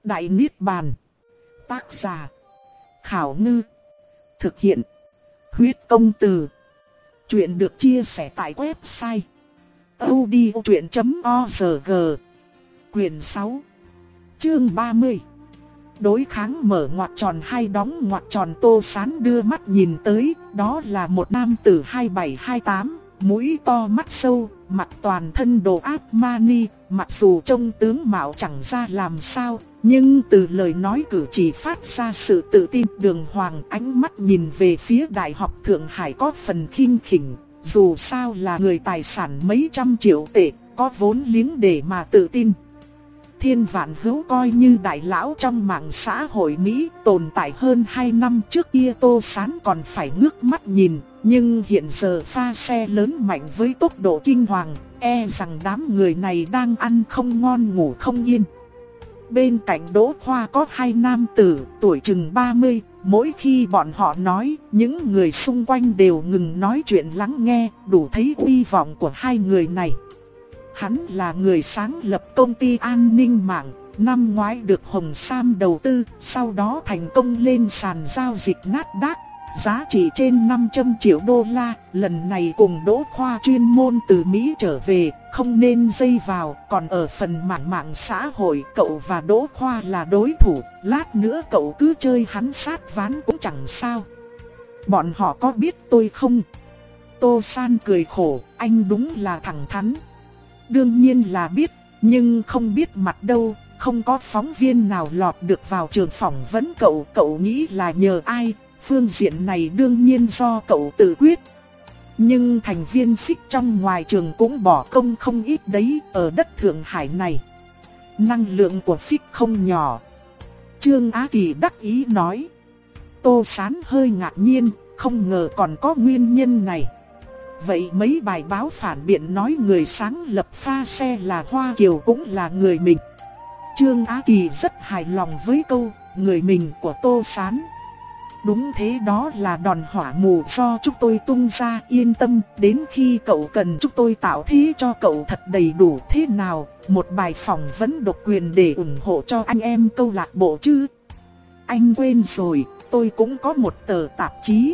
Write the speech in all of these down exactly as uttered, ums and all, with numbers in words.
Đại Niết Bàn. Tác giả: Khảo Ngư. Thực hiện: Huyết Công Từ. Chuyện được chia sẻ tại website audiochuyện chấm org. Quyền sáu, chương ba mươi. Đối kháng mở ngoặc tròn hay đóng ngoặc tròn. Tô Sán đưa mắt nhìn tới, đó là một nam tử hai bảy hai tám, mũi to mắt sâu, mặc toàn thân đồ Armani. Mặc dù trông tướng mạo chẳng ra làm sao, nhưng từ lời nói cử chỉ phát ra sự tự tin đường hoàng. Ánh mắt nhìn về phía Đại học Thượng Hải có phần khinh khỉnh. Dù sao là người tài sản mấy trăm triệu tệ, có vốn liếng để mà tự tin. Thiên Vạn Hữu coi như đại lão trong mạng xã hội Mỹ, tồn tại hơn hai năm. Trước kia Tô Sán còn phải ngước mắt nhìn, nhưng hiện giờ pha xe lớn mạnh với tốc độ kinh hoàng, e rằng đám người này đang ăn không ngon ngủ không yên. Bên cạnh Đỗ Khoa có hai nam tử, tuổi chừng ba mươi, mỗi khi bọn họ nói, những người xung quanh đều ngừng nói chuyện lắng nghe, đủ thấy uy vọng của hai người này. Hắn là người sáng lập công ty an ninh mạng, năm ngoái được Hồng Sam đầu tư, sau đó thành công lên sàn giao dịch Nasdaq, giá trị trên năm trăm triệu đô la. Lần này cùng Đỗ Khoa chuyên môn từ Mỹ trở về, không nên dây vào. Còn ở phần mạng mạng xã hội, cậu và Đỗ Khoa là đối thủ, lát nữa cậu cứ chơi hắn sát ván cũng chẳng sao. Bọn họ có biết tôi không? Tô San cười khổ, anh đúng là thẳng thắn. Đương nhiên là biết, nhưng không biết mặt đâu, không có phóng viên nào lọt được vào trường phỏng vấn cậu. Cậu nghĩ là nhờ ai? Phương diện này đương nhiên do cậu tự quyết. Nhưng thành viên phích trong ngoài trường cũng bỏ công không ít đấy, ở đất Thượng Hải này. Năng lượng của phích không nhỏ. Trương Á Kỳ đắc ý nói. Tô Sán hơi ngạc nhiên, không ngờ còn có nguyên nhân này. Vậy mấy bài báo phản biện nói người sáng lập pha xe là Hoa Kiều cũng là người mình. Trương Á Kỳ rất hài lòng với câu người mình của Tô Sán. Đúng thế, đó là đòn hỏa mù do chúng tôi tung ra. Yên tâm, đến khi cậu cần chúng tôi tạo thế cho cậu thật đầy đủ. Thế nào, một bài phỏng vấn độc quyền để ủng hộ cho anh em câu lạc bộ chứ? Anh quên rồi, tôi cũng có một tờ tạp chí.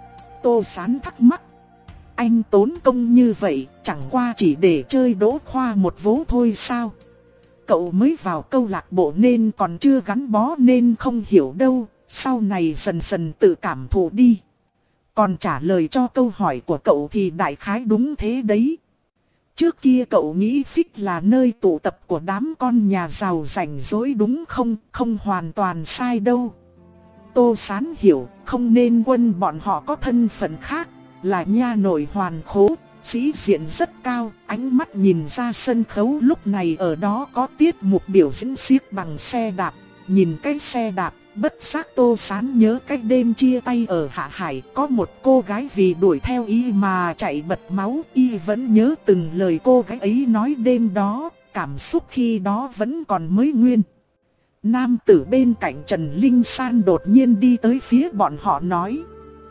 Tô Sán thắc mắc. Anh tốn công như vậy, chẳng qua chỉ để chơi Đỗ Khoa một vố thôi sao? Cậu mới vào câu lạc bộ nên còn chưa gắn bó nên không hiểu đâu, sau này dần dần tự cảm thụ đi. Còn trả lời cho câu hỏi của cậu thì đại khái đúng thế đấy. Trước kia cậu nghĩ phích là nơi tụ tập của đám con nhà giàu rảnh rỗi đúng không? Không hoàn toàn sai đâu. Tô Sán hiểu, không nên quên bọn họ có thân phận khác. Là nha nội hoàn khố, sĩ diện rất cao. Ánh mắt nhìn ra sân khấu lúc này ở đó có tiết mục biểu diễn xiếc bằng xe đạp. Nhìn cái xe đạp, bất giác Tô Sán nhớ cái đêm chia tay ở Hạ Hải. Có một cô gái vì đuổi theo y mà chạy bật máu. Y vẫn nhớ từng lời cô gái ấy nói đêm đó, cảm xúc khi đó vẫn còn mới nguyên. Nam tử bên cạnh Trần Linh San đột nhiên đi tới phía bọn họ nói.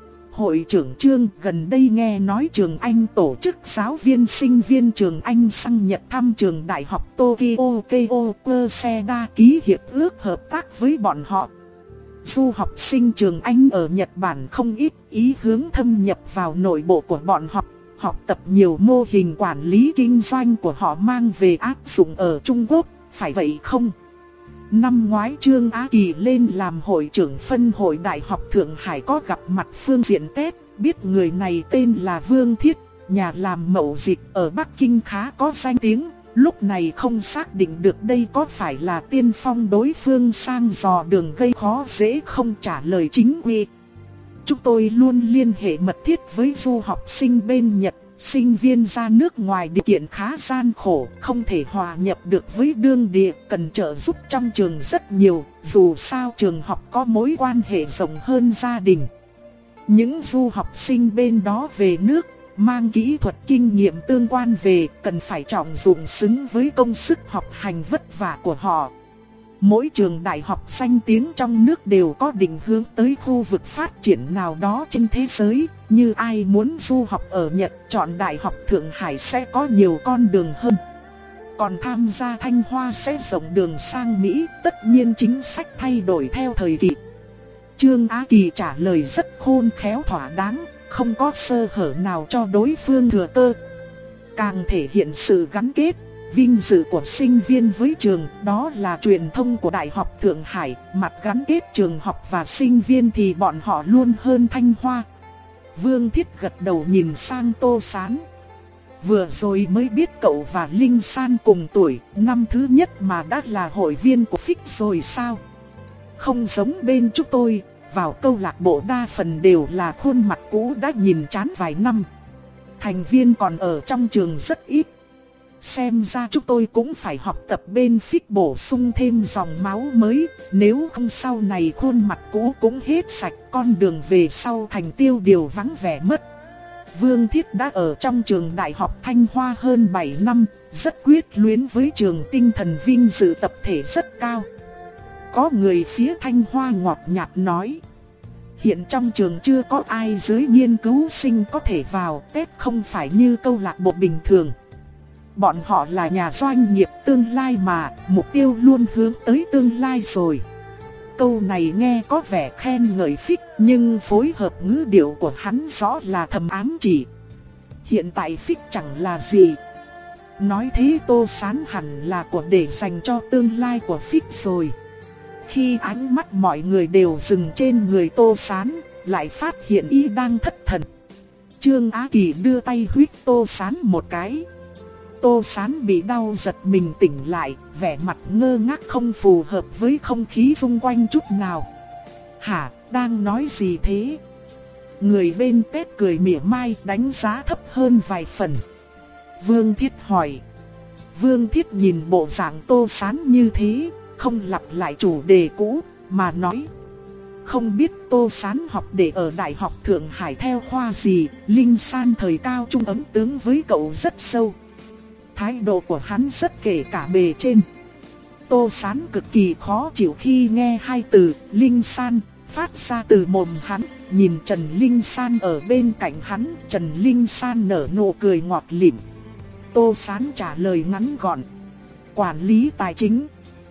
Hội trưởng Trương, gần đây nghe nói trường Anh tổ chức giáo viên sinh viên trường Anh sang Nhật thăm trường Đại học Tokyo Kyokuseda ký hiệp ước hợp tác với bọn họ. Du học sinh trường Anh ở Nhật Bản không ít, ý hướng thâm nhập vào nội bộ của bọn họ, học tập nhiều mô hình quản lý kinh doanh của họ mang về áp dụng ở Trung Quốc, phải vậy không? Năm ngoái Trương Á Kỳ lên làm hội trưởng phân hội Đại học Thượng Hải có gặp mặt phương diện Tết, biết người này tên là Vương Thiết, nhà làm mậu dịch ở Bắc Kinh khá có danh tiếng. Lúc này không xác định được đây có phải là tiên phong đối phương sang dò đường gây khó dễ không trả lời chính quy. Chúng tôi luôn liên hệ mật thiết với du học sinh bên Nhật. Sinh viên ra nước ngoài điều kiện khá gian khổ, không thể hòa nhập được với đương địa, cần trợ giúp trong trường rất nhiều, dù sao trường học có mối quan hệ rộng hơn gia đình. Những du học sinh bên đó về nước, mang kỹ thuật kinh nghiệm tương quan về, cần phải trọng dụng xứng với công sức học hành vất vả của họ. Mỗi trường đại học danh tiếng trong nước đều có định hướng tới khu vực phát triển nào đó trên thế giới. Như ai muốn du học ở Nhật, chọn Đại học Thượng Hải sẽ có nhiều con đường hơn. còn tham gia Thanh Hoa sẽ rộng đường sang Mỹ, tất nhiên chính sách thay đổi theo thời kỳ. Trương Á Kỳ trả lời rất khôn khéo thỏa đáng, không có sơ hở nào cho đối phương thừa cơ. Càng thể hiện sự gắn kết, vinh dự của sinh viên với trường, đó là truyền thông của Đại học Thượng Hải, mặt gắn kết trường học và sinh viên thì bọn họ luôn hơn Thanh Hoa. Vương Thiết gật đầu nhìn sang Tô Sán. Vừa rồi mới biết cậu và Linh San cùng tuổi, năm thứ nhất mà đã là hội viên của Phích rồi sao? Không giống bên chúng tôi, vào câu lạc bộ đa phần đều là khuôn mặt cũ đã nhìn chán vài năm. Thành viên còn ở trong trường rất ít. Xem ra chúng tôi cũng phải học tập bên Phích bổ sung thêm dòng máu mới, nếu không sau này khuôn mặt cũ cũng hết sạch, con đường về sau thành tiêu điều vắng vẻ mất. Vương Thiết đã ở trong trường Đại học Thanh Hoa hơn bảy năm, rất quyết luyến với trường, tinh thần vinh dự tập thể rất cao. Có người phía Thanh Hoa ngọt nhạt nói, hiện trong trường chưa có ai dưới nghiên cứu sinh có thể vào, Tết không phải như câu lạc bộ bình thường. Bọn họ là nhà doanh nghiệp tương lai mà, mục tiêu luôn hướng tới tương lai rồi. Câu này nghe có vẻ khen ngợi Phích, nhưng phối hợp ngữ điệu của hắn rõ là thầm ám chỉ. Hiện tại Phích chẳng là gì. Nói thế Tô Sán hẳn là của để dành cho tương lai của Phích rồi. Khi ánh mắt mọi người đều dừng trên người Tô Sán, lại phát hiện y đang thất thần. Trương Á Kỳ đưa tay huýt Tô Sán một cái. Tô Sán bị đau giật mình tỉnh lại, vẻ mặt ngơ ngác không phù hợp với không khí xung quanh chút nào. Hả, đang nói gì thế? Người bên Tết cười mỉa mai, đánh giá thấp hơn vài phần. Vương Thiết hỏi. Vương Thiết nhìn bộ dạng Tô Sán như thế, không lặp lại chủ đề cũ, mà nói. Không biết Tô Sán học để ở Đại học Thượng Hải theo khoa gì, Linh San thời cao trung ấn tướng với cậu rất sâu. Thái độ của hắn rất kể cả bề trên. Tô Sán cực kỳ khó chịu khi nghe hai từ Linh San phát ra từ mồm hắn. Nhìn Trần Linh San ở bên cạnh hắn, Trần Linh San nở nụ cười ngọt lịm. Tô Sán trả lời ngắn gọn. Quản lý tài chính.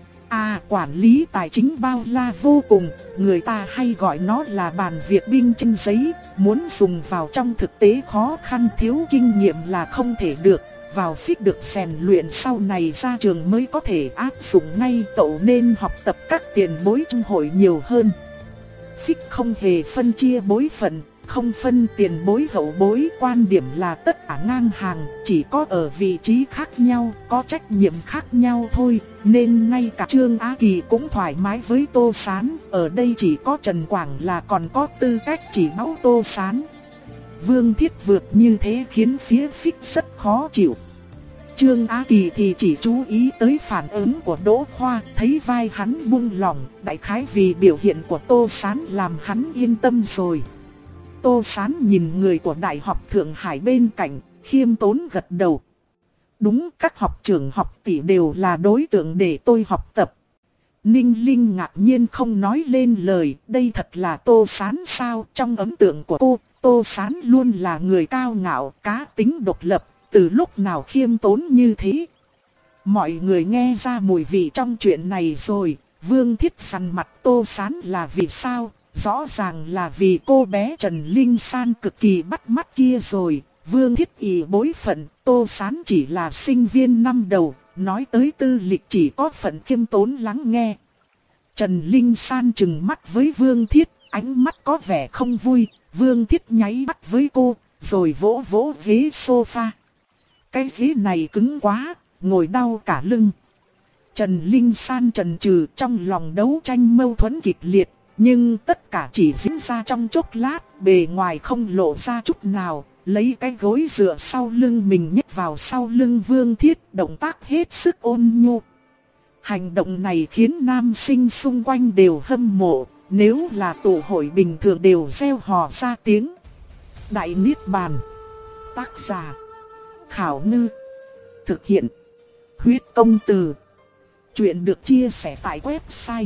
À, quản lý tài chính bao la vô cùng, người ta hay gọi nó là bàn việc binh trên giấy, muốn dùng vào trong thực tế khó khăn, thiếu kinh nghiệm là không thể được. Vào Phích được rèn luyện, sau này ra trường mới có thể áp dụng ngay, cậu nên học tập các tiền bối trong hội nhiều hơn. Phích không hề phân chia bối phận, không phân tiền bối hậu bối, quan điểm là tất cả ngang hàng, chỉ có ở vị trí khác nhau, có trách nhiệm khác nhau thôi, nên ngay cả Trương Á Kỳ cũng thoải mái với Tô Sán, ở đây chỉ có Trần Quảng là còn có tư cách chỉ bảo Tô Sán. Vương Thiết vượt như thế khiến phía Phích rất khó chịu. Trương Á Kỳ thì chỉ chú ý tới phản ứng của Đỗ Khoa, thấy vai hắn buông lỏng, đại khái vì biểu hiện của Tô Sán làm hắn yên tâm rồi. Tô Sán nhìn người của Đại học Thượng Hải bên cạnh, khiêm tốn gật đầu. Đúng, các học trưởng học tỷ đều là đối tượng để tôi học tập. Ninh Linh ngạc nhiên không nói lên lời, đây thật là Tô Sán sao? Trong ấn tượng của cô, Tô Sán luôn là người cao ngạo, cá tính độc lập, từ lúc nào khiêm tốn như thế. Mọi người nghe ra mùi vị trong chuyện này rồi. Vương Thiết săn mặt Tô Sán là vì sao? Rõ ràng là vì cô bé Trần Linh San cực kỳ bắt mắt kia rồi. Vương Thiết ỷ bối phận, Tô Sán chỉ là sinh viên năm đầu, nói tới tư lịch chỉ có phận khiêm tốn lắng nghe. Trần Linh San trừng mắt với Vương Thiết, ánh mắt có vẻ không vui. Vương Thiết nháy mắt với cô, rồi vỗ vỗ ghế sofa. Cái ghế này cứng quá, ngồi đau cả lưng. Trần Linh San chần chừ, trong lòng đấu tranh mâu thuẫn kịch liệt, nhưng tất cả chỉ diễn ra trong chốc lát, bề ngoài không lộ ra chút nào. Lấy cái gối dựa sau lưng mình nhét vào sau lưng Vương Thiết, động tác hết sức ôn nhu. Hành động này khiến nam sinh xung quanh đều hâm mộ, nếu là tụ hội bình thường đều reo hò ra tiếng. Đại Niết Bàn. Tác giả Khảo Ngư. Thực hiện Huyết Công Từ. Chuyện được chia sẻ tại website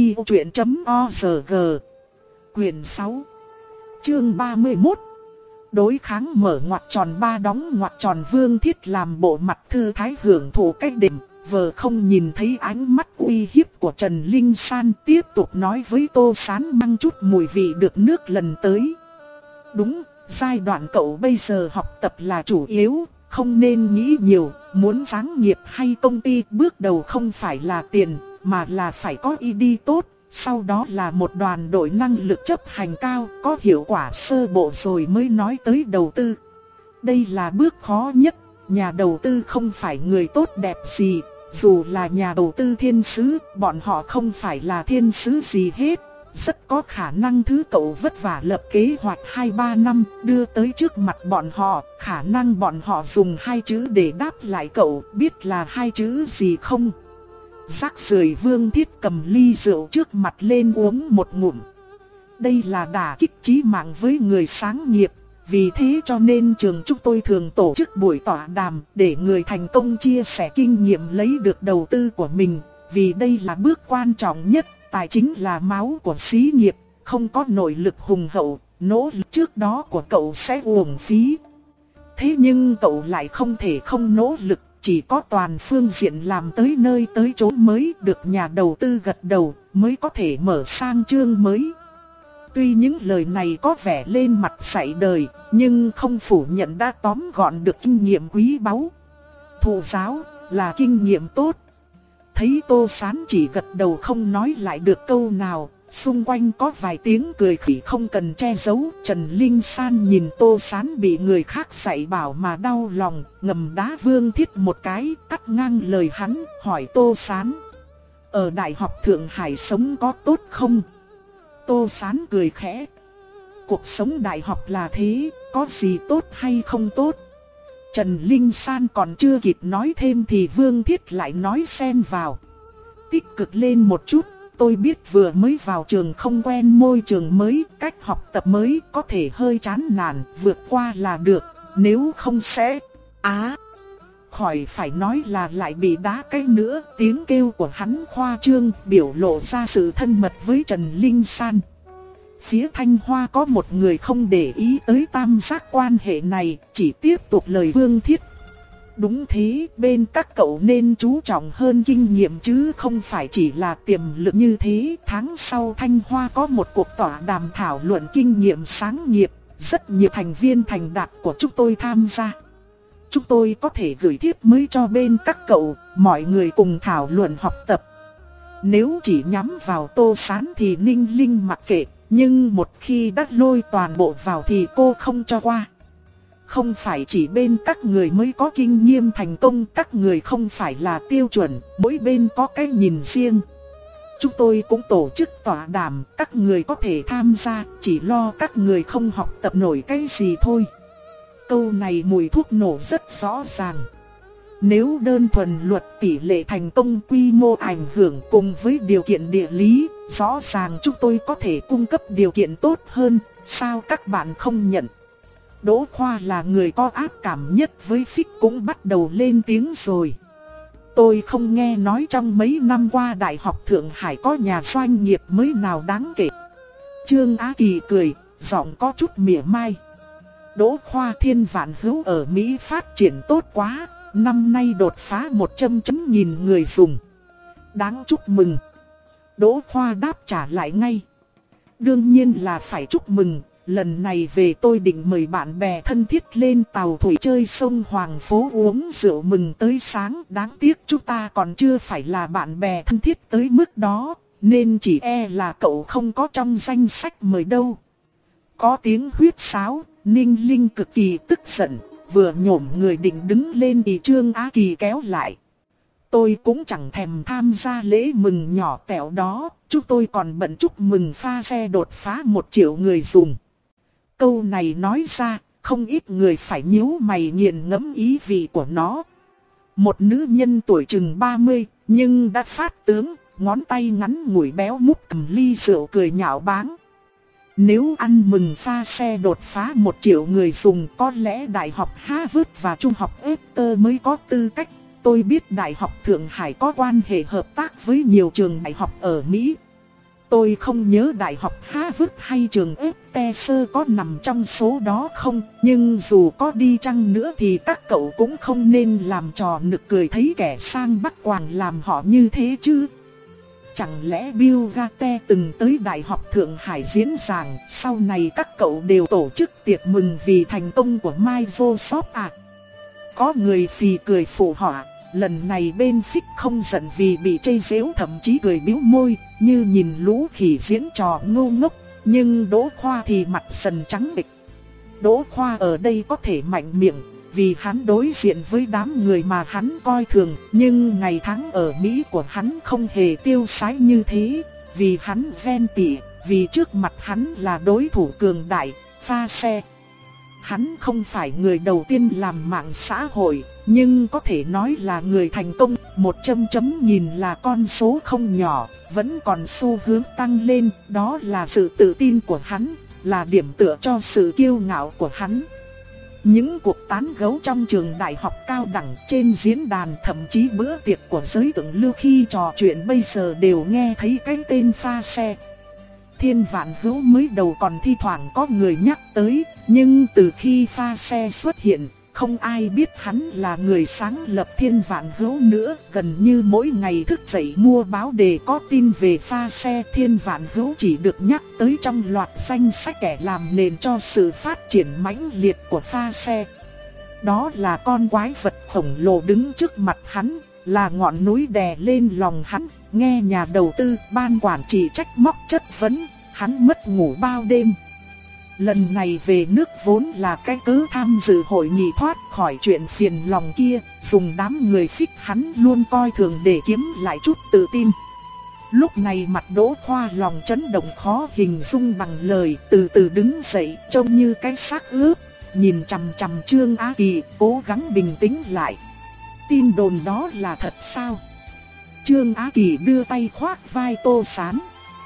audiochuyện chấm org. Quyền sáu, chương ba mươi mốt. Đối kháng mở ngoặc tròn ba đóng ngoặc tròn Vương Thiết làm bộ mặt thư thái hưởng thụ cách đệm. Vợ không nhìn thấy ánh mắt uy hiếp của Trần Linh San, tiếp tục nói với Tô Sán mang chút mùi vị được nước lần tới. Đúng, giai đoạn cậu bây giờ học tập là chủ yếu, không nên nghĩ nhiều, muốn sáng nghiệp hay công ty bước đầu không phải là tiền, mà là phải có ý đi tốt, sau đó là một đoàn đội năng lực chấp hành cao, có hiệu quả sơ bộ rồi mới nói tới đầu tư. Đây là bước khó nhất, nhà đầu tư không phải người tốt đẹp gì. Dù là nhà đầu tư thiên sứ, bọn họ không phải là thiên sứ gì hết. Rất có khả năng thứ cậu vất vả lập kế hoạch hai ba năm đưa tới trước mặt bọn họ. Khả năng bọn họ dùng hai chữ để đáp lại cậu, biết là hai chữ gì không? Rác rưởi. Vương Thiết cầm ly rượu trước mặt lên uống một ngụm. Đây là đả kích chí mạng với người sáng nghiệp. Vì thế cho nên trường chúng tôi thường tổ chức buổi tọa đàm để người thành công chia sẻ kinh nghiệm lấy được đầu tư của mình. Vì đây là bước quan trọng nhất, tài chính là máu của xí nghiệp, không có nội lực hùng hậu, nỗ lực trước đó của cậu sẽ uổng phí. Thế nhưng cậu lại không thể không nỗ lực, chỉ có toàn phương diện làm tới nơi tới chốn mới được nhà đầu tư gật đầu mới có thể mở sang chương mới. Tuy những lời này có vẻ lên mặt sảy đời, nhưng không phủ nhận đã tóm gọn được kinh nghiệm quý báu. Thụ giáo là kinh nghiệm tốt. Thấy Tô Sán chỉ gật đầu không nói lại được câu nào, xung quanh có vài tiếng cười khỉ không cần che giấu. Trần Linh San nhìn Tô Sán bị người khác dạy bảo mà đau lòng, ngầm đá Vương Thiết một cái, cắt ngang lời hắn, hỏi Tô Sán: ở Đại học Thượng Hải sống có tốt không? Tô Sán cười khẽ. Cuộc sống đại học là thế, có gì tốt hay không tốt? Trần Linh San còn chưa kịp nói thêm thì Vương Thiết lại nói xen vào. Tích cực lên một chút, tôi biết vừa mới vào trường không quen môi trường mới, cách học tập mới có thể hơi chán nản, vượt qua là được, nếu không sẽ... Á! Khỏi phải nói là lại bị đá cái nữa, tiếng kêu của hắn khoa trương biểu lộ ra sự thân mật với Trần Linh San. Phía Thanh Hoa có một người không để ý tới tam giác quan hệ này, chỉ tiếp tục lời Vương Thiết. Đúng thế, bên các cậu nên chú trọng hơn kinh nghiệm chứ không phải chỉ là tiềm lực như thế. Tháng sau Thanh Hoa có một cuộc tọa đàm thảo luận kinh nghiệm sáng nghiệp, rất nhiều thành viên thành đạt của chúng tôi tham gia. Chúng tôi có thể gửi thiếp mới cho bên các cậu, mọi người cùng thảo luận học tập. Nếu chỉ nhắm vào Tô Sán thì Ninh Linh mặc kệ, nhưng một khi đã lôi toàn bộ vào thì cô không cho qua. Không phải chỉ bên các người mới có kinh nghiệm thành công, các người không phải là tiêu chuẩn, mỗi bên có cái nhìn riêng. Chúng tôi cũng tổ chức tọa đàm, các người có thể tham gia, chỉ lo các người không học tập nổi cái gì thôi. Câu này mùi thuốc nổ rất rõ ràng. Nếu đơn thuần luật tỷ lệ thành công quy mô ảnh hưởng cùng với điều kiện địa lý, rõ ràng chúng tôi có thể cung cấp điều kiện tốt hơn, sao các bạn không nhận? Đỗ Khoa là người có ác cảm nhất với Phích cũng bắt đầu lên tiếng rồi. Tôi không nghe nói trong mấy năm qua Đại học Thượng Hải có nhà doanh nghiệp mới nào đáng kể. Trương Á Kỳ cười, giọng có chút mỉa mai. Đỗ Khoa Thiên Vạn Hữu ở Mỹ phát triển tốt quá, năm nay đột phá một trăm chấm nghìn người dùng. Đáng chúc mừng. Đỗ Khoa đáp trả lại ngay. Đương nhiên là phải chúc mừng, lần này về tôi định mời bạn bè thân thiết lên tàu thủy chơi sông Hoàng Phố uống rượu mừng tới sáng. Đáng tiếc chúng ta còn chưa phải là bạn bè thân thiết tới mức đó, nên chỉ e là cậu không có trong danh sách mời đâu. Có tiếng huýt sáo, Ninh Linh cực kỳ tức giận, vừa nhổm người định đứng lên thì Trương Á Kỳ kéo lại. Tôi cũng chẳng thèm tham gia lễ mừng nhỏ tẹo đó, chúng tôi còn bận chúc mừng pha xe đột phá một triệu người dùng. Câu này nói ra, không ít người phải nhíu mày nghiền ngẫm ý vị của nó. Một nữ nhân tuổi chừng ba mươi, nhưng đã phát tướng, ngón tay ngắn ngủi béo mút cầm ly rượu cười nhạo báng. Nếu ăn mừng pha xe đột phá một triệu người dùng, có lẽ Đại học Harvard và Trung học Exeter mới có tư cách. Tôi biết Đại học Thượng Hải có quan hệ hợp tác với nhiều trường đại học ở Mỹ. tôi không nhớ Đại học Harvard hay trường Exeter có nằm trong số đó không, nhưng dù có đi chăng nữa thì các cậu cũng không nên làm trò nực cười thấy kẻ sang bắt quàng làm họ như thế chứ. Chẳng lẽ Bill Gates từng tới Đại học Thượng Hải diễn giảng, sau này các cậu đều tổ chức tiệc mừng vì thành công của Microsoft à? Có người phì cười phụ họa. Lần này bên Phích không giận vì bị chê giễu, thậm chí cười bĩu môi, như nhìn lũ khỉ diễn trò ngu ngốc. Nhưng Đỗ Khoa thì mặt dần trắng bệch. Đỗ Khoa ở đây có thể mạnh miệng, vì hắn đối diện với đám người mà hắn coi thường. Nhưng ngày tháng ở Mỹ của hắn không hề tiêu sái như thế, vì hắn ghen tị, vì trước mặt hắn là đối thủ cường đại, pha xe. Hắn không phải người đầu tiên làm mạng xã hội, nhưng có thể nói là người thành công. Một chấm chấm nhìn là con số không nhỏ, vẫn còn xu hướng tăng lên. Đó là sự tự tin của hắn, là điểm tựa cho sự kiêu ngạo của hắn. Những cuộc tán gẫu trong trường đại học cao đẳng, trên diễn đàn, thậm chí bữa tiệc của giới thượng lưu khi trò chuyện bây giờ đều nghe thấy cái tên pha xe. Thiên Vạn Hữu mới đầu còn thi thoảng có người nhắc tới, nhưng từ khi pha xe xuất hiện, không ai biết hắn là người sáng lập Thiên Vạn Hữu nữa. Gần như mỗi ngày thức dậy mua báo đề có tin về pha xe, Thiên Vạn Hữu chỉ được nhắc tới trong loạt danh sách kẻ làm nền cho sự phát triển mãnh liệt của pha xe. Đó là con quái vật khổng lồ đứng trước mặt hắn, là ngọn núi đè lên lòng hắn. Nghe nhà đầu tư, ban quản trị trách móc chất vấn, hắn mất ngủ bao đêm. Lần này về nước vốn là cái cớ tham dự hội nghị thoát khỏi chuyện phiền lòng kia, dùng đám người Phích hắn luôn coi thường để kiếm lại chút tự tin. Lúc này mặt Đỗ Khoa lòng chấn động khó hình dung bằng lời, từ từ đứng dậy trông như cái xác ướp, nhìn chằm chằm Trương Á Kỳ, cố gắng bình tĩnh lại. Tin đồn đó là thật sao? Trương Á Kỳ đưa tay khoác vai Tô Sán.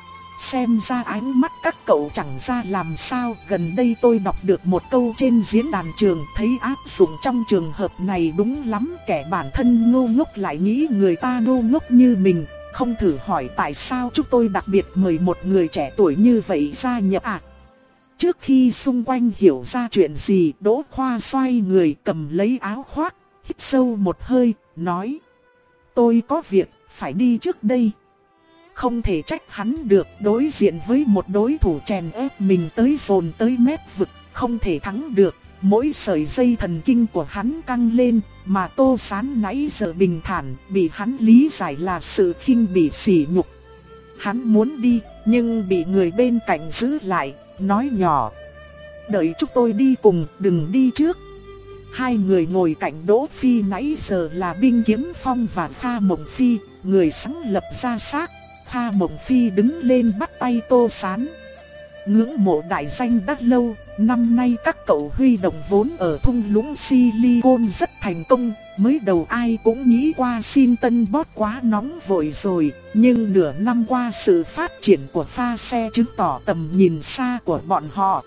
Xem ra ánh mắt các cậu chẳng ra làm sao. Gần đây tôi đọc được một câu trên diễn đàn trường, thấy áp dụng trong trường hợp này đúng lắm. Kẻ bản thân ngu ngốc lại nghĩ người ta ngu ngốc như mình. Không thử hỏi tại sao chúng tôi đặc biệt mời một người trẻ tuổi như vậy gia nhập à? Trước khi xung quanh hiểu ra chuyện gì, Đỗ Khoa xoay người cầm lấy áo khoác, hít sâu một hơi, nói: tôi có việc, phải đi trước đây. Không thể trách hắn được, đối diện với một đối thủ chèn ép mình tới dồn tới mép vực, không thể thắng được. Mỗi sợi dây thần kinh của hắn căng lên, mà Tô Sán nãy giờ bình thản, bị hắn lý giải là sự khinh bỉ sỉ nhục. Hắn muốn đi, nhưng bị người bên cạnh giữ lại, nói nhỏ: đợi chúng tôi đi cùng, đừng đi trước. Hai người ngồi cạnh Đỗ Phi nãy giờ là Binh Kiếm Phong và Kha Mộng Phi, người sáng lập ra xác. Kha Mộng Phi đứng lên bắt tay Tô Sán. Ngưỡng mộ đại danh đã lâu, năm nay các cậu huy động vốn ở thung lũng Silicon rất thành công. Mới đầu ai cũng nghĩ qua xin tân bót quá nóng vội rồi, nhưng nửa năm qua sự phát triển của pha xe chứng tỏ tầm nhìn xa của bọn họ.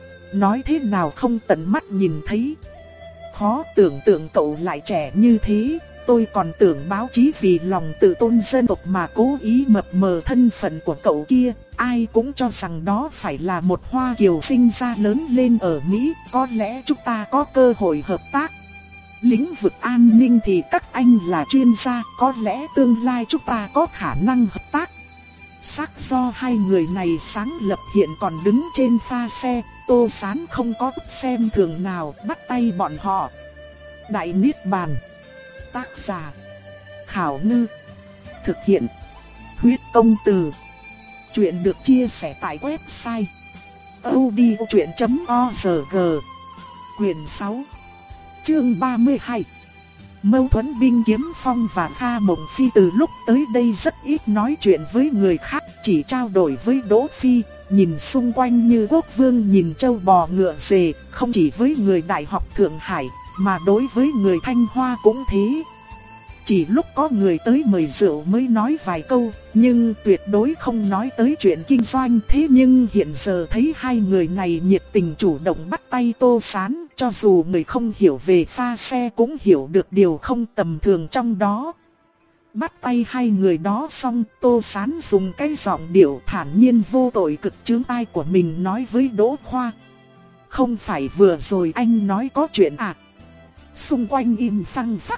Nói thế nào không tận mắt nhìn thấy. Khó tưởng tượng cậu lại trẻ như thế. Tôi còn tưởng báo chí vì lòng tự tôn dân tộc mà cố ý mập mờ thân phận của cậu kia. Ai cũng cho rằng đó phải là một Hoa Kiều sinh ra lớn lên ở Mỹ. Có lẽ chúng ta có cơ hội hợp tác. Lĩnh vực an ninh thì các anh là chuyên gia, có lẽ tương lai chúng ta có khả năng hợp tác. Xác do hai người này sáng lập hiện còn đứng trên pha xe, Tô Sán không có xem thường nào, bắt tay bọn họ. Đại Niết Bàn. Tác giả: Khảo Ngư. Thực hiện: Huyết Công Từ. Chuyện được chia sẻ tại website audiochuyện chấm org. Quyền sáu, chương ba mươi hai. Mâu thuẫn Binh Kiếm Phong và Kha Mộng Phi từ lúc tới đây rất ít nói chuyện với người khác, chỉ trao đổi với Đỗ Phi, nhìn xung quanh như quốc vương nhìn trâu bò ngựa dề, không chỉ với người Đại học Thượng Hải, mà đối với người Thanh Hoa cũng thế. Chỉ lúc có người tới mời rượu mới nói vài câu, nhưng tuyệt đối không nói tới chuyện kinh doanh. Thế nhưng hiện giờ thấy hai người này nhiệt tình chủ động bắt tay Tô Sán, cho dù người không hiểu về pha xe cũng hiểu được điều không tầm thường trong đó. Bắt tay hai người đó xong, Tô Sán dùng cái giọng điệu thản nhiên vô tội cực chướng tai của mình nói với Đỗ Khoa. Không phải vừa rồi anh nói có chuyện à? Xung quanh im phăng phắc.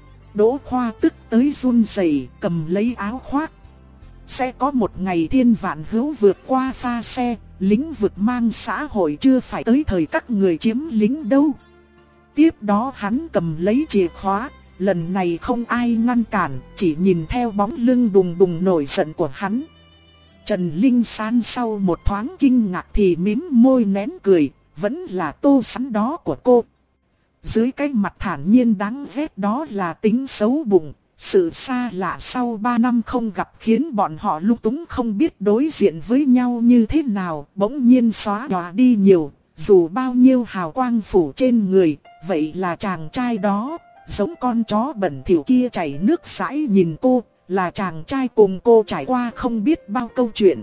Đỗ Khoa tức tới run rẩy, cầm lấy áo khoác. Sẽ có một ngày thiên vạn hữu vượt qua pha xe, lĩnh vực mang xã hội chưa phải tới thời các người chiếm lính đâu. Tiếp đó hắn cầm lấy chìa khóa, lần này không ai ngăn cản, chỉ nhìn theo bóng lưng đùng đùng nổi giận của hắn. Trần Linh San sau một thoáng kinh ngạc thì mím môi nén cười, vẫn là Tô Sán đó của cô. Dưới cái mặt thản nhiên đáng ghét đó là tính xấu bụng, sự xa lạ sau ba năm không gặp khiến bọn họ lung túng không biết đối diện với nhau như thế nào, bỗng nhiên xóa nhòa đi nhiều, dù bao nhiêu hào quang phủ trên người, vậy là chàng trai đó, giống con chó bẩn thỉu kia chảy nước dãi nhìn cô, là chàng trai cùng cô trải qua không biết bao câu chuyện.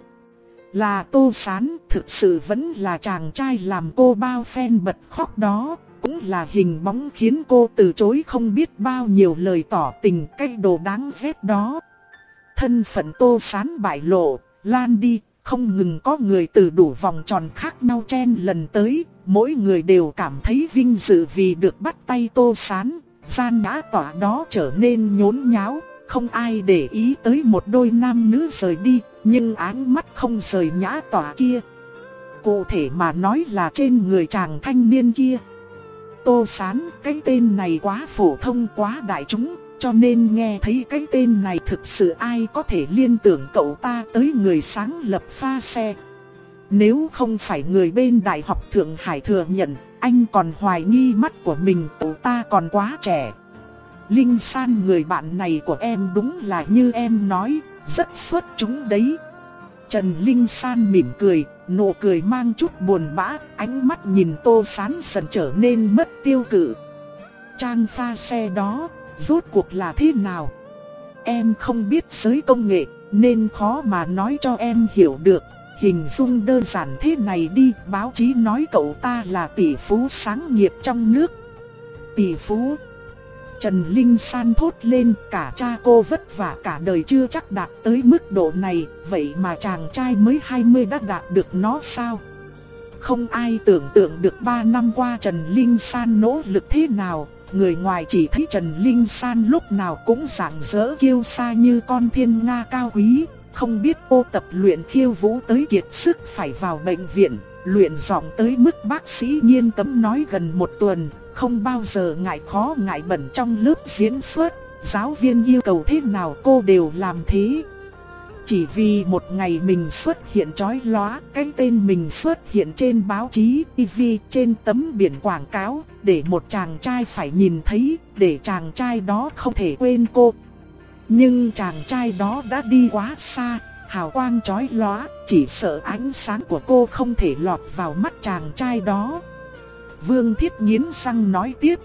Là Tô Sán, thực sự vẫn là chàng trai làm cô bao phen bật khóc đó, cũng là hình bóng khiến cô từ chối không biết bao nhiêu lời tỏ tình, cái đồ đáng ghét đó. Thân phận Tô Sán bại lộ, lan đi, không ngừng có người từ đủ vòng tròn khác nhau chen lần tới, mỗi người đều cảm thấy vinh dự vì được bắt tay Tô Sán, gian nhã tỏa đó trở nên nhốn nháo, không ai để ý tới một đôi nam nữ rời đi, nhưng ánh mắt không rời nhã tỏa kia. Cụ thể mà nói là trên người chàng thanh niên kia. Tô Sán, cái tên này quá phổ thông quá đại chúng, cho nên nghe thấy cái tên này thực sự ai có thể liên tưởng cậu ta tới người sáng lập pha xe. Nếu không phải người bên Đại học Thượng Hải thừa nhận, anh còn hoài nghi mắt của mình, cậu ta còn quá trẻ. Linh San, người bạn này của em đúng là như em nói, rất xuất chúng đấy. Trần Linh San mỉm cười, nụ cười mang chút buồn bã, ánh mắt nhìn Tô Sán dần trở nên mất tiêu cự. Trang pha xe đó, rốt cuộc là thế nào? Em không biết giới công nghệ, nên khó mà nói cho em hiểu được. Hình dung đơn giản thế này đi, báo chí nói cậu ta là tỷ phú sáng nghiệp trong nước. Tỷ phú? Trần Linh San thốt lên, cả cha cô vất vả cả đời chưa chắc đạt tới mức độ này, vậy mà chàng trai mới hai mươi đã đạt được nó sao? Không ai tưởng tượng được ba năm qua Trần Linh San nỗ lực thế nào, người ngoài chỉ thấy Trần Linh San lúc nào cũng rạng rỡ kiêu sa như con thiên nga cao quý, không biết cô tập luyện khiêu vũ tới kiệt sức phải vào bệnh viện, luyện giọng tới mức bác sĩ nghiêm cấm nói gần một tuần. Không bao giờ ngại khó ngại bẩn trong lớp diễn xuất, giáo viên yêu cầu thế nào cô đều làm thế. Chỉ vì một ngày mình xuất hiện chói lóa, cái tên mình xuất hiện trên báo chí, ti vi, trên tấm biển quảng cáo, để một chàng trai phải nhìn thấy, để chàng trai đó không thể quên cô. Nhưng chàng trai đó đã đi quá xa, hào quang chói lóa, chỉ sợ ánh sáng của cô không thể lọt vào mắt chàng trai đó. Vương Thiết nghiến răng nói tiếp.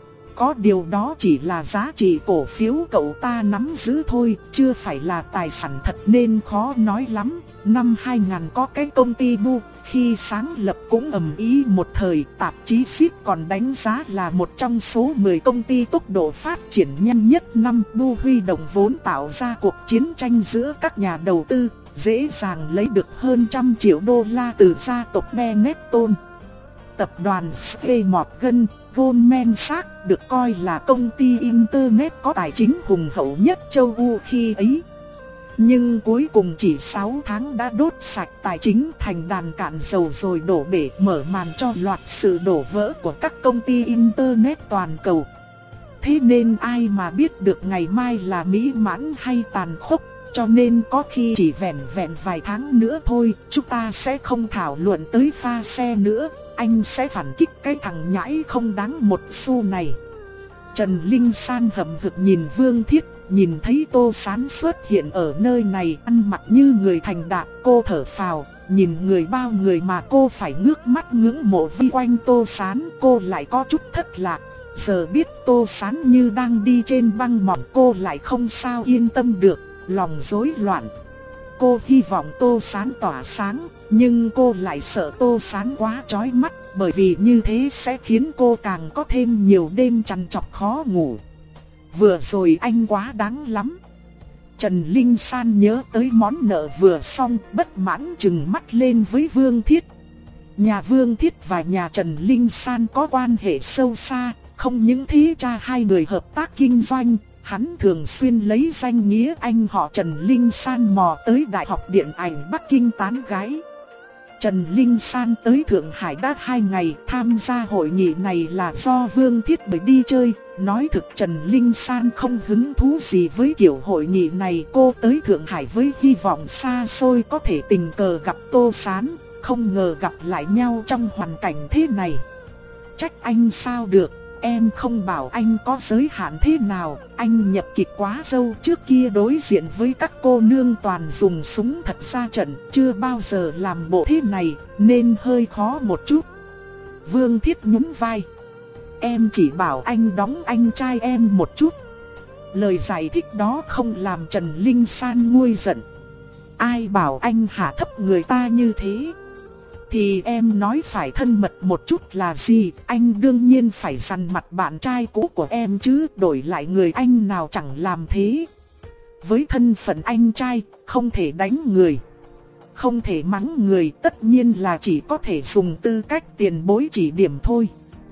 Có điều đó chỉ là giá trị cổ phiếu cậu ta nắm giữ thôi, chưa phải là tài sản thật nên khó nói lắm. Năm hai nghìn có cái công ty Bu, khi sáng lập cũng ầm ĩ một thời, tạp chí Ship còn đánh giá là một trong số mười công ty tốc độ phát triển nhanh nhất năm. Bu huy động vốn tạo ra cuộc chiến tranh giữa các nhà đầu tư, dễ dàng lấy được hơn trăm triệu đô la từ gia tộc Benetton. Tập đoàn J P Morgan, Goldman Sachs được coi là công ty Internet có tài chính hùng hậu nhất châu Âu khi ấy. Nhưng cuối cùng chỉ sáu tháng đã đốt sạch tài chính thành đàn cạn dầu rồi đổ bể, mở màn cho loạt sự đổ vỡ của các công ty Internet toàn cầu. Thế nên ai mà biết được ngày mai là mỹ mãn hay tàn khốc, cho nên có khi chỉ vẹn vẹn vài tháng nữa thôi, chúng ta sẽ không thảo luận tới pha xe nữa. Anh sẽ phản kích cái thằng nhãi không đáng một xu này. Trần Linh San hậm hực nhìn Vương Thiết, nhìn thấy Tô Sán xuất hiện ở nơi này ăn mặc như người thành đạt, cô thở phào, nhìn người bao người mà cô phải ngước mắt ngưỡng mộ vi quanh Tô Sán, cô lại có chút thất lạc. Giờ biết Tô Sán như đang đi trên băng mỏng, cô lại không sao yên tâm được, lòng rối loạn. Cô hy vọng Tô Sán tỏa sáng, nhưng cô lại sợ Tô Sán quá chói mắt, bởi vì như thế sẽ khiến cô càng có thêm nhiều đêm trằn trọc khó ngủ. Vừa rồi anh quá đáng lắm. Trần Linh San nhớ tới món nợ vừa xong, bất mãn trừng mắt lên với Vương Thiết. Nhà Vương Thiết và nhà Trần Linh San có quan hệ sâu xa, không những thế cha hai người hợp tác kinh doanh, hắn thường xuyên lấy danh nghĩa anh họ Trần Linh San mò tới Đại học Điện ảnh Bắc Kinh tán gái. Trần Linh San tới Thượng Hải đã hai ngày, tham gia hội nghị này là do Vương Thiết bởi đi chơi. Nói thực Trần Linh San không hứng thú gì với kiểu hội nghị này, cô tới Thượng Hải với hy vọng xa xôi có thể tình cờ gặp Tô Sán, không ngờ gặp lại nhau trong hoàn cảnh thế này. Trách anh sao được, em không bảo anh có giới hạn thế nào, anh nhập kịch quá sâu, trước kia đối diện với các cô nương toàn dùng súng thật ra trận, chưa bao giờ làm bộ thế này, nên hơi khó một chút. Vương Thiết nhún vai. Em chỉ bảo anh đóng anh trai em một chút. Lời giải thích đó không làm Trần Linh San nguôi giận. Ai bảo anh hạ thấp người ta như thế? Thì em nói phải thân mật một chút là gì? Anh đương nhiên phải dằn mặt bạn trai cũ của em chứ, đổi lại người anh nào chẳng làm thế. Với thân phận anh trai, không thể đánh người, không thể mắng người, tất nhiên là chỉ có thể dùng tư cách tiền bối chỉ điểm thôi.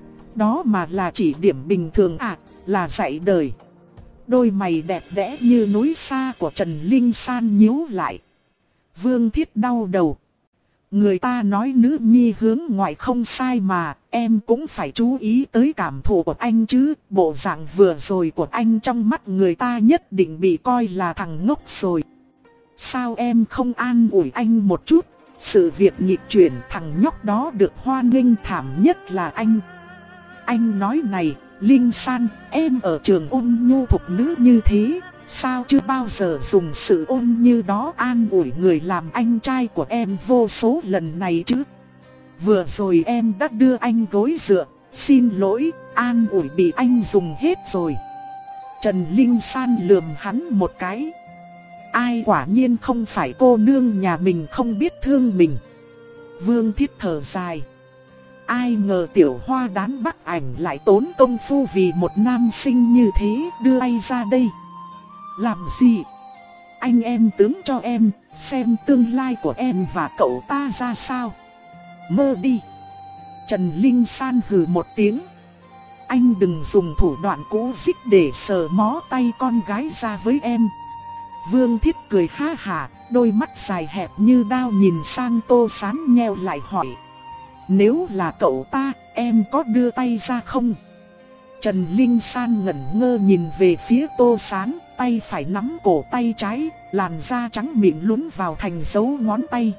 Đó mà là chỉ điểm bình thường à, là dạy đời. Đôi mày đẹp đẽ như núi xa của Trần Linh San nhíu lại. Vương Thiết đau đầu. Người ta nói nữ nhi hướng ngoại không sai mà, em cũng phải chú ý tới cảm thụ của anh chứ. Bộ dạng vừa rồi của anh trong mắt người ta nhất định bị coi là thằng ngốc rồi. Sao em không an ủi anh một chút? Sự việc nghịch chuyển, thằng nhóc đó được hoan nghênh, thảm nhất là anh. Anh nói này, Linh San, em ở trường ôn nhu thục nữ như thế, sao chưa bao giờ dùng sự ôn như đó an ủi người làm anh trai của em vô số lần này chứ? Vừa rồi em đã đưa anh gối dựa, xin lỗi, an ủi bị anh dùng hết rồi. Trần Linh San lườm hắn một cái. Ai quả nhiên không phải cô nương nhà mình không biết thương mình. Vương Thiết thở dài. Ai ngờ tiểu hoa đán Bắc Ảnh lại tốn công phu vì một nam sinh như thế đưa tay ra đây. Làm gì? Anh em tướng cho em, xem tương lai của em và cậu ta ra sao. Mơ đi. Trần Linh San hừ một tiếng. Anh đừng dùng thủ đoạn cũ dích để sờ mó tay con gái ra với em. Vương Thiết cười ha hả, đôi mắt dài hẹp như đao nhìn sang Tô Sán nheo lại hỏi. Nếu là cậu ta, em có đưa tay ra không? Trần Linh San ngẩn ngơ nhìn về phía Tô Sán, tay phải nắm cổ tay trái, làn da trắng mịn lún vào thành dấu ngón tay.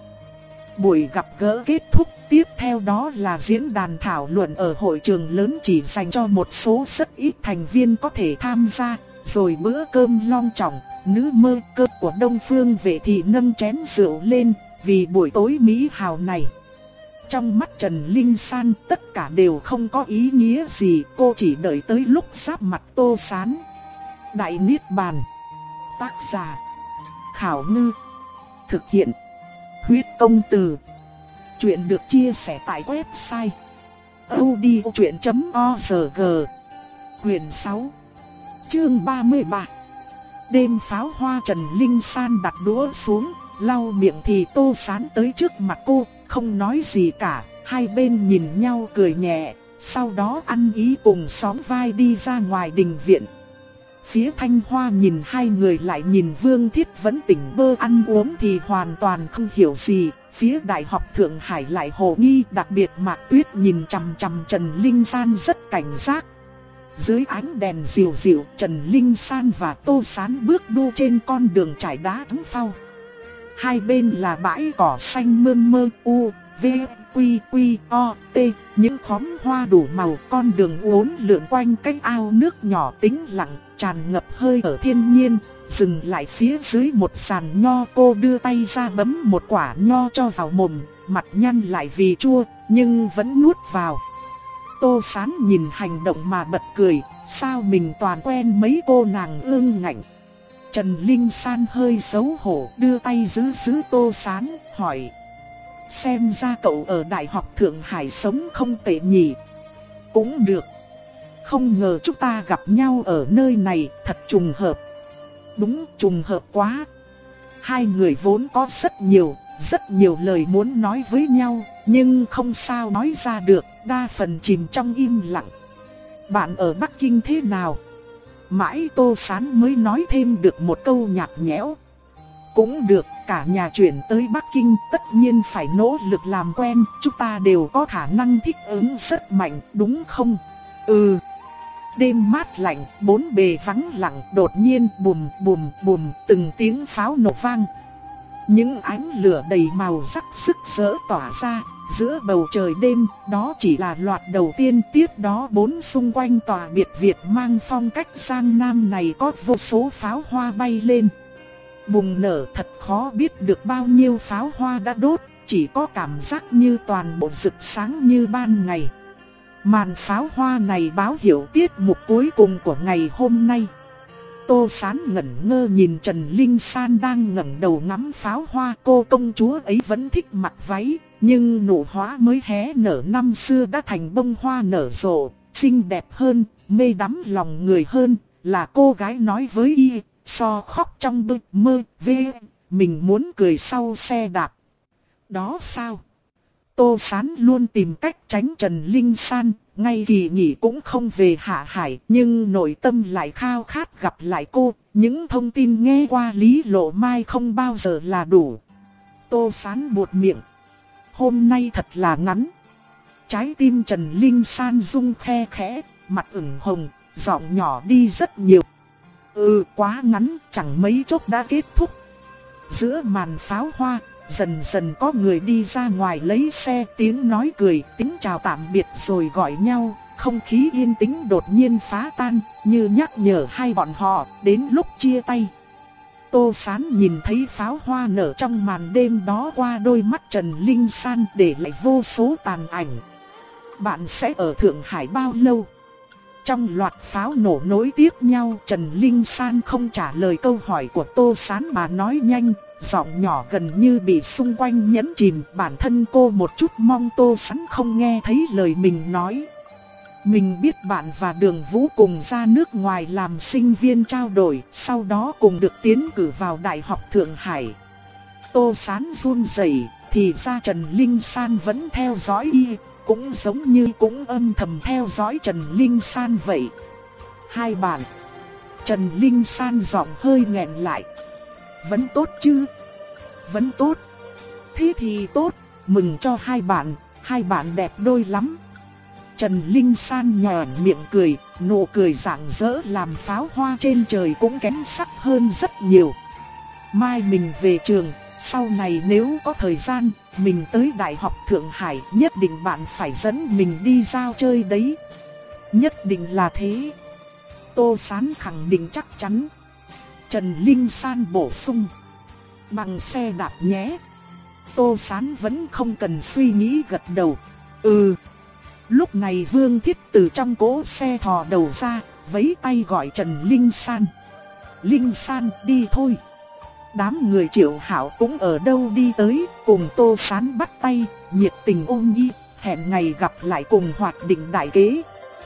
Buổi gặp gỡ kết thúc, tiếp theo đó là diễn đàn thảo luận ở hội trường lớn chỉ dành cho một số rất ít thành viên có thể tham gia, rồi bữa cơm long trọng, nữ mơ cơ của Đông Phương Vệ Thị nâng chén rượu lên, vì buổi tối mỹ hào này. Trong mắt Trần Linh San tất cả đều không có ý nghĩa gì, cô chỉ đợi tới lúc giáp mặt Tô Sán. Đại Niết Bàn. Tác giả Khảo Ngư. Thực hiện Huyết Công Từ. Chuyện được chia sẻ tại website audiochuyện chấm org. Quyền sáu, chương ba mươi ba. Đêm pháo hoa. Trần Linh San đặt đũa xuống, lau miệng thì Tô Sán tới trước mặt cô, không nói gì cả, hai bên nhìn nhau cười nhẹ, sau đó ăn ý cùng xóm vai đi ra ngoài đình viện. Phía Thanh Hoa nhìn hai người lại nhìn Vương Thiết vẫn tỉnh bơ ăn uống thì hoàn toàn không hiểu gì. Phía Đại học Thượng Hải lại hồ nghi, đặc biệt Mạc Tuyết nhìn chằm chằm Trần Linh San rất cảnh giác. Dưới ánh đèn dịu dịu, Trần Linh San và Tô Sán bước đu trên con đường trải đá trắng phau. Hai bên là bãi cỏ xanh mơn mơ u, v, quy quy o, t, những khóm hoa đủ màu, con đường uốn lượn quanh cái ao nước nhỏ tĩnh lặng, tràn ngập hơi ở thiên nhiên. Dừng lại phía dưới một sàn nho, cô đưa tay ra bấm một quả nho cho vào mồm, mặt nhăn lại vì chua, nhưng vẫn nuốt vào. Tô Sán nhìn hành động mà bật cười, sao mình toàn quen mấy cô nàng ương ngạnh. Trần Linh San hơi xấu hổ, đưa tay giữ giữ Tô Sán, hỏi. Xem ra cậu ở Đại học Thượng Hải sống không tệ nhỉ? Cũng được. Không ngờ chúng ta gặp nhau ở nơi này, thật trùng hợp. Đúng, trùng hợp quá. Hai người vốn có rất nhiều, rất nhiều lời muốn nói với nhau, nhưng không sao nói ra được, đa phần chìm trong im lặng. Bạn ở Bắc Kinh thế nào? Mãi Tô Sán mới nói thêm được một câu nhạt nhẽo. Cũng được, cả nhà chuyển tới Bắc Kinh tất nhiên phải nỗ lực làm quen, chúng ta đều có khả năng thích ứng rất mạnh, đúng không? Ừ. Đêm mát lạnh, bốn bề vắng lặng, đột nhiên bùm bùm bùm, từng tiếng pháo nổ vang. Những ánh lửa đầy màu sắc rực rỡ tỏa ra, giữa bầu trời đêm, đó chỉ là loạt đầu tiên, tiếp đó bốn xung quanh tòa biệt viện mang phong cách Giang Nam này có vô số pháo hoa bay lên. Bùng nở thật khó biết được bao nhiêu pháo hoa đã đốt, chỉ có cảm giác như toàn bộ rực sáng như ban ngày. Màn pháo hoa này báo hiệu tiết mục cuối cùng của ngày hôm nay. Tô Sán ngẩn ngơ nhìn Trần Linh San đang ngẩng đầu ngắm pháo hoa. Cô công chúa ấy vẫn thích mặc váy, nhưng nụ hoa mới hé nở năm xưa đã thành bông hoa nở rộ, xinh đẹp hơn, mê đắm lòng người hơn. Là cô gái nói với y, so khóc trong bơ mơ, vê, mình muốn cười sau xe đạp. Đó sao? Tô Sán luôn tìm cách tránh Trần Linh San, ngay kỳ nghỉ cũng không về Hạ Hải, nhưng nội tâm lại khao khát gặp lại cô. Những thông tin nghe qua Lý Lộ Mai không bao giờ là đủ. Tô Sán buột miệng. Hôm nay thật là ngắn. Trái tim Trần Linh San rung khe khẽ, mặt ửng hồng, giọng nhỏ đi rất nhiều. Ừ, quá ngắn, chẳng mấy chốc đã kết thúc. Giữa màn pháo hoa, dần dần có người đi ra ngoài lấy xe, tiếng nói cười, tiếng chào tạm biệt rồi gọi nhau. Không khí yên tĩnh đột nhiên phá tan, như nhắc nhở hai bọn họ, đến lúc chia tay. Tô Sán nhìn thấy pháo hoa nở trong màn đêm đó qua đôi mắt Trần Linh San để lại vô số tàn ảnh. Bạn sẽ ở Thượng Hải bao lâu? Trong loạt pháo nổ nối tiếp nhau, Trần Linh San không trả lời câu hỏi của Tô Sán mà nói nhanh, giọng nhỏ gần như bị xung quanh nhấn chìm. Bản thân cô một chút mong Tô Sán không nghe thấy lời mình nói. Mình biết bạn và Đường Vũ cùng ra nước ngoài làm sinh viên trao đổi, sau đó cùng được tiến cử vào Đại học Thượng Hải. Tô Sán run rẩy, thì ra Trần Linh San vẫn theo dõi y, cũng giống như cũng âm thầm theo dõi Trần Linh San vậy. Hai bạn. Trần Linh San giọng hơi nghẹn lại. Vẫn tốt chứ? Vẫn tốt. Thế thì tốt, mừng cho hai bạn, hai bạn đẹp đôi lắm. Trần Linh San nhòn miệng cười, nụ cười rạng rỡ làm pháo hoa trên trời cũng kém sắc hơn rất nhiều. Mai mình về trường, sau này nếu có thời gian, mình tới Đại học Thượng Hải, nhất định bạn phải dẫn mình đi giao chơi đấy. Nhất định là thế. Tô Sán khẳng định chắc chắn. Trần Linh San bổ sung. Bằng xe đạp nhé. Tô Sán vẫn không cần suy nghĩ gật đầu. Ừ. Lúc này Vương Thiết từ trong cỗ xe thò đầu ra, vẫy tay gọi Trần Linh San. Linh San, đi thôi. Đám người Triệu Hảo cũng ở đâu đi tới, cùng Tô Sán bắt tay, nhiệt tình ôm nhi, hẹn ngày gặp lại cùng hoạt định đại kế.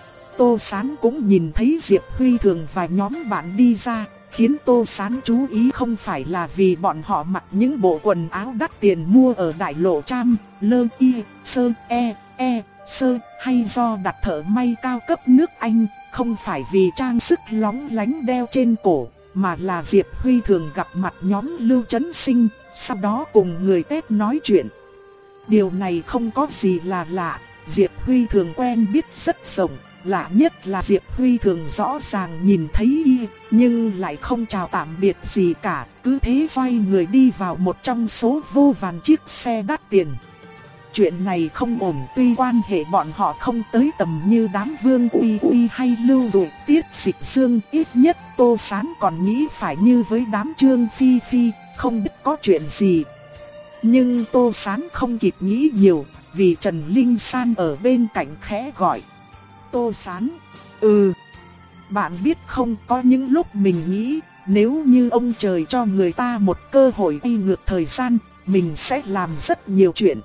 Tô Sán cũng nhìn thấy Diệp Huy Thường và nhóm bạn đi ra, khiến Tô Sán chú ý không phải là vì bọn họ mặc những bộ quần áo đắt tiền mua ở Đại Lộ Tram, Lơ Y, Sơ, E, E, Sơ, hay do đặt thợ may cao cấp nước Anh, không phải vì trang sức lóng lánh đeo trên cổ, mà là Diệp Huy Thường gặp mặt nhóm Lưu Chấn Sinh, sau đó cùng người Tết nói chuyện. Điều này không có gì là lạ, Diệp Huy Thường quen biết rất rộng, lạ nhất là Diệp Huy Thường rõ ràng nhìn thấy y, nhưng lại không chào tạm biệt gì cả, cứ thế xoay người đi vào một trong số vô vàn chiếc xe đắt tiền. Chuyện này không ổn, tuy quan hệ bọn họ không tới tầm như đám Vương Uy Uy hay Lưu Dụ, Tiết Dịch Dương, ít nhất Tô Sán còn nghĩ phải như với đám Trương Phi Phi, không biết có chuyện gì. Nhưng Tô Sán không kịp nghĩ nhiều, vì Trần Linh San ở bên cạnh khẽ gọi. Tô Sán, ừ, bạn biết không, có những lúc mình nghĩ, nếu như ông trời cho người ta một cơ hội đi ngược thời gian, mình sẽ làm rất nhiều chuyện.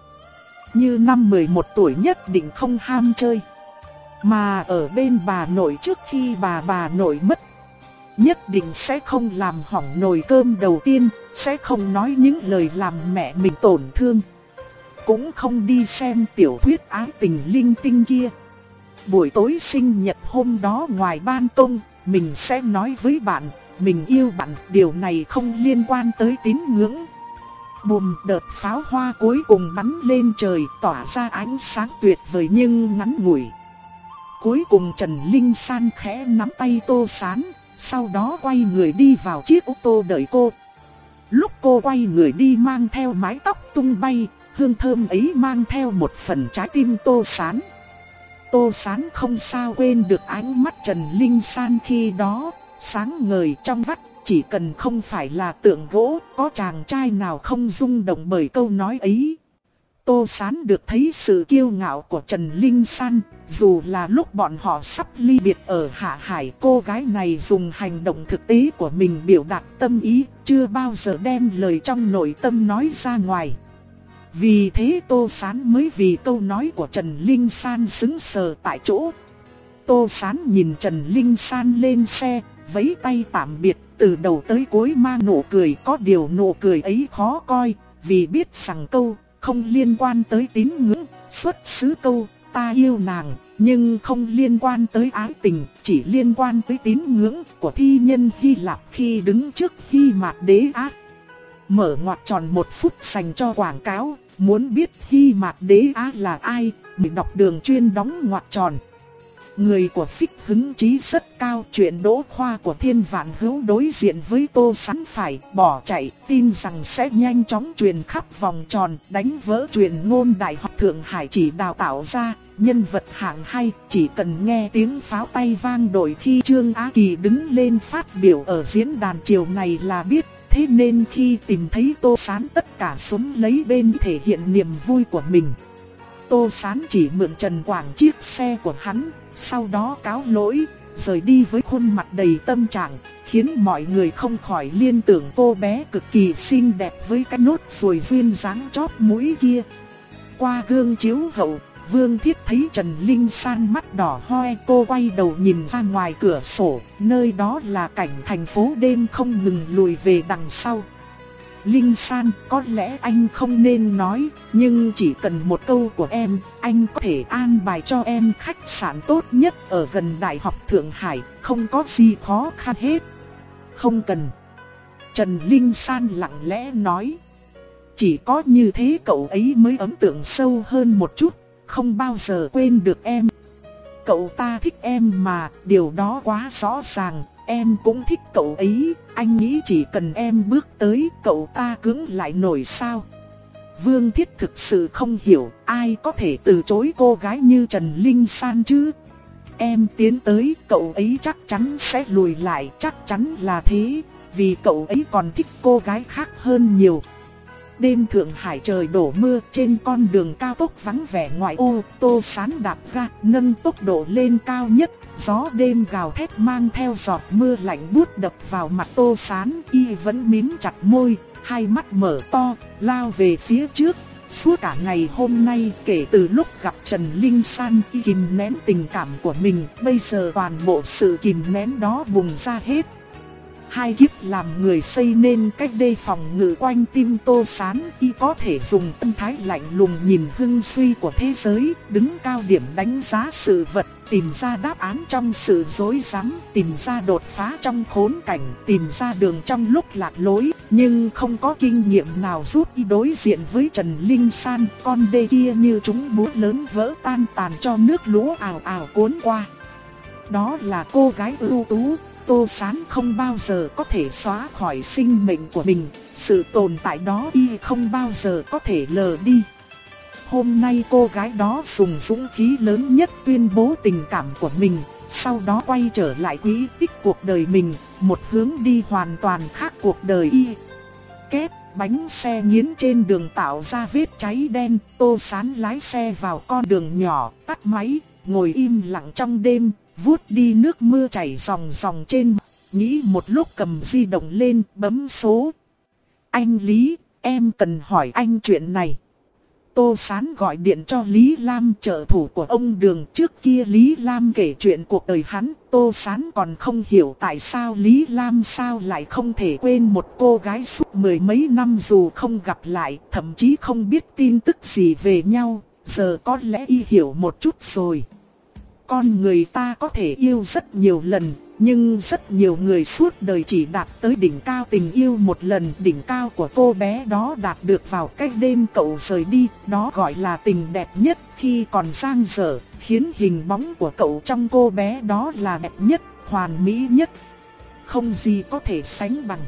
Như năm mười một tuổi nhất định không ham chơi, mà ở bên bà nội trước khi bà bà nội mất. nhất định sẽ không làm hỏng nồi cơm đầu tiên, sẽ không nói những lời làm mẹ mình tổn thương. Cũng không đi xem tiểu thuyết ái tình linh tinh kia. Buổi tối sinh nhật hôm đó ngoài ban công, mình sẽ nói với bạn, mình yêu bạn, điều này không liên quan tới tín ngưỡng. Bùm, đợt pháo hoa cuối cùng bắn lên trời, tỏa ra ánh sáng tuyệt vời nhưng ngắn ngủi. Cuối cùng Trần Linh San khẽ nắm tay Tô Sán, sau đó quay người đi vào chiếc ô tô đợi cô. Lúc cô quay người đi mang theo mái tóc tung bay, hương thơm ấy mang theo một phần trái tim Tô Sán. Tô Sán không sao quên được ánh mắt Trần Linh San khi đó, sáng ngời trong vắt, chỉ cần không phải là tượng gỗ, có chàng trai nào không rung động bởi câu nói ấy. Tô Sán được thấy sự kiêu ngạo của Trần Linh San, dù là lúc bọn họ sắp ly biệt ở Hạ Hải, cô gái này dùng hành động thực tế của mình biểu đạt tâm ý, chưa bao giờ đem lời trong nội tâm nói ra ngoài. Vì thế Tô Sán mới vì câu nói của Trần Linh San sững sờ tại chỗ. Tô Sán nhìn Trần Linh San lên xe, vẫy tay tạm biệt, từ đầu tới cuối mang nụ cười, có điều nụ cười ấy khó coi, vì biết rằng câu không liên quan tới tín ngưỡng, xuất xứ câu ta yêu nàng, nhưng không liên quan tới ái tình, chỉ liên quan tới tín ngưỡng của thi nhân Hy Lạp khi đứng trước Hy Mạt Đế Á. Mở ngoặc tròn một phút dành cho quảng cáo, muốn biết Hy Mạt Đế Á là ai, mình đọc đường chuyên đóng ngoặc tròn. Người của Phích hứng chí rất cao, chuyện Đỗ Khoa của Thiên Vạn Hữu đối diện với Tô Sán phải bỏ chạy, tin rằng sẽ nhanh chóng truyền khắp vòng tròn, đánh vỡ truyền ngôn Đại học Thượng Hải chỉ đào tạo ra, nhân vật hạng hay, chỉ cần nghe tiếng pháo tay vang đội khi Trương Á Kỳ đứng lên phát biểu ở diễn đàn chiều này là biết. Thế nên khi tìm thấy Tô Sán tất cả súng lấy bên thể hiện niềm vui của mình. Tô Sán chỉ mượn Trần Quảng chiếc xe của hắn, sau đó cáo lỗi, rời đi với khuôn mặt đầy tâm trạng, khiến mọi người không khỏi liên tưởng cô bé cực kỳ xinh đẹp với cái nốt ruồi duyên dáng chóp mũi kia. Qua gương chiếu hậu, Vương Thiết thấy Trần Linh San mắt đỏ hoe, cô quay đầu nhìn ra ngoài cửa sổ, nơi đó là cảnh thành phố đêm không ngừng lùi về đằng sau. Linh San, có lẽ anh không nên nói, nhưng chỉ cần một câu của em, anh có thể an bài cho em khách sạn tốt nhất ở gần Đại học Thượng Hải, không có gì khó khăn hết. Không cần. Trần Linh San lặng lẽ nói. Chỉ có như thế cậu ấy mới ấn tượng sâu hơn một chút, không bao giờ quên được em. Cậu ta thích em mà, điều đó quá rõ ràng. Em cũng thích cậu ấy, anh nghĩ chỉ cần em bước tới, cậu ta cứng lại nổi sao? Vương Thiết thực sự không hiểu, ai có thể từ chối cô gái như Trần Linh San chứ? Em tiến tới, cậu ấy chắc chắn sẽ lùi lại, chắc chắn là thế, vì cậu ấy còn thích cô gái khác hơn nhiều. Đêm Thượng Hải trời đổ mưa, trên con đường cao tốc vắng vẻ ngoại ô, Tô Sán đạp ga, nâng tốc độ lên cao nhất, gió đêm gào thét mang theo giọt mưa lạnh buốt đập vào mặt Tô Sán, y vẫn mím chặt môi, hai mắt mở to, lao về phía trước. Suốt cả ngày hôm nay, kể từ lúc gặp Trần Linh San, y kìm nén tình cảm của mình, bây giờ toàn bộ sự kìm nén đó bùng ra hết. Hai kiếp làm người xây nên cách đê phòng ngự quanh tim Tô Sán, y có thể dùng tâm thái lạnh lùng nhìn hưng suy của thế giới, đứng cao điểm đánh giá sự vật, tìm ra đáp án trong sự rối rắm, tìm ra đột phá trong khốn cảnh, tìm ra đường trong lúc lạc lối, nhưng không có kinh nghiệm nào giúp y đối diện với Trần Linh San, con đê kia như trúng búa lớn vỡ tan tàn cho nước lũ ào ào cuốn qua. Đó là cô gái ưu tú. Tô Sán không bao giờ có thể xóa khỏi sinh mệnh của mình, sự tồn tại đó y không bao giờ có thể lờ đi. Hôm nay cô gái đó dùng dũng khí lớn nhất tuyên bố tình cảm của mình, sau đó quay trở lại quỹ tích cuộc đời mình, một hướng đi hoàn toàn khác cuộc đời y. Két, bánh xe nghiến trên đường tạo ra vết cháy đen, Tô Sán lái xe vào con đường nhỏ, tắt máy, ngồi im lặng trong đêm. Vuốt đi nước mưa chảy ròng ròng trên mặt, nghĩ một lúc cầm di động lên, bấm số. Anh Lý, em cần hỏi anh chuyện này. Tô Sán gọi điện cho Lý Lam, trợ thủ của ông Đường. Trước kia Lý Lam kể chuyện cuộc đời hắn, Tô Sán còn không hiểu tại sao Lý Lam sao lại không thể quên một cô gái suốt mười mấy năm dù không gặp lại, thậm chí không biết tin tức gì về nhau. Giờ có lẽ y hiểu một chút rồi. Con người ta có thể yêu rất nhiều lần, nhưng rất nhiều người suốt đời chỉ đạt tới đỉnh cao tình yêu một lần. Đỉnh cao của cô bé đó đạt được vào cái đêm cậu rời đi, đó gọi là tình đẹp nhất khi còn dang dở, khiến hình bóng của cậu trong cô bé đó là đẹp nhất, hoàn mỹ nhất. Không gì có thể sánh bằng.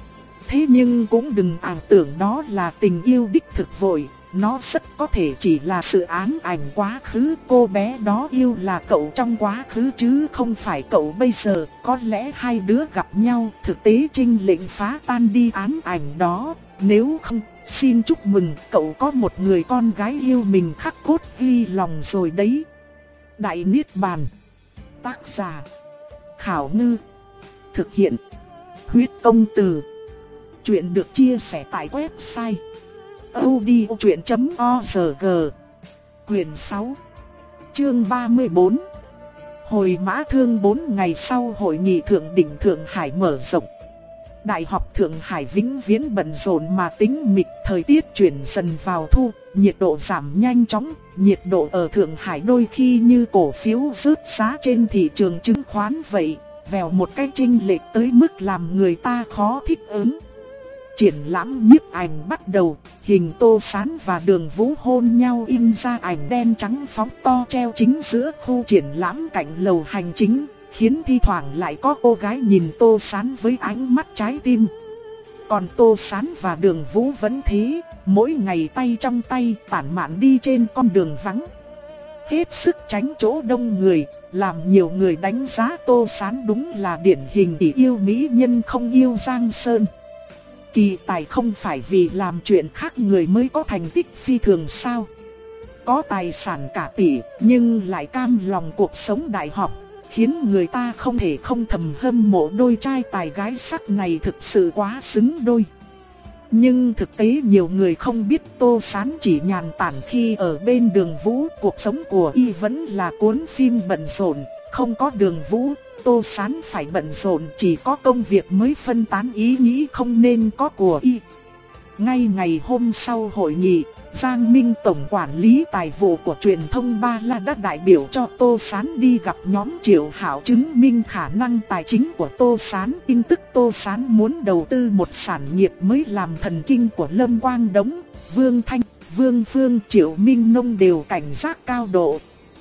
Thế nhưng cũng đừng ảo tưởng đó là tình yêu đích thực vội. Nó rất có thể chỉ là sự ám ảnh quá khứ. Cô bé đó yêu là cậu trong quá khứ chứ không phải cậu bây giờ. Có lẽ hai đứa gặp nhau, thực tế chênh lệch phá tan đi ám ảnh đó. Nếu không, xin chúc mừng, cậu có một người con gái yêu mình khắc cốt ghi lòng rồi đấy. Đại Niết Bàn. Tác giả Khảo Ngư. Thực hiện Huyết Công Từ. Chuyện được chia sẻ tại website audiochuyện chấm org. Quyển sáu, chương ba mươi bốn. Hồi Mã Thương. Bốn ngày sau, hội nghị thượng đỉnh Thượng Hải mở rộng. Đại học Thượng Hải vĩnh viễn bận rộn mà tĩnh mịch. Thời tiết chuyển dần vào thu, nhiệt độ giảm nhanh chóng. Nhiệt độ ở Thượng Hải đôi khi như cổ phiếu rớt giá trên thị trường chứng khoán vậy, vèo một cái chênh lệch tới mức làm người ta khó thích ứng. Triển lãm nhiếp ảnh bắt đầu, hình Tô Sán và Đường Vũ hôn nhau in ra ảnh đen trắng phóng to treo chính giữa khu triển lãm cạnh lầu hành chính, khiến thi thoảng lại có cô gái nhìn Tô Sán với ánh mắt trái tim. Còn Tô Sán và Đường Vũ vẫn thế, mỗi ngày tay trong tay tản mạn đi trên con đường vắng, hết sức tránh chỗ đông người, làm nhiều người đánh giá Tô Sán đúng là điển hình chỉ yêu mỹ nhân không yêu giang sơn. Kỳ tài không phải vì làm chuyện khác người mới có thành tích phi thường sao? Có tài sản cả tỷ nhưng lại cam lòng cuộc sống đại học, khiến người ta không thể không thầm hâm mộ đôi trai tài gái sắc này thực sự quá xứng đôi. Nhưng thực tế nhiều người không biết Tô Sán chỉ nhàn tản khi ở bên Đường Vũ, cuộc sống của y vẫn là cuốn phim bận rộn, không có Đường Vũ, Tô Sán phải bận rộn, chỉ có công việc mới phân tán ý nghĩ không nên có của y. Ngay ngày hôm sau hội nghị, Giang Minh tổng quản lý tài vụ của truyền thông Ba La đã đại biểu cho Tô Sán đi gặp nhóm Triệu Hạo chứng minh khả năng tài chính của Tô Sán. Tin tức Tô Sán muốn đầu tư một sản nghiệp mới làm thần kinh của Lâm Quang Đống, Vương Thanh, Vương Phương, Triệu Minh Nông đều cảnh giác cao độ.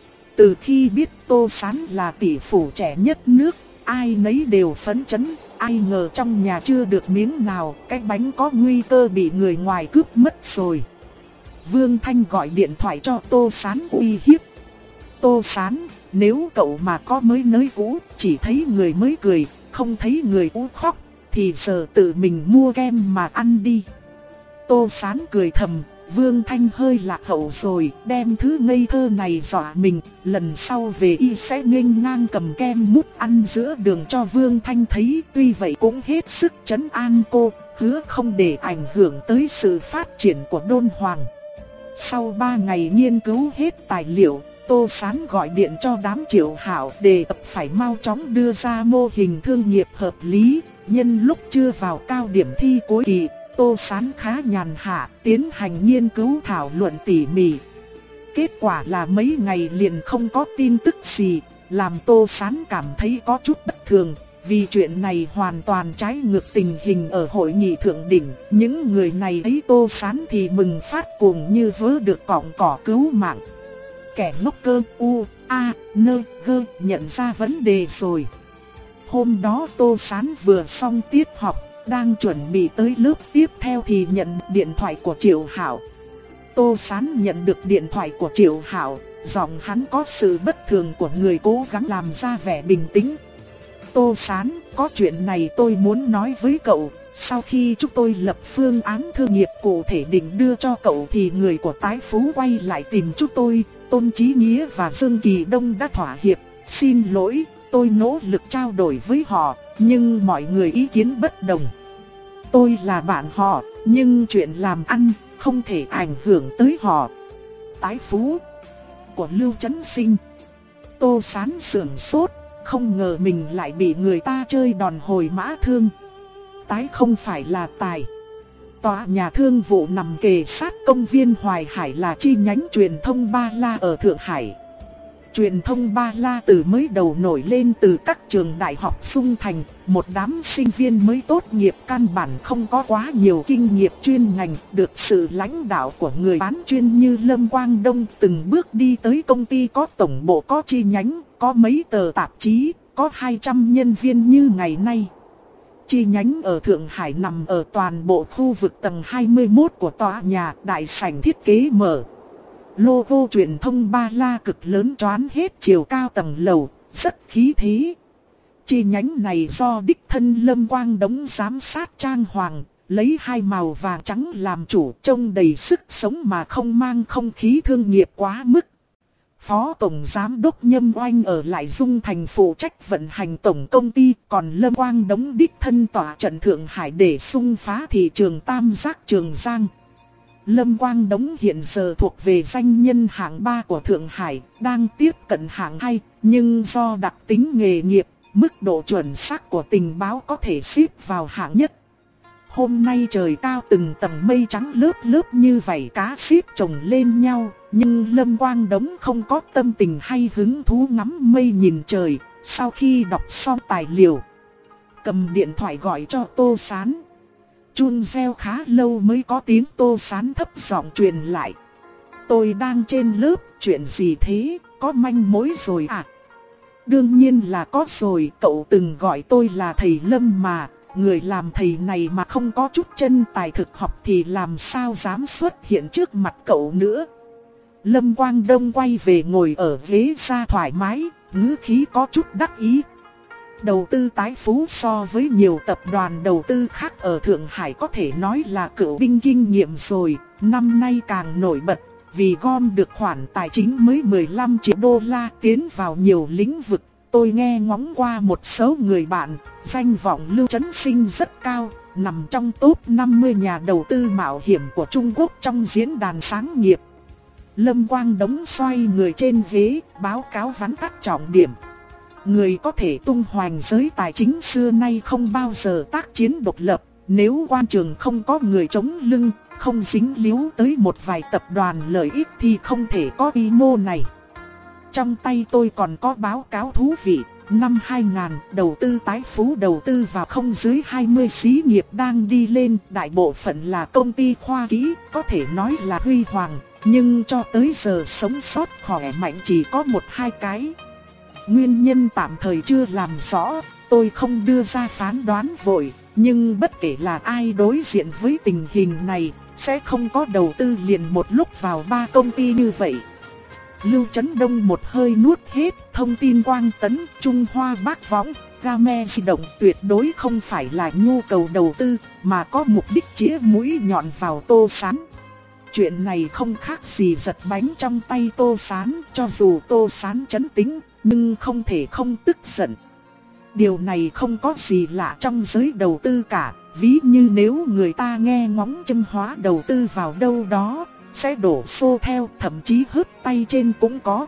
Từ khi biết Tô Sán là tỷ phú trẻ nhất nước, ai nấy đều phấn chấn, ai ngờ trong nhà chưa được miếng nào, cái bánh có nguy cơ bị người ngoài cướp mất rồi. Vương Thanh gọi điện thoại cho Tô Sán uy hiếp. Tô Sán, nếu cậu mà có mới nới cũ, chỉ thấy người mới cười, không thấy người cũ khóc, thì giờ tự mình mua kem mà ăn đi. Tô Sán cười thầm, Vương Thanh hơi lạc hậu rồi, đem thứ ngây thơ này dọa mình, lần sau về y sẽ nghênh ngang cầm kem mút ăn giữa đường cho Vương Thanh thấy. Tuy vậy cũng hết sức trấn an cô, hứa không để ảnh hưởng tới sự phát triển của Đôn Hoàng. Sau ba ngày nghiên cứu hết tài liệu, Tô Sán gọi điện cho đám Triệu Hạo đề ập phải mau chóng đưa ra mô hình thương nghiệp hợp lý. Nhân lúc chưa vào cao điểm thi cuối kỳ, Tô Sán khá nhàn hạ, tiến hành nghiên cứu thảo luận tỉ mỉ. Kết quả là mấy ngày liền không có tin tức gì, làm Tô Sán cảm thấy có chút bất thường. Vì chuyện này hoàn toàn trái ngược tình hình ở hội nghị thượng đỉnh. Những người này thấy Tô Sán thì mừng phát cuồng như vớ được cọng cỏ cứu mạng. Kẻ ngốc cơ u, a, nơ, gơ nhận ra vấn đề rồi. Hôm đó Tô Sán vừa xong tiết học, đang chuẩn bị tới lớp tiếp theo thì nhận điện thoại của Triệu Hạo. Tô Sán nhận được điện thoại của Triệu Hạo, giọng hắn có sự bất thường của người cố gắng làm ra vẻ bình tĩnh. Tô Sán, có chuyện này tôi muốn nói với cậu. Sau khi chúng tôi lập phương án thương nghiệp cụ thể định đưa cho cậu thì người của Tái Phú quay lại tìm chúng tôi. Tôn Chí Nghĩa và Dương Kỳ Đông đã thỏa hiệp. Xin lỗi, tôi nỗ lực trao đổi với họ, nhưng mọi người ý kiến bất đồng. Tôi là bạn họ, nhưng chuyện làm ăn không thể ảnh hưởng tới họ. tái phú của Lưu Chấn Sinh. Tô Sán sửng sốt, không ngờ mình lại bị người ta chơi đòn hồi mã thương. Tái không phải là tài. Tòa nhà thương vụ nằm kề sát công viên Hoài Hải là chi nhánh truyền thông Ba La ở Thượng Hải. Truyền thông Ba La từ mới đầu nổi lên từ các trường đại học xung thành, một đám sinh viên mới tốt nghiệp căn bản không có quá nhiều kinh nghiệm chuyên ngành, được sự lãnh đạo của người bán chuyên như Lâm Quang Đông từng bước đi tới công ty có tổng bộ, có chi nhánh, có mấy tờ tạp chí, có hai trăm nhân viên như ngày nay. Chi nhánh ở Thượng Hải nằm ở toàn bộ khu vực tầng hai mươi mốt của tòa nhà, đại sảnh thiết kế mở. Logo truyền thông Ba La cực lớn choán hết chiều cao tầng lầu, rất khí thế. Chi nhánh này do đích thân Lâm Quang Đống giám sát trang hoàng, lấy hai màu vàng trắng làm chủ, trông đầy sức sống mà không mang không khí thương nghiệp quá mức. Phó Tổng Giám đốc Nhâm Oanh ở lại Dung Thành phụ trách vận hành tổng công ty, còn Lâm Quang Đống đích thân tỏa trận Thượng Hải để xung phá thị trường tam giác Trường Giang. Lâm Quang Đống hiện giờ thuộc về danh nhân hạng ba của Thượng Hải, đang tiếp cận hạng hai, nhưng do đặc tính nghề nghiệp, mức độ chuẩn xác của tình báo có thể xếp vào hạng nhất. Hôm nay trời cao từng tầng mây trắng lớp lớp như vảy cá xếp chồng lên nhau, nhưng Lâm Quang Đống không có tâm tình hay hứng thú ngắm mây nhìn trời. Sau khi đọc xong tài liệu, cầm điện thoại gọi cho Tô Sán. Chuông reo khá lâu mới có tiếng Tô Sán thấp giọng truyền lại. Tôi đang trên lớp, chuyện gì thế, có manh mối rồi à? Đương nhiên là có rồi, cậu từng gọi tôi là thầy Lâm mà. Người làm thầy này mà không có chút chân tài thực học thì làm sao dám xuất hiện trước mặt cậu nữa. Lâm Quang Đông quay về ngồi ở ghế ra thoải mái, ngữ khí có chút đắc ý. Đầu tư tái phú so với nhiều tập đoàn đầu tư khác ở Thượng Hải có thể nói là cựu binh kinh nghiệm rồi, năm nay càng nổi bật, vì gom được khoản tài chính mới mười lăm triệu đô la tiến vào nhiều lĩnh vực. Tôi nghe ngóng qua một số người bạn, danh vọng Lưu Chấn Sinh rất cao, nằm trong top năm mươi nhà đầu tư mạo hiểm của Trung Quốc trong diễn đàn sáng nghiệp. Lâm Quang Đống xoay người trên ghế, báo cáo vắn tắt trọng điểm. Người có thể tung hoành giới tài chính xưa nay không bao giờ tác chiến độc lập, nếu quan trường không có người chống lưng, không dính líu tới một vài tập đoàn lợi ích thì không thể có quy mô này. Trong tay tôi còn có báo cáo thú vị, năm hai nghìn đầu tư tái phú đầu tư vào không dưới hai mươi xí nghiệp đang đi lên, đại bộ phận là công ty khoa kỹ, có thể nói là huy hoàng, nhưng cho tới giờ sống sót khỏe mạnh chỉ có một hai cái. Nguyên nhân tạm thời chưa làm rõ, tôi không đưa ra phán đoán vội, nhưng bất kể là ai đối diện với tình hình này, sẽ không có đầu tư liền một lúc vào ba công ty như vậy. Lưu Chấn Đông một hơi nuốt hết, thông tin Quang Tấn, Trung Hoa Bác Võng, Game di động tuyệt đối không phải là nhu cầu đầu tư, mà có mục đích chĩa mũi nhọn vào Tô Sán. Chuyện này không khác gì giật bánh trong tay Tô Sán, cho dù Tô Sán trấn tĩnh, nhưng không thể không tức giận. Điều này không có gì lạ trong giới đầu tư cả, ví như nếu người ta nghe ngóng châm hóa đầu tư vào đâu đó, sẽ đổ xô theo, thậm chí hớt tay trên cũng có.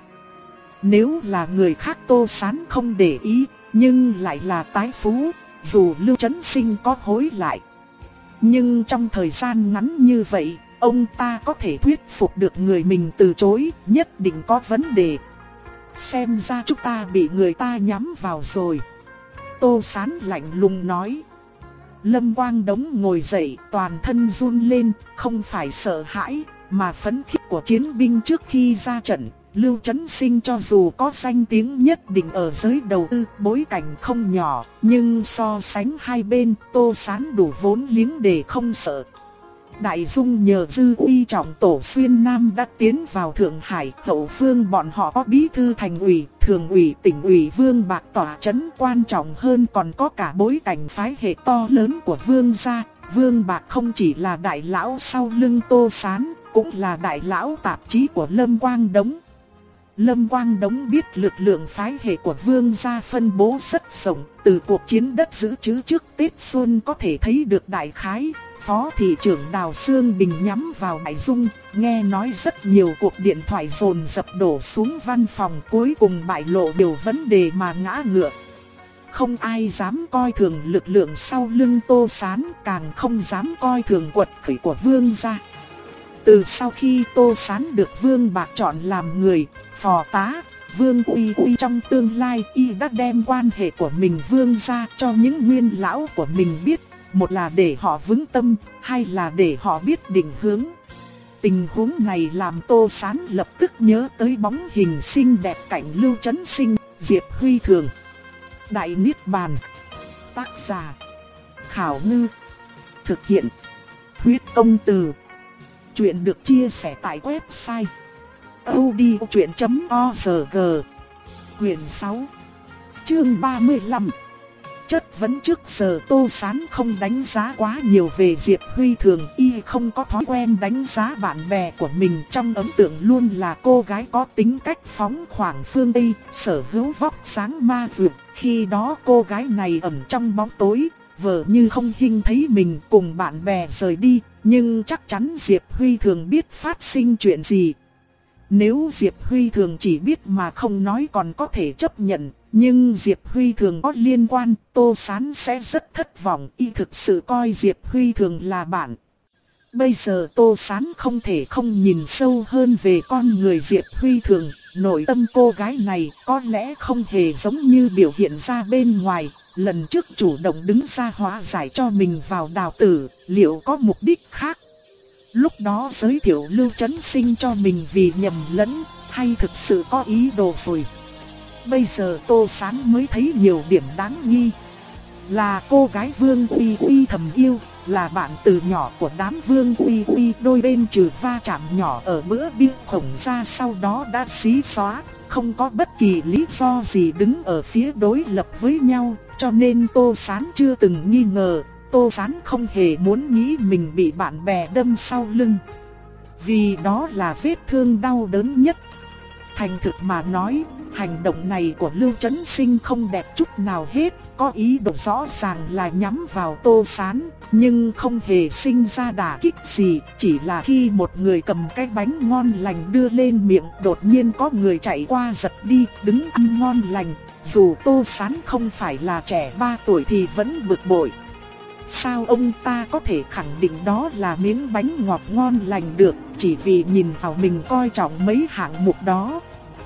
Nếu là người khác Tô Sán không để ý, nhưng lại là tái phú, dù Lưu Chấn Sinh có hối lại. Nhưng trong thời gian ngắn như vậy, ông ta có thể thuyết phục được người mình từ chối, nhất định có vấn đề. Xem ra chúng ta bị người ta nhắm vào rồi. Tô Sán lạnh lùng nói. Lâm Quang Đống ngồi dậy, toàn thân run lên, không phải sợ hãi, mà phấn khích của chiến binh trước khi ra trận. Lưu Chấn Sinh cho dù có danh tiếng nhất định ở giới đầu tư, bối cảnh không nhỏ, nhưng so sánh hai bên, Tô Sán đủ vốn liếng để không sợ. Đại Dung nhờ dư uy trọng tổ xuyên Nam đã tiến vào Thượng Hải, hậu phương bọn họ có bí thư thành ủy, thường ủy tỉnh ủy Vương Bạc tỏa chấn, quan trọng hơn còn có cả bối cảnh phái hệ to lớn của Vương gia. Vương Bạc không chỉ là đại lão sau lưng Tô Sán, cũng là đại lão tạp chí của Lâm Quang Đống. Lâm Quang Đống biết lực lượng phái hệ của Vương gia phân bố rất rộng, từ cuộc chiến đất giữ chứ trước Tết Xuân có thể thấy được đại khái. Phó thị trưởng Đào Sương Bình nhắm vào Đại Dung, nghe nói rất nhiều cuộc điện thoại dồn dập đổ xuống văn phòng, cuối cùng bại lộ điều vấn đề mà ngã ngựa. Không ai dám coi thường lực lượng sau lưng Tô Sán, càng không dám coi thường quật khởi của Vương gia. Từ sau khi Tô Sán được Vương Bạc chọn làm người phò tá, Vương Uy Uy trong tương lai y đã đem quan hệ của mình Vương gia cho những nguyên lão của mình biết. Một là để họ vững tâm, hai là để họ biết định hướng. Tình huống này làm Tô Sán lập tức nhớ tới bóng hình xinh đẹp cạnh Lưu Chấn Sinh, Diệp Huy Thường. Đại Niết Bàn. Tác giả Khảo Ngư. Thực hiện Huyết Công Từ. Chuyện được chia sẻ tại website audiochuyện chấm org. Quyển sáu, chương ba mươi lăm. Chất vấn. Trước giờ Tô Sán không đánh giá quá nhiều về Diệp Huy Thường, y không có thói quen đánh giá bạn bè của mình, trong ấn tượng luôn là cô gái có tính cách phóng khoáng phương Tây, sở hữu vóc dáng ma dược. Khi đó cô gái này ẩn trong bóng tối, vờ như không hình thấy mình cùng bạn bè rời đi, nhưng chắc chắn Diệp Huy Thường biết phát sinh chuyện gì. Nếu Diệp Huy Thường chỉ biết mà không nói còn có thể chấp nhận, nhưng Diệp Huy Thường có liên quan, Tô Sán sẽ rất thất vọng, y thực sự coi Diệp Huy Thường là bạn. Bây giờ Tô Sán không thể không nhìn sâu hơn về con người Diệp Huy Thường, nội tâm cô gái này có lẽ không hề giống như biểu hiện ra bên ngoài. Lần trước chủ động đứng ra hóa giải cho mình vào Đào Tử, liệu có mục đích khác? Lúc đó giới thiệu Lưu Chấn Sinh cho mình vì nhầm lẫn, hay thực sự có ý đồ rồi? Bây giờ Tô Sán mới thấy nhiều điểm đáng nghi. Là cô gái Vương Uy Uy thầm yêu, là bạn từ nhỏ của đám Vương Uy Uy, đôi bên trừ va chạm nhỏ ở bữa bia khổng ra sau đó đã xí xóa, không có bất kỳ lý do gì đứng ở phía đối lập với nhau, cho nên Tô Sán chưa từng nghi ngờ. Tô Sán không hề muốn nghĩ mình bị bạn bè đâm sau lưng, vì đó là vết thương đau đớn nhất. Thành thực mà nói, hành động này của Lưu Chấn Sinh không đẹp chút nào hết, có ý đồ rõ ràng là nhắm vào Tô Sán, nhưng không hề sinh ra đả kích gì, chỉ là khi một người cầm cái bánh ngon lành đưa lên miệng, đột nhiên có người chạy qua giật đi, đứng ăn ngon lành, dù Tô Sán không phải là trẻ ba tuổi thì vẫn bực bội. Sao ông ta có thể khẳng định đó là miếng bánh ngọt ngon lành được, chỉ vì nhìn vào mình coi trọng mấy hạng mục đó?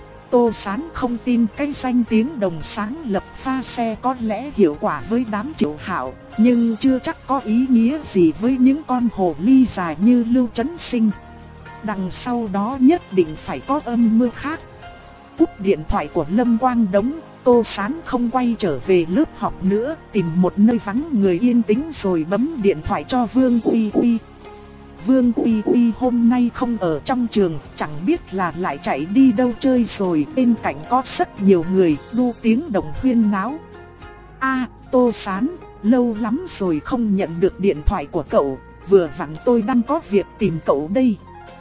Tô Sán không tin cái danh tiếng đồng sáng lập pha xe có lẽ hiệu quả với đám Triệu Hạo, nhưng chưa chắc có ý nghĩa gì với những con hồ ly dài như Lưu Chấn Sinh. Đằng sau đó nhất định phải có âm mưu khác. Cúp điện thoại của Lâm Quang Đống, Tô Sán không quay trở về lớp học nữa, tìm một nơi vắng người yên tĩnh rồi bấm điện thoại cho Vương Uy Uy. Vương Uy Uy hôm nay không ở trong trường, chẳng biết là lại chạy đi đâu chơi rồi, bên cạnh có rất nhiều người, đu tiếng động huyên náo. A, Tô Sán, lâu lắm rồi không nhận được điện thoại của cậu, vừa vặn tôi đang có việc tìm cậu đây.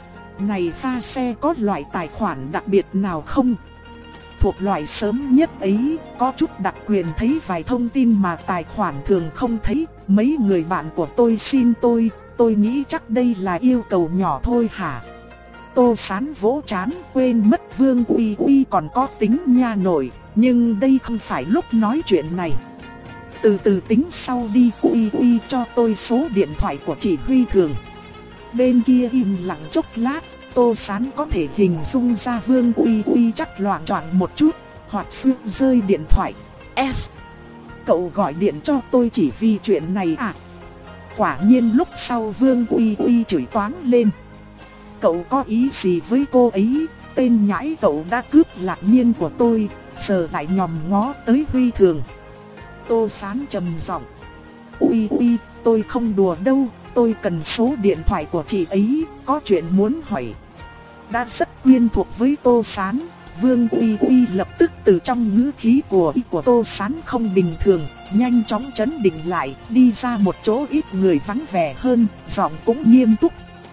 Này pha xe có loại tài khoản đặc biệt nào không? Thuộc loại sớm nhất ấy, có chút đặc quyền thấy vài thông tin mà tài khoản thường không thấy. Mấy người bạn của tôi xin tôi, tôi nghĩ chắc đây là yêu cầu nhỏ thôi hả? Tô Sán vỗ trán, quên mất Vương Uy Uy còn có tính nha nổi, nhưng đây không phải lúc nói chuyện này. Từ từ tính sau đi. Uy Uy cho tôi số điện thoại của chị Huy Thường. Bên kia im lặng chốc lát, Tô Sán có thể hình dung ra Vương Uy Uy chắc loạng choạng một chút, hoặc suýt rơi điện thoại. F. Cậu gọi điện cho tôi chỉ vì chuyện này à? Quả nhiên lúc sau Vương Uy Uy chửi toáng lên. Cậu có ý gì với cô ấy? Tên nhãi cậu đã cướp Lạc Nhiên của tôi, giờ lại nhòm ngó tới Huy Thường. Tô Sán trầm giọng. Uy Uy, tôi không đùa đâu, tôi cần số điện thoại của chị ấy, có chuyện muốn hỏi. Đã rất quen thuộc với Tô Sán, Vương Uy Uy lập tức từ trong ngữ khí của ý của Tô Sán không bình thường, nhanh chóng trấn định lại, đi ra một chỗ ít người vắng vẻ hơn, giọng cũng nghiêm túc.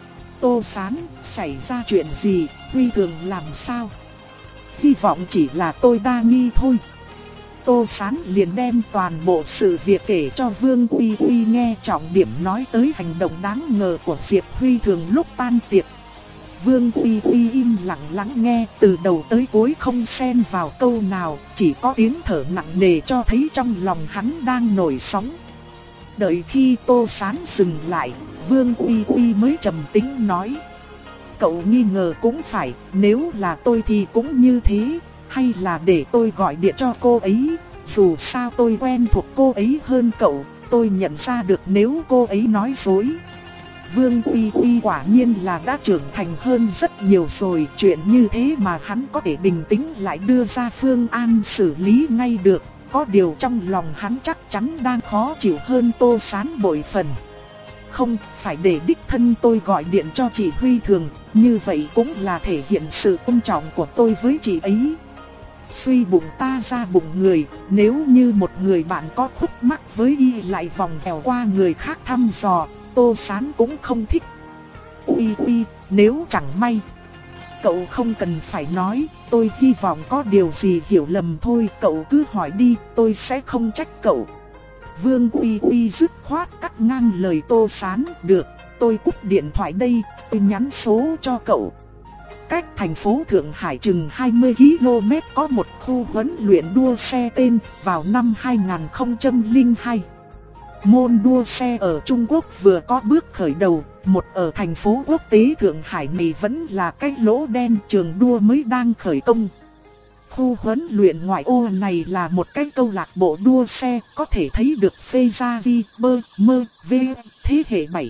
Tô Sán, xảy ra chuyện gì, Huy Thường làm sao? Hy vọng chỉ là tôi đa nghi thôi. Tô Sán liền đem toàn bộ sự việc kể cho Vương Uy Uy nghe, trọng điểm nói tới hành động đáng ngờ của Diệp Huy Thường lúc tan tiệc. Vương Uy Uy im lặng lắng nghe, từ đầu tới cuối không xen vào câu nào, chỉ có tiếng thở nặng nề cho thấy trong lòng hắn đang nổi sóng. Đợi khi Tô Sán dừng lại, Vương Uy Uy mới trầm tĩnh nói: cậu nghi ngờ cũng phải, nếu là tôi thì cũng như thế, hay là để tôi gọi điện cho cô ấy, dù sao tôi quen thuộc cô ấy hơn cậu, tôi nhận ra được nếu cô ấy nói dối. Vương Uy Uy quả nhiên là đã trưởng thành hơn rất nhiều rồi, chuyện như thế mà hắn có thể bình tĩnh lại đưa ra phương án xử lý ngay được, có điều trong lòng hắn chắc chắn đang khó chịu hơn Tô Sán bội phần. Không, phải để đích thân tôi gọi điện cho chị Huy Thường, như vậy cũng là thể hiện sự tôn trọng của tôi với chị ấy. Suy bụng ta ra bụng người, nếu như một người bạn có khúc mắc với y lại vòng vèo qua người khác thăm dò, Tô Sán cũng không thích. Uy Uy, nếu chẳng may, cậu không cần phải nói, tôi hy vọng có điều gì hiểu lầm thôi, cậu cứ hỏi đi, tôi sẽ không trách cậu. Vương Uy Uy dứt khoát cắt ngang lời Tô Sán, được, tôi cúp điện thoại đây, tôi nhắn số cho cậu. Cách thành phố Thượng Hải chừng hai mươi ki lô mét có một khu huấn luyện đua xe tên, vào năm hai nghìn không trăm lẻ hai. Môn đua xe ở Trung Quốc vừa có bước khởi đầu, một ở thành phố quốc tế Thượng Hải này vẫn là cái lỗ đen, trường đua mới đang khởi công. Khu huấn luyện ngoại ô này là một cái câu lạc bộ đua xe, có thể thấy được Ferrari, B M W thế hệ bảy,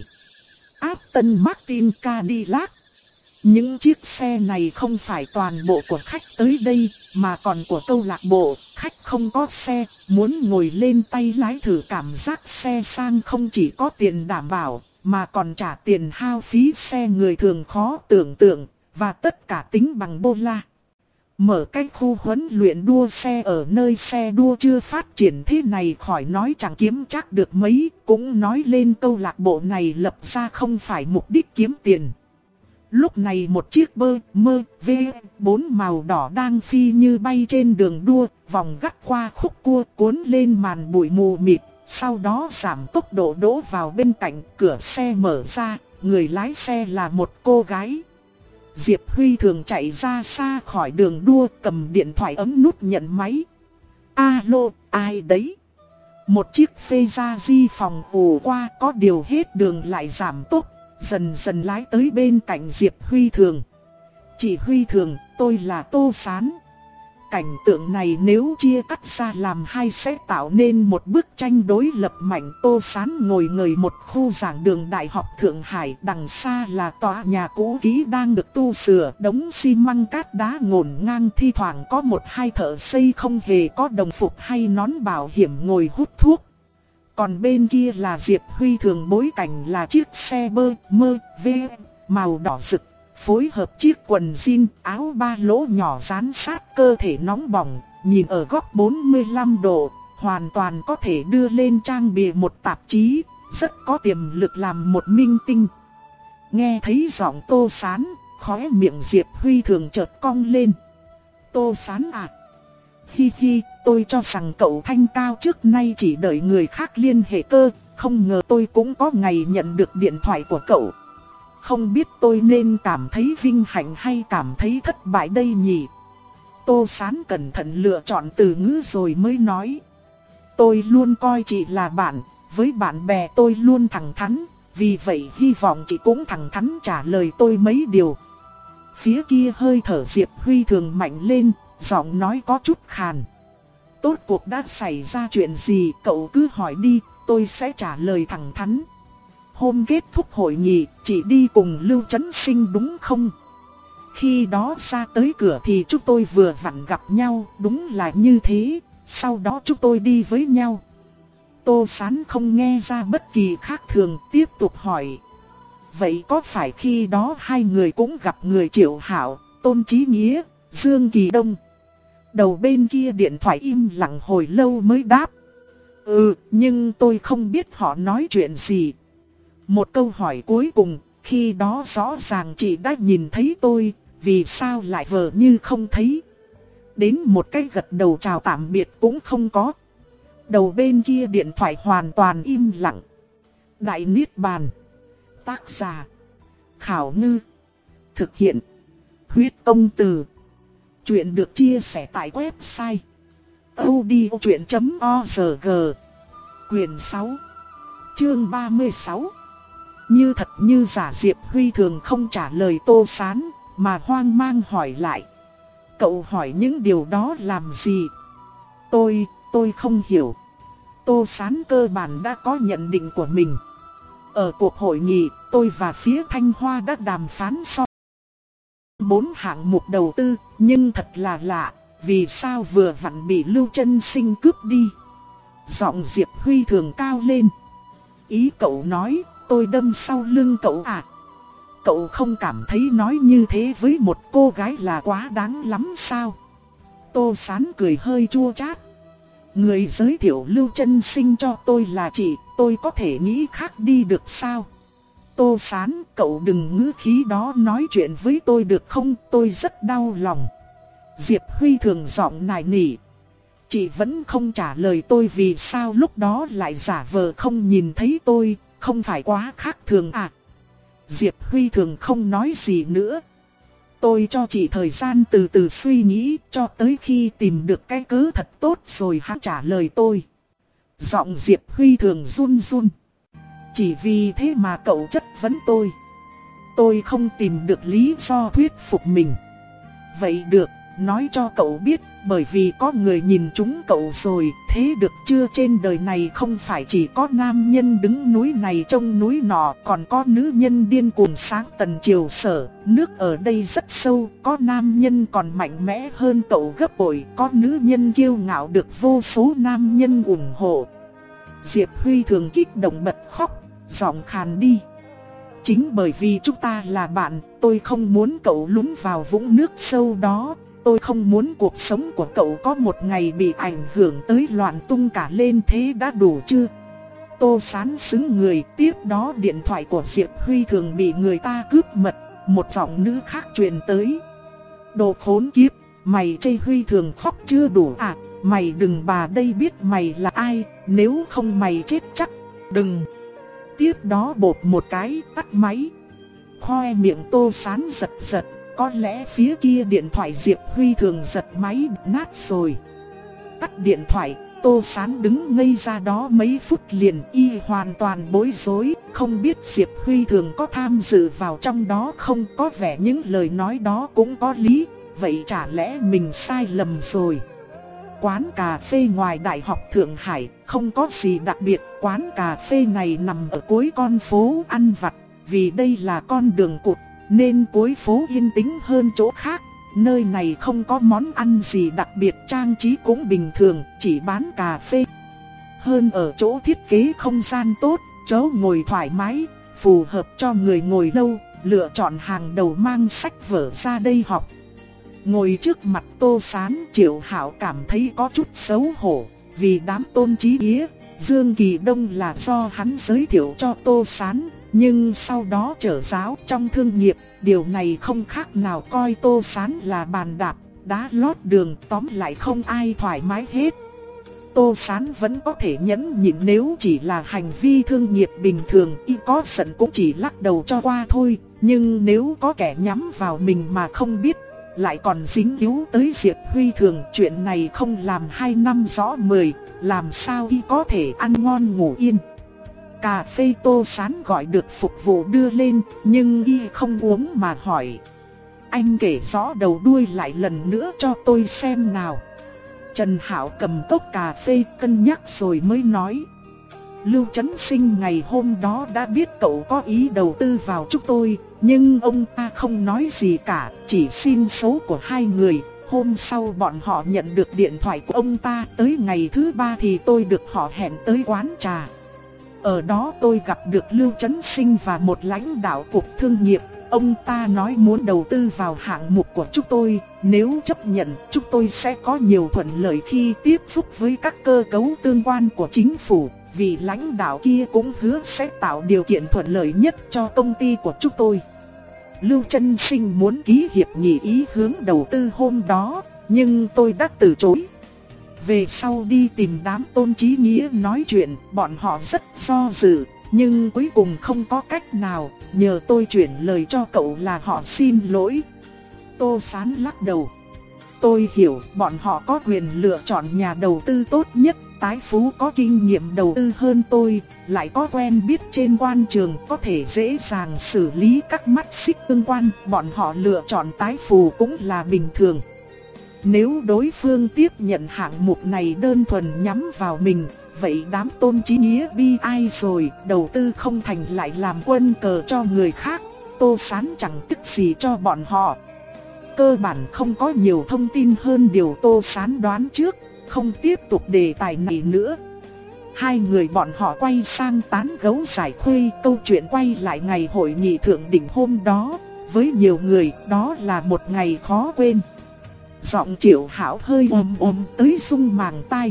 Aston Martin, Cadillac. Những chiếc xe này không phải toàn bộ của khách tới đây, mà còn của câu lạc bộ. Khách không có xe, muốn ngồi lên tay lái thử cảm giác xe sang không chỉ có tiền đảm bảo, mà còn trả tiền hao phí xe người thường khó tưởng tượng, và tất cả tính bằng đô la. Mở cái khu huấn luyện đua xe ở nơi xe đua chưa phát triển thế này khỏi nói chẳng kiếm chắc được mấy, cũng nói lên câu lạc bộ này lập ra không phải mục đích kiếm tiền. Lúc này một chiếc bê em vê bốn màu đỏ đang phi như bay trên đường đua, vòng gắt qua khúc cua cuốn lên màn bụi mù mịt, sau đó giảm tốc độ đỗ vào bên cạnh, cửa xe mở ra, người lái xe là một cô gái. Diệp Huy Thường chạy ra xa khỏi đường đua, cầm điện thoại ấn nút nhận máy. Alo, ai đấy? Một chiếc Ferrari phòng ù qua, có điều hết đường lại giảm tốc, dần dần lái tới bên cạnh Diệp Huy Thường. Chị Huy Thường, tôi là Tô Sán. Cảnh tượng này nếu chia cắt ra làm hai sẽ tạo nên một bức tranh đối lập mạnh. Tô Sán ngồi ngời một khu giảng đường Đại học Thượng Hải, đằng xa là tòa nhà cũ kỹ đang được tu sửa, đống xi măng cát đá ngổn ngang, thi thoảng có một hai thợ xây không hề có đồng phục hay nón bảo hiểm ngồi hút thuốc. Còn bên kia là Diệp Huy Thường, bối cảnh là chiếc xe bê em vê màu đỏ rực, phối hợp chiếc quần jean, áo ba lỗ nhỏ dán sát cơ thể nóng bỏng, nhìn ở góc bốn mươi lăm độ, hoàn toàn có thể đưa lên trang bìa một tạp chí, rất có tiềm lực làm một minh tinh. Nghe thấy giọng Tô Sán, khóe miệng Diệp Huy Thường chợt cong lên. Tô Sán à? Hi hi, tôi cho rằng cậu thanh cao trước nay chỉ đợi người khác liên hệ cơ, không ngờ tôi cũng có ngày nhận được điện thoại của cậu. Không biết tôi nên cảm thấy vinh hạnh hay cảm thấy thất bại đây nhỉ? Tô Sán cẩn thận lựa chọn từ ngữ rồi mới nói. Tôi luôn coi chị là bạn, với bạn bè tôi luôn thẳng thắn, vì vậy hy vọng chị cũng thẳng thắn trả lời tôi mấy điều. Phía kia hơi thở Diệp Huy Thường mạnh lên, giọng nói có chút khàn. Tốt cuộc đã xảy ra chuyện gì, cậu cứ hỏi đi, tôi sẽ trả lời thẳng thắn. Hôm kết thúc hội nghị, chị đi cùng Lưu Chấn Sinh đúng không? Khi đó ra tới cửa thì chúng tôi vừa vặn gặp nhau, đúng là như thế, sau đó chúng tôi đi với nhau. Tô Sán không nghe ra bất kỳ khác thường, tiếp tục hỏi. Vậy có phải khi đó hai người cũng gặp người Triệu Hạo, Tôn Chí Nghĩa, Dương Kỳ Đông? Đầu bên kia điện thoại im lặng hồi lâu mới đáp. Ừ, nhưng tôi không biết họ nói chuyện gì. Một câu hỏi cuối cùng, khi đó rõ ràng chị đã nhìn thấy tôi, vì sao lại vờ như không thấy? Đến một cái gật đầu chào tạm biệt cũng không có. Đầu bên kia điện thoại hoàn toàn im lặng. Đại Niết Bàn. Tác giả Khảo Ngư. Thực hiện Huyết Công Từ. Chuyện được chia sẻ tại website audiochuyện chấm org. Quyền sáu, chương ba mươi sáu. Như thật như giả, Diệp Huy thường không trả lời Tô Sán, mà hoang mang hỏi lại. Cậu hỏi những điều đó làm gì? Tôi, tôi không hiểu. Tô Sán cơ bản đã có nhận định của mình. Ở cuộc hội nghị, tôi và phía Thanh Hoa đã đàm phán xong bốn hạng mục đầu tư, nhưng thật là lạ, vì sao vừa vặn bị Lưu Chân Sinh cướp đi? Giọng Diệp Huy thường cao lên. Ý cậu nói, tôi đâm sau lưng cậu à? Cậu không cảm thấy nói như thế với một cô gái là quá đáng lắm sao? Tô Sán cười hơi chua chát. Người giới thiệu Lưu Chân Sinh cho tôi là chị, tôi có thể nghĩ khác đi được sao? Tô Sán, cậu đừng ngữ khí đó nói chuyện với tôi được không? Tôi rất đau lòng. Diệp Huy thường giọng nài nỉ. Chị vẫn không trả lời tôi, vì sao lúc đó lại giả vờ không nhìn thấy tôi, không phải quá khác thường à? Diệp Huy thường không nói gì nữa. Tôi cho chị thời gian từ từ suy nghĩ, cho tới khi tìm được cái cớ thật tốt rồi hãy trả lời tôi. Giọng Diệp Huy thường run run. Chỉ vì thế mà cậu chất vấn tôi. Tôi không tìm được lý do thuyết phục mình. Vậy được, nói cho cậu biết, bởi vì có người nhìn trúng cậu rồi, thế được chưa? Trên đời này không phải chỉ có nam nhân đứng núi này trông núi nọ, còn có nữ nhân điên cuồng sáng tần chiều sở. Nước ở đây rất sâu, có nam nhân còn mạnh mẽ hơn cậu gấp bội, có nữ nhân kiêu ngạo được vô số nam nhân ủng hộ. Diệp Huy thường kích động bật khóc, giọng khàn đi. Chính bởi vì chúng ta là bạn, tôi không muốn cậu lún vào vũng nước sâu đó. Tôi không muốn cuộc sống của cậu có một ngày bị ảnh hưởng tới loạn tung cả lên, thế đã đủ chưa? Tô Sán xứng người, tiếp đó điện thoại của Diệp Huy thường bị người ta cướp mật, một giọng nữ khác truyền tới. Đồ khốn kiếp, mày chê Huy thường khóc chưa đủ à? Mày đừng bà đây biết mày là ai, nếu không mày chết chắc. Đừng. Tiếp đó bột một cái, tắt máy. Khoe miệng Tô Sán giật giật. Có lẽ phía kia điện thoại Diệp Huy thường giật máy nát rồi. Tắt điện thoại, Tô Sán đứng ngây ra đó mấy phút liền, y hoàn toàn bối rối, không biết Diệp Huy thường có tham dự vào trong đó không. Có vẻ những lời nói đó cũng có lý, vậy chả lẽ mình sai lầm rồi? Quán cà phê ngoài Đại học Thượng Hải, không có gì đặc biệt. Quán cà phê này nằm ở cuối con phố ăn vặt, vì đây là con đường cụt nên cuối phố yên tĩnh hơn chỗ khác. Nơi này không có món ăn gì đặc biệt, trang trí cũng bình thường, chỉ bán cà phê. Hơn ở chỗ thiết kế không gian tốt, chỗ ngồi thoải mái, phù hợp cho người ngồi lâu, lựa chọn hàng đầu mang sách vở ra đây học. Ngồi trước mặt Tô Sán, Triệu Hạo cảm thấy có chút xấu hổ, vì đám Tôn Chí Nghĩa, Dương Kỳ Đông là do hắn giới thiệu cho Tô Sán. Nhưng sau đó trở giáo trong thương nghiệp, điều này không khác nào coi Tô Sán là bàn đạp, đá lót đường, tóm lại không ai thoải mái hết. Tô Sán vẫn có thể nhẫn nhịn nếu chỉ là hành vi thương nghiệp bình thường, y có giận cũng chỉ lắc đầu cho qua thôi. Nhưng nếu có kẻ nhắm vào mình mà không biết, lại còn dính líu tới Diệp Huy thường, chuyện này không làm hai năm rõ mười, làm sao y có thể ăn ngon ngủ yên. Cà phê Tô Sán gọi được phục vụ đưa lên, nhưng y không uống mà hỏi. Anh kể rõ đầu đuôi lại lần nữa cho tôi xem nào. Trần Hạo cầm cốc cà phê cân nhắc rồi mới nói. Lưu Chấn Sinh ngày hôm đó đã biết cậu có ý đầu tư vào chúng tôi, nhưng ông ta không nói gì cả, chỉ xin số của hai người. Hôm sau bọn họ nhận được điện thoại của ông ta, tới ngày thứ ba thì tôi được họ hẹn tới quán trà. Ở đó tôi gặp được Lưu Chấn Sinh và một lãnh đạo cục thương nghiệp. Ông ta nói muốn đầu tư vào hạng mục của chúng tôi. Nếu chấp nhận, chúng tôi sẽ có nhiều thuận lợi khi tiếp xúc với các cơ cấu tương quan của chính phủ. Vì lãnh đạo kia cũng hứa sẽ tạo điều kiện thuận lợi nhất cho công ty của chúng tôi. Lưu Chấn Sinh muốn ký hiệp nghị ý hướng đầu tư hôm đó, nhưng tôi đã từ chối. Về sau đi tìm đám Tôn Chí Nghĩa nói chuyện, bọn họ rất do dự, nhưng cuối cùng không có cách nào, nhờ tôi chuyển lời cho cậu là họ xin lỗi. Tô Sán lắc đầu. Tôi hiểu bọn họ có quyền lựa chọn nhà đầu tư tốt nhất, Tái Phú có kinh nghiệm đầu tư hơn tôi, lại có quen biết trên quan trường, có thể dễ dàng xử lý các mắt xích tương quan, bọn họ lựa chọn Tái Phú cũng là bình thường. Nếu đối phương tiếp nhận hạng mục này đơn thuần nhắm vào mình, vậy đám Tôn Chí Nghĩa bi ai rồi, đầu tư không thành lại làm quân cờ cho người khác, Tô Sán chẳng tức gì cho bọn họ. Cơ bản không có nhiều thông tin hơn điều Tô Sán đoán trước, không tiếp tục đề tài này nữa. Hai người bọn họ quay sang tán gẫu giải khuây, câu chuyện quay lại ngày hội nghị thượng đỉnh hôm đó, với nhiều người đó là một ngày khó quên. Giọng Triệu Hảo hơi ồm ồm tới rung màng tai.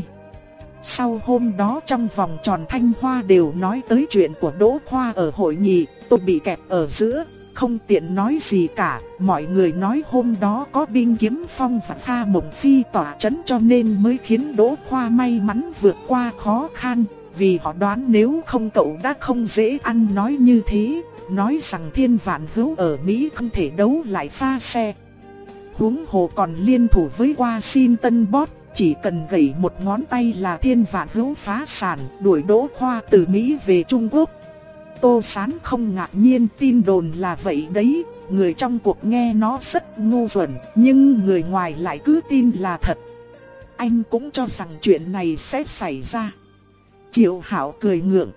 Sau hôm đó trong vòng tròn Thanh Hoa đều nói tới chuyện của Đỗ Khoa ở hội nghị, tôi bị kẹp ở giữa, không tiện nói gì cả. Mọi người nói hôm đó có binh kiếm phong và Kha Mộng Phi tỏa chấn cho nên mới khiến Đỗ Khoa may mắn vượt qua khó khăn. Vì họ đoán nếu không cậu đã không dễ ăn nói như thế, nói rằng Thiên Vạn Hữu ở Mỹ không thể đấu lại pha xe. Huống hồ còn liên thủ với Washington Post, chỉ cần gẩy một ngón tay là Thiên Vạn Hữu phá sản, đuổi Đỗ Khoa từ Mỹ về Trung Quốc. Tô Sán không ngạc nhiên, tin đồn là vậy đấy, người trong cuộc nghe nó rất ngu xuẩn, nhưng người ngoài lại cứ tin là thật. Anh cũng cho rằng chuyện này sẽ xảy ra. Triệu Hảo cười ngượng.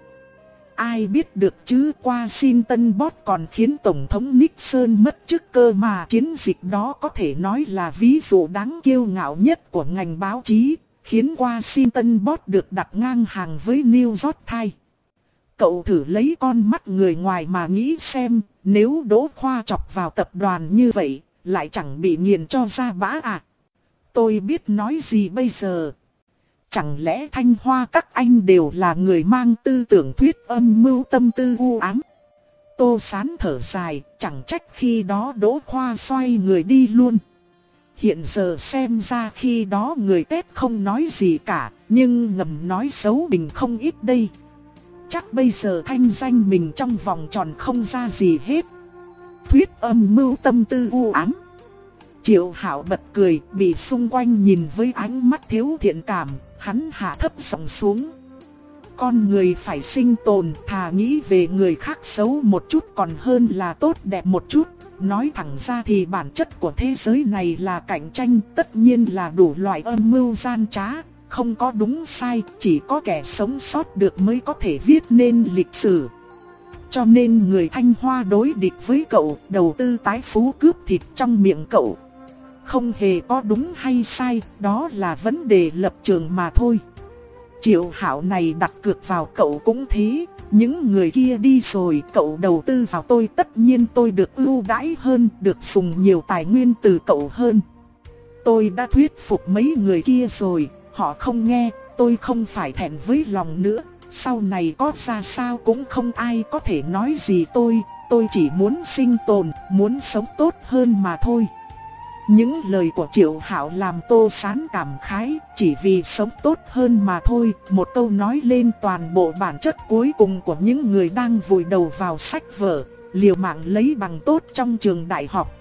Ai biết được chứ, Washington Post còn khiến Tổng thống Nixon mất chức cơ mà. Chiến dịch đó có thể nói là ví dụ đáng kiêu ngạo nhất của ngành báo chí, khiến Washington Post được đặt ngang hàng với New York Times. Cậu thử lấy con mắt người ngoài mà nghĩ xem, nếu Đỗ Khoa chọc vào tập đoàn như vậy, lại chẳng bị nghiền cho ra bã à? Tôi biết nói gì bây giờ? Chẳng lẽ Thanh Hoa các anh đều là người mang tư tưởng thuyết âm mưu tâm tư u ám? Tô Sán thở dài, chẳng trách khi đó Đỗ Khoa xoay người đi luôn. Hiện giờ xem ra khi đó người Tết không nói gì cả, nhưng ngầm nói xấu mình không ít đây. Chắc bây giờ thanh danh mình trong vòng tròn không ra gì hết. Thuyết âm mưu tâm tư u ám. Triệu Hảo bật cười, bị xung quanh nhìn với ánh mắt thiếu thiện cảm, hắn hạ thấp giọng xuống. Con người phải sinh tồn, thà nghĩ về người khác xấu một chút còn hơn là tốt đẹp một chút. Nói thẳng ra thì bản chất của thế giới này là cạnh tranh, tất nhiên là đủ loại âm mưu gian trá. Không có đúng sai, chỉ có kẻ sống sót được mới có thể viết nên lịch sử. Cho nên người Thanh Hoa đối địch với cậu, đầu tư Tái Phú cướp thịt trong miệng cậu. Không hề có đúng hay sai, đó là vấn đề lập trường mà thôi. Triệu Hảo này đặt cược vào cậu cũng thế, những người kia đi rồi cậu đầu tư vào tôi, tất nhiên tôi được ưu đãi hơn, được dùng nhiều tài nguyên từ cậu hơn. Tôi đã thuyết phục mấy người kia rồi, họ không nghe, tôi không phải thẹn với lòng nữa. Sau này có ra sao cũng không ai có thể nói gì tôi, tôi chỉ muốn sinh tồn, muốn sống tốt hơn mà thôi. Những lời của Triệu Hảo làm Tô Sán cảm khái, chỉ vì sống tốt hơn mà thôi. Một câu nói lên toàn bộ bản chất cuối cùng của những người đang vùi đầu vào sách vở, liều mạng lấy bằng tốt trong trường đại học.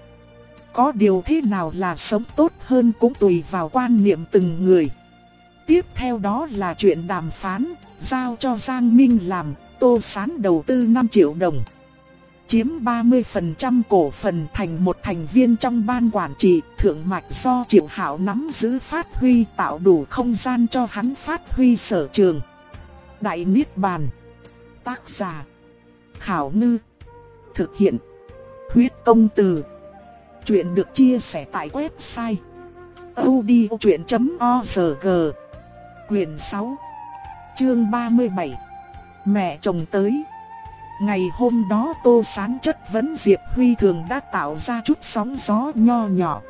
Có điều thế nào là sống tốt hơn cũng tùy vào quan niệm từng người. Tiếp theo đó là chuyện đàm phán, giao cho Giang Minh làm. Tô Sán đầu tư năm triệu đồng, chiếm ba mươi phần trăm cổ phần thành một thành viên trong ban quản trị. Thượng mạch do Triệu Hảo nắm giữ phát huy, tạo đủ không gian cho hắn phát huy sở trường. Đại Niết Bàn. Tác giả Khảo Ngư. Thực hiện Huyết Công Từ. Chuyện được chia sẻ tại website audiochuyện chấm org. Quyền sáu, chương ba mươi bảy. Mẹ chồng tới. Ngày hôm đó Tô Sán chất vấn Diệp Huy Thường đã tạo ra chút sóng gió nho nhỏ.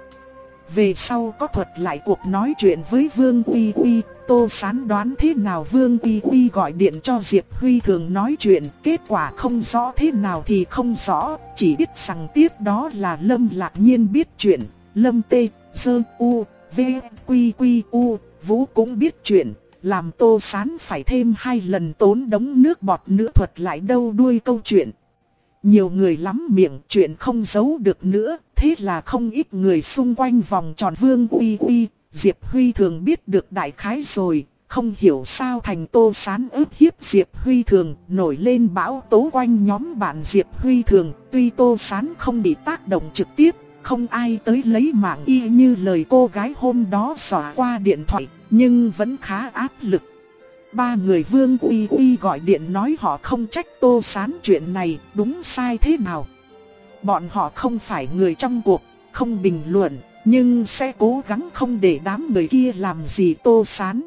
Về sau có thuật lại cuộc nói chuyện với Vương Uy Uy. Tô Sán đoán thế nào Vương Uy Uy gọi điện cho Diệp Huy Thường nói chuyện. Kết quả không rõ thế nào thì không rõ, chỉ biết rằng tiếp đó là Lâm Lạc Nhiên biết chuyện. Lâm Tê, Sơ U, V, Quy Quy U, Vũ cũng biết chuyện, làm Tô Sán phải thêm hai lần tốn đống nước bọt nữa thuật lại đâu đuôi câu chuyện. Nhiều người lắm miệng, chuyện không giấu được nữa, thế là không ít người xung quanh vòng tròn Vương Uy Uy, Diệp Huy Thường biết được đại khái rồi, không hiểu sao thành Tô Sán ức hiếp Diệp Huy Thường, nổi lên bão tố quanh nhóm bạn Diệp Huy Thường, tuy Tô Sán không bị tác động trực tiếp, không ai tới lấy mạng y như lời cô gái hôm đó xóa qua điện thoại, nhưng vẫn khá áp lực. Ba người Vương Uy Uy gọi điện nói họ không trách Tô Sán chuyện này, đúng sai thế nào. Bọn họ không phải người trong cuộc, không bình luận, nhưng sẽ cố gắng không để đám người kia làm gì Tô Sán.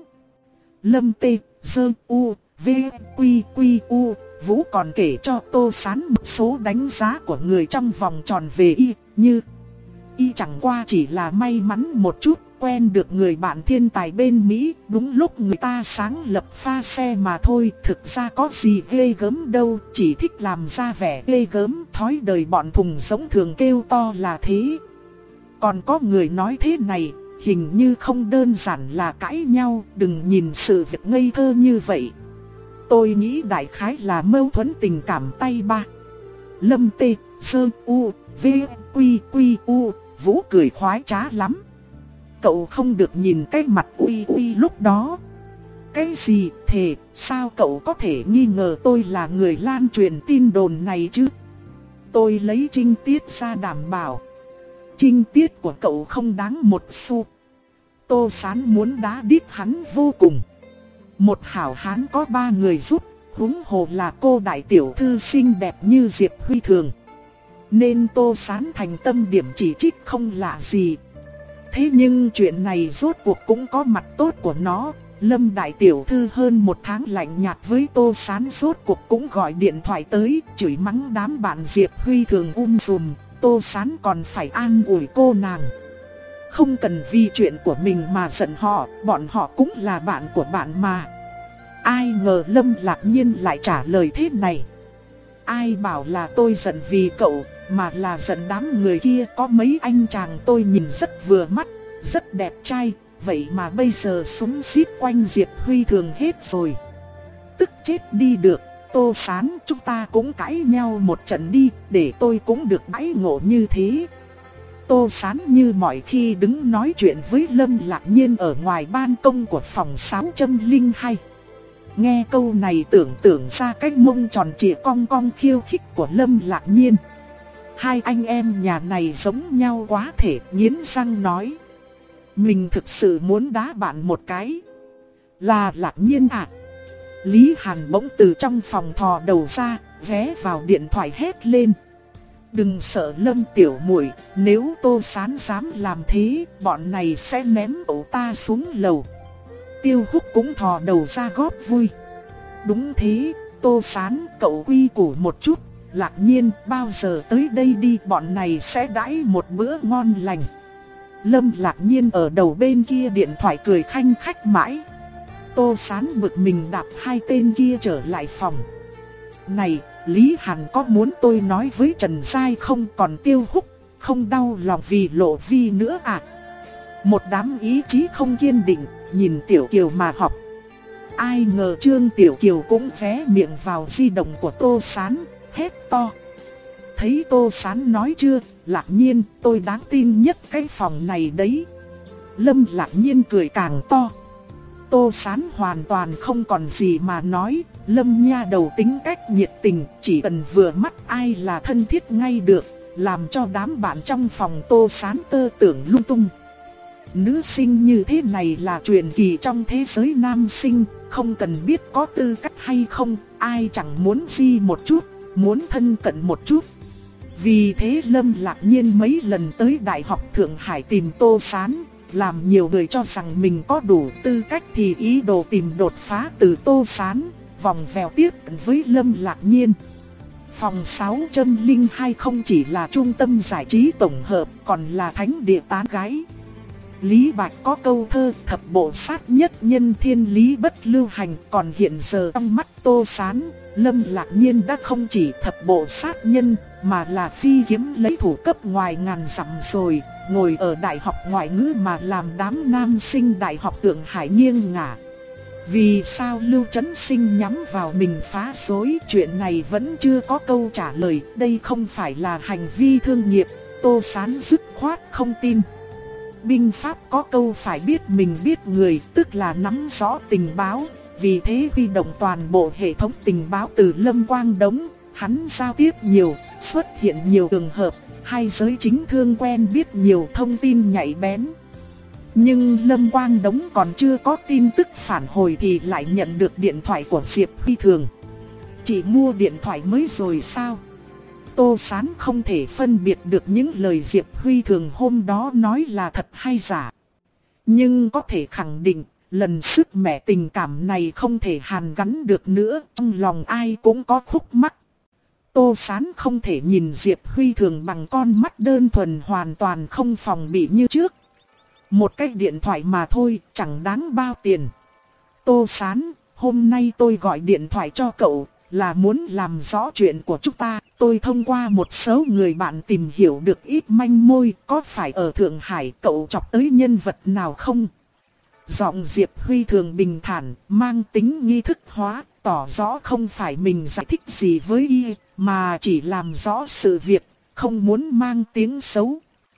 Lâm Tê, Dơ, U, V, Quy Quy U, Vũ còn kể cho Tô Sán một số đánh giá của người trong vòng tròn về y, như y chẳng qua chỉ là may mắn một chút, quen được người bạn thiên tài bên Mỹ, đúng lúc người ta sáng lập pha xe mà thôi, thực ra có gì ghê gớm đâu, chỉ thích làm ra vẻ ghê gớm, thói đời bọn thùng giống thường kêu to là thế. Còn có người nói thế này, hình như không đơn giản là cãi nhau, đừng nhìn sự việc ngây thơ như vậy. Tôi nghĩ đại khái là mâu thuẫn tình cảm tay ba. Lâm Tê, Sơ, U, V, Quy Quy U, Vũ cười khoái trá lắm. Cậu không được nhìn cái mặt Uy Uy lúc đó. Cái gì, thề, sao cậu có thể nghi ngờ tôi là người lan truyền tin đồn này chứ? Tôi lấy trinh tiết ra đảm bảo. Trinh tiết của cậu không đáng một xu. Tô Sán muốn đá đít hắn vô cùng. Một hảo hán có ba người giúp, huống hồ là cô đại tiểu thư xinh đẹp như Diệp Huy Thường. Nên Tô Sán thành tâm điểm chỉ trích không lạ gì. Thế nhưng chuyện này rốt cuộc cũng có mặt tốt của nó. Lâm đại tiểu thư hơn một tháng lạnh nhạt với Tô Sán rốt cuộc cũng gọi điện thoại tới, chửi mắng đám bạn Diệp Huy Thường um sùm. Tô Sán còn phải an ủi cô nàng. Không cần vì chuyện của mình mà giận họ, bọn họ cũng là bạn của bạn mà. Ai ngờ Lâm Lạc Nhiên lại trả lời thế này. Ai bảo là tôi giận vì cậu, mà là giận đám người kia. Có mấy anh chàng tôi nhìn rất vừa mắt, rất đẹp trai, vậy mà bây giờ súng xít quanh Diệp Huy Thường hết rồi. Tức chết đi được. Tô Sán, chúng ta cũng cãi nhau một trận đi, để tôi cũng được đãi ngộ như thế. Tô Sán như mọi khi đứng nói chuyện với Lâm Lạc Nhiên ở ngoài ban công của phòng sáu không hai. Nghe câu này tưởng tượng ra cái mông tròn trịa cong cong khiêu khích của Lâm Lạc Nhiên. Hai anh em nhà này giống nhau quá thể, nghiến răng nói. Mình thực sự muốn đá bạn một cái. Là Lạc Nhiên à? Lý Hàn bỗng từ trong phòng thò đầu ra, ghé vào điện thoại hét lên. Đừng sợ Lâm tiểu muội, nếu Tô Sán dám làm thế, bọn này sẽ ném cậu ta xuống lầu. Tiêu Húc cũng thò đầu ra góp vui. Đúng thế, Tô Sán, cậu quy củ một chút. Lạc Nhiên, bao giờ tới đây đi, bọn này sẽ đãi một bữa ngon lành. Lâm Lạc Nhiên ở đầu bên kia điện thoại cười khanh khách mãi. Tô Sán bực mình đạp hai tên kia trở lại phòng. Này, Lý Hàn có muốn tôi nói với Trần Giai không? Còn Tiêu Húc, không đau lòng vì Lộ Vi nữa à? Một đám ý chí không kiên định, nhìn Tiểu Kiều mà học. Ai ngờ Trương Tiểu Kiều cũng ghé miệng vào di động của Tô Sán, hét to. Thấy Tô Sán nói chưa, Lạc Nhiên, tôi đáng tin nhất cái phòng này đấy. Lâm Lạc Nhiên cười càng to. Tô Sán hoàn toàn không còn gì mà nói. Lâm nha đầu tính cách nhiệt tình, chỉ cần vừa mắt ai là thân thiết ngay được, làm cho đám bạn trong phòng Tô Sán tơ tưởng lung tung. Nữ sinh như thế này là truyền kỳ trong thế giới nam sinh, không cần biết có tư cách hay không, ai chẳng muốn di một chút, muốn thân cận một chút. Vì thế Lâm Lạc Nhiên mấy lần tới Đại học Thượng Hải tìm Tô Sán, làm nhiều người cho rằng mình có đủ tư cách thì ý đồ tìm đột phá từ Tô Sán, vòng vèo tiếp cận với Lâm Lạc Nhiên. Phòng sáu không hai không chỉ là trung tâm giải trí tổng hợp, còn là thánh địa tán gái. Lý Bạch có câu thơ thập bộ sát nhất nhân thiên lý bất lưu hành, còn hiện giờ trong mắt Tô Sán, Lâm Lạc Nhiên đã không chỉ thập bộ sát nhân, mà là phi kiếm lấy thủ cấp ngoài ngàn dặm rồi, ngồi ở đại học ngoại ngữ mà làm đám nam sinh đại học Thượng Hải nghiêng ngả. Vì sao Lưu Chấn Sinh nhắm vào mình phá rối, chuyện này vẫn chưa có câu trả lời, đây không phải là hành vi thương nghiệp, Tô Sán dứt khoát không tin. Binh pháp có câu phải biết mình biết người, tức là nắm rõ tình báo, vì thế huy động toàn bộ hệ thống tình báo từ Lâm Quang Đống, hắn giao tiếp nhiều, xuất hiện nhiều trường hợp, hai giới chính thương quen biết nhiều thông tin nhạy bén. Nhưng Lâm Quang Đống còn chưa có tin tức phản hồi thì lại nhận được điện thoại của Diệp Huy Thường. Chị mua điện thoại mới rồi sao? Tô Sán không thể phân biệt được những lời Diệp Huy Thường hôm đó nói là thật hay giả. Nhưng có thể khẳng định, lần sức mẹ tình cảm này không thể hàn gắn được nữa, trong lòng ai cũng có khúc mắc. Tô Sán không thể nhìn Diệp Huy Thường bằng con mắt đơn thuần hoàn toàn không phòng bị như trước. Một cái điện thoại mà thôi, chẳng đáng bao tiền. Tô Sán, hôm nay tôi gọi điện thoại cho cậu, là muốn làm rõ chuyện của chúng ta. Tôi thông qua một số người bạn tìm hiểu được ít manh mối, có phải ở Thượng Hải cậu chọc tới nhân vật nào không? Giọng Diệp Huy Thường bình thản, mang tính nghi thức hóa, tỏ rõ không phải mình giải thích gì với y, mà chỉ làm rõ sự việc, không muốn mang tiếng xấu.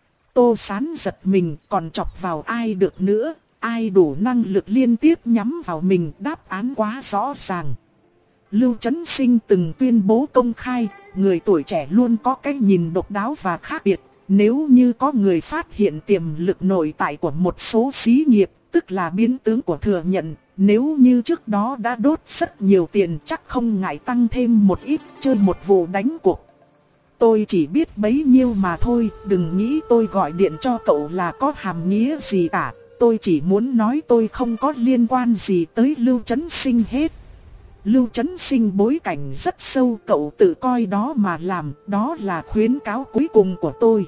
Tô Sán giật mình, còn chọc vào ai được nữa, ai đủ năng lực liên tiếp nhắm vào mình, đáp án quá rõ ràng. Lưu Chấn Sinh từng tuyên bố công khai, người tuổi trẻ luôn có cái nhìn độc đáo và khác biệt. Nếu như có người phát hiện tiềm lực nội tại của một số xí nghiệp, tức là biến tướng của thừa nhận, nếu như trước đó đã đốt rất nhiều tiền chắc không ngại tăng thêm một ít, chơi một vụ đánh cuộc. Tôi chỉ biết bấy nhiêu mà thôi, đừng nghĩ tôi gọi điện cho cậu là có hàm nghĩa gì cả. Tôi chỉ muốn nói tôi không có liên quan gì tới Lưu Chấn Sinh hết. Lưu Chấn Sinh bối cảnh rất sâu, cậu tự coi đó mà làm, đó là khuyến cáo cuối cùng của tôi.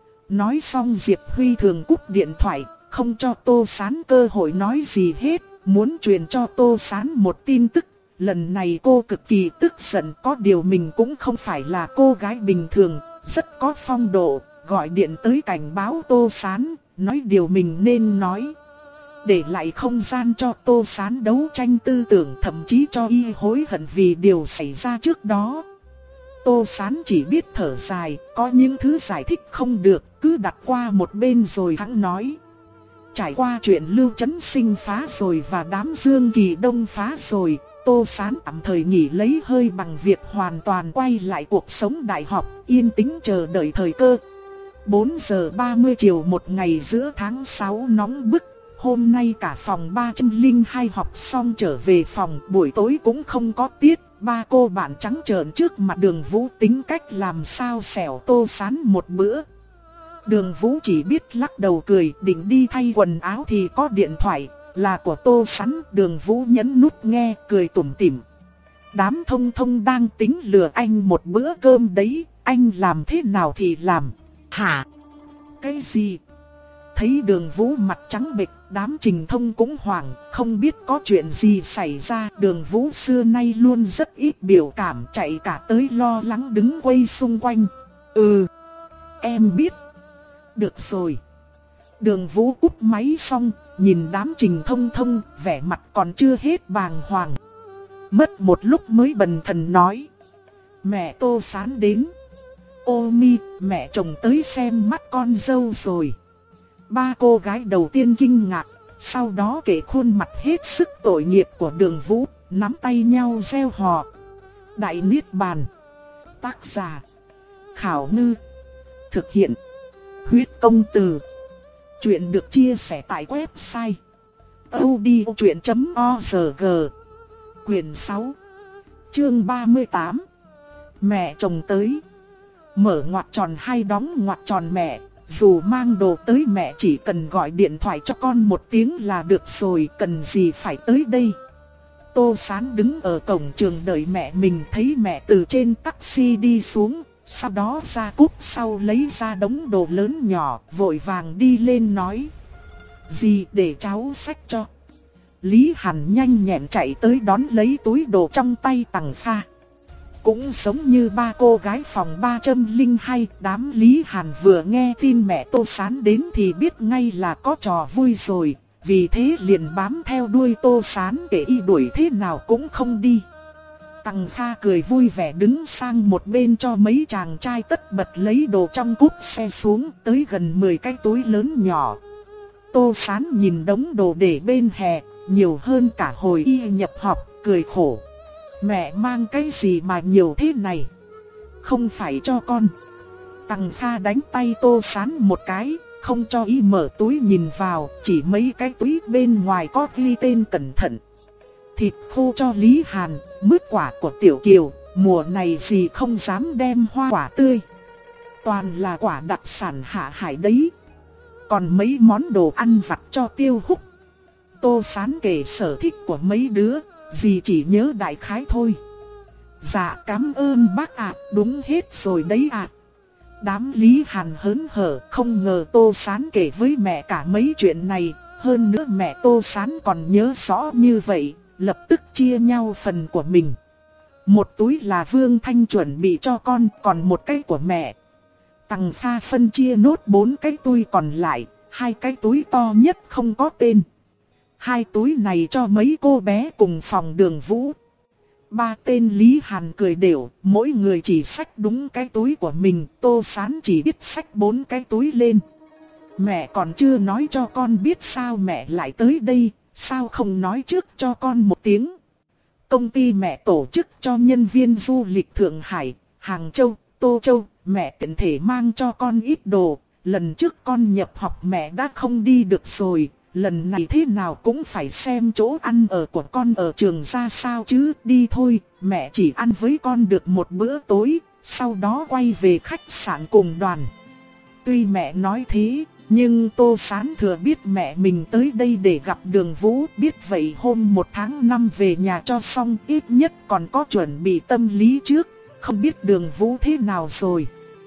Nói xong Diệp Huy Thường cúp điện thoại, không cho Tô Sán cơ hội nói gì hết, muốn truyền cho Tô Sán một tin tức. Lần này cô cực kỳ tức giận, có điều mình cũng không phải là cô gái bình thường, rất có phong độ, gọi điện tới cảnh báo Tô Sán, nói điều mình nên nói. Để lại không gian cho Tô Sán đấu tranh tư tưởng, thậm chí cho y hối hận vì điều xảy ra trước đó. Tô Sán chỉ biết thở dài, có những thứ giải thích không được, cứ đặt qua một bên rồi hắn nói. Trải qua chuyện Lưu Chấn Sinh phá rồi và đám Dương Kỳ Đông phá rồi, Tô Sán tạm thời nghỉ lấy hơi bằng việc hoàn toàn quay lại cuộc sống đại học, yên tĩnh chờ đợi thời cơ. bốn giờ ba mươi chiều một ngày giữa tháng sáu nóng bức. Hôm nay cả phòng ba trăm lẻ hai học xong trở về phòng, buổi tối cũng không có tiết. Ba cô bạn trắng trợn trước mặt Đường Vũ tính cách làm sao xẻo Tô Sán một bữa. Đường Vũ chỉ biết lắc đầu cười, định đi thay quần áo thì có điện thoại, là của Tô Sán. Đường Vũ nhấn nút nghe, cười tủm tỉm. Đám Thông Thông đang tính lừa anh một bữa cơm đấy, anh làm thế nào thì làm. Hả? Cái gì? Thấy Đường Vũ mặt trắng bệch, đám Trình Thông cũng hoảng, không biết có chuyện gì xảy ra. Đường Vũ xưa nay luôn rất ít biểu cảm, chạy cả tới lo lắng đứng quay xung quanh. Ừ, em biết. Được rồi. Đường Vũ cúp máy xong, nhìn đám Trình Thông Thông, vẻ mặt còn chưa hết bàng hoàng. Mất một lúc mới bần thần nói. Mẹ Tô Sán đến. Ô Mi, mẹ chồng tới xem mắt con dâu rồi. Ba cô gái đầu tiên kinh ngạc, sau đó kể khuôn mặt hết sức tội nghiệp của Đường Vũ, nắm tay nhau reo hò. Đại Niết Bàn. Tác giả Khảo Ngư. Thực hiện Huyết Công Từ. Chuyện được chia sẻ tại website audiochuyện chấm org. Quyền sáu, chương ba mươi tám. Mẹ chồng tới. Mở ngoặc tròn hai đóng ngoặc tròn mẹ. Dù mang đồ tới mẹ chỉ cần gọi điện thoại cho con một tiếng là được rồi, cần gì phải tới đây. Tô Sán đứng ở cổng trường đợi mẹ mình, thấy mẹ từ trên taxi đi xuống, sau đó ra cúp sau lấy ra đống đồ lớn nhỏ, vội vàng đi lên nói. Dì để cháu xách cho. Lý Hàn nhanh nhẹn chạy tới đón lấy túi đồ trong tay Tằng Kha. Cũng giống như ba cô gái phòng ba không hai, đám Lý Hàn vừa nghe tin mẹ Tô Sán đến thì biết ngay là có trò vui rồi. Vì thế liền bám theo đuôi Tô Sán, kể y đuổi thế nào cũng không đi. Tằng Kha cười vui vẻ đứng sang một bên cho mấy chàng trai tất bật lấy đồ trong cúp xe xuống, tới gần mười cái túi lớn nhỏ. Tô Sán nhìn đống đồ để bên hè, nhiều hơn cả hồi y nhập học, cười khổ. Mẹ mang cái gì mà nhiều thế này? Không phải cho con. Tằng Kha đánh tay Tô Sán một cái, không cho y mở túi nhìn vào, chỉ mấy cái túi bên ngoài có ghi tên cẩn thận. Thịt khô cho Lý Hàn, mứt quả của Tiểu Kiều, mùa này gì không dám đem hoa quả tươi. Toàn là quả đặc sản hạ hải đấy. Còn mấy món đồ ăn vặt cho Tiêu Húc. Tô Sán kể sở thích của mấy đứa, dì chỉ nhớ đại khái thôi. Dạ cảm ơn bác ạ, đúng hết rồi đấy ạ. Đám Lý Hàn hớn hở, không ngờ Tô Sán kể với mẹ cả mấy chuyện này. Hơn nữa mẹ Tô Sán còn nhớ rõ như vậy, lập tức chia nhau phần của mình. Một túi là Vương Thanh chuẩn bị cho con, còn một cái của mẹ. Tằng Kha phân chia nốt bốn cái túi còn lại, hai cái túi to nhất không có tên. Hai túi này cho mấy cô bé cùng phòng Đường Vũ. Ba tên Lý Hàn cười đều, mỗi người chỉ xách đúng cái túi của mình. Tô Sán chỉ biết xách bốn cái túi lên. Mẹ còn chưa nói cho con biết sao mẹ lại tới đây, sao không nói trước cho con một tiếng. Công ty mẹ tổ chức cho nhân viên du lịch Thượng Hải, Hàng Châu, Tô Châu, mẹ tiện thể mang cho con ít đồ. Lần trước con nhập học mẹ đã không đi được rồi, lần này thế nào cũng phải xem chỗ ăn ở của con ở trường ra sao chứ. Đi thôi, mẹ chỉ ăn với con được một bữa tối, sau đó quay về khách sạn cùng đoàn. Tuy mẹ nói thế, nhưng Tô Sán thừa biết mẹ mình tới đây để gặp Đường Vũ. Biết vậy hôm một tháng năm về nhà cho xong, ít nhất còn có chuẩn bị tâm lý trước. Không biết Đường Vũ thế nào rồi.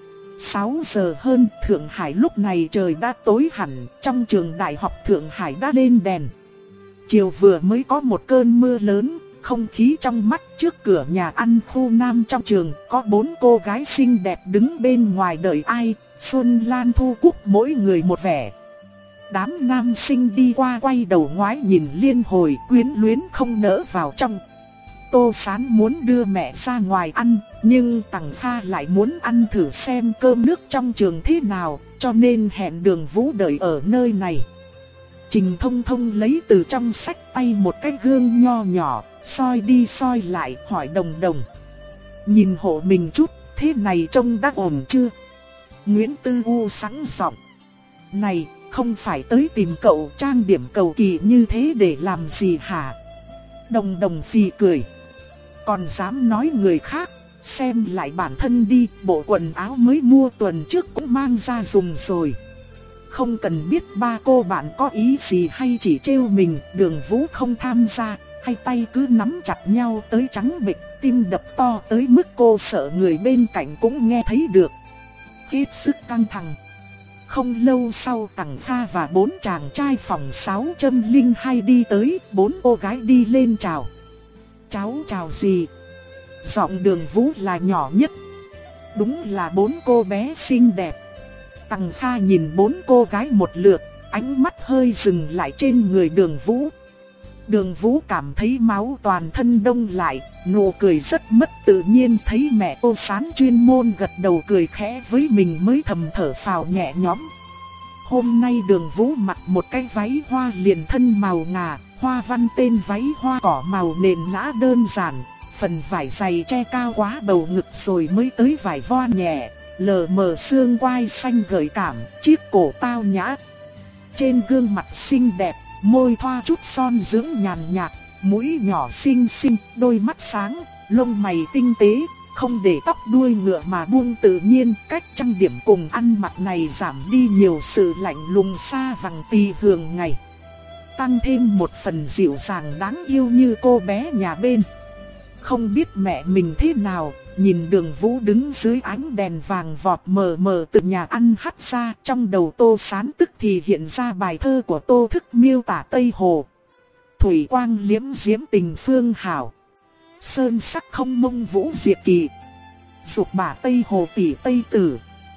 sáu giờ hơn, Thượng Hải lúc này trời đã tối hẳn, trong trường đại học Thượng Hải đã lên đèn. Chiều vừa mới có một cơn mưa lớn, không khí trong mắt. Trước cửa nhà ăn khu Nam trong trường có bốn cô gái xinh đẹp đứng bên ngoài đợi ai. Xuân Lan Thu Cúc mỗi người một vẻ. Đám nam sinh đi qua quay đầu ngoái nhìn liên hồi, quyến luyến không nỡ vào trong. Tô Sán muốn đưa mẹ ra ngoài ăn, nhưng Tằng Kha lại muốn ăn thử xem cơm nước trong trường thế nào, cho nên hẹn Đường Vũ đợi ở nơi này. Trình Thông Thông lấy từ trong sách tay một cái gương nho nhỏ, soi đi soi lại, hỏi Đồng Đồng. Nhìn hộ mình chút, thế này trông đã ổn chưa? Nguyễn Tư U sẵn giọng. Này, không phải tới tìm cậu trang điểm cầu kỳ như thế để làm gì hả? Đồng Đồng phì cười. Còn dám nói người khác, xem lại bản thân đi, bộ quần áo mới mua tuần trước cũng mang ra dùng rồi. Không cần biết ba cô bạn có ý gì hay chỉ trêu mình. Đường Vũ không tham gia, hai tay cứ nắm chặt nhau tới trắng bệch, tim đập to tới mức cô sợ người bên cạnh cũng nghe thấy được. Hết sức căng thẳng. Không lâu sau Tằng Kha và bốn chàng trai phòng sáu không hai đi tới, bốn cô gái đi lên chào. Cháu chào gì? Giọng Đường Vũ là nhỏ nhất. Đúng là bốn cô bé xinh đẹp. Tằng Kha nhìn bốn cô gái một lượt, ánh mắt hơi dừng lại trên người Đường Vũ. Đường Vũ cảm thấy máu toàn thân đông lại, nụ cười rất mất tự nhiên. Thấy mẹ Tô Sán chuyên môn gật đầu cười khẽ với mình mới thầm thở phào nhẹ nhõm. Hôm nay Đường Vũ mặc một cái váy hoa liền thân màu ngà, hoa văn tên váy hoa cỏ màu nền nã đơn giản. Phần vải dày che cao quá bầu ngực rồi mới tới vải voan nhẹ, lờ mờ xương quai xanh gợi cảm, chiếc cổ tao nhã. Trên gương mặt xinh đẹp, môi thoa chút son dưỡng nhàn nhạt, mũi nhỏ xinh xinh, đôi mắt sáng, lông mày tinh tế, không để tóc đuôi ngựa mà buông tự nhiên. Cách trang điểm cùng ăn mặc này giảm đi nhiều sự lạnh lùng xa vằng tì thường ngày, tăng thêm một phần dịu dàng đáng yêu như cô bé nhà bên. Không biết mẹ mình thế nào, nhìn Đường Vũ đứng dưới ánh đèn vàng vọt mờ mờ từ nhà ăn hắt ra, trong đầu Tô Sán tức thì hiện ra bài thơ của Tô Thức miêu tả Tây Hồ. Thủy quang liễm diễm tình phương hảo, sơn sắc không mông vũ diệt kỳ. Dục bả Tây Hồ tỷ Tây Tử,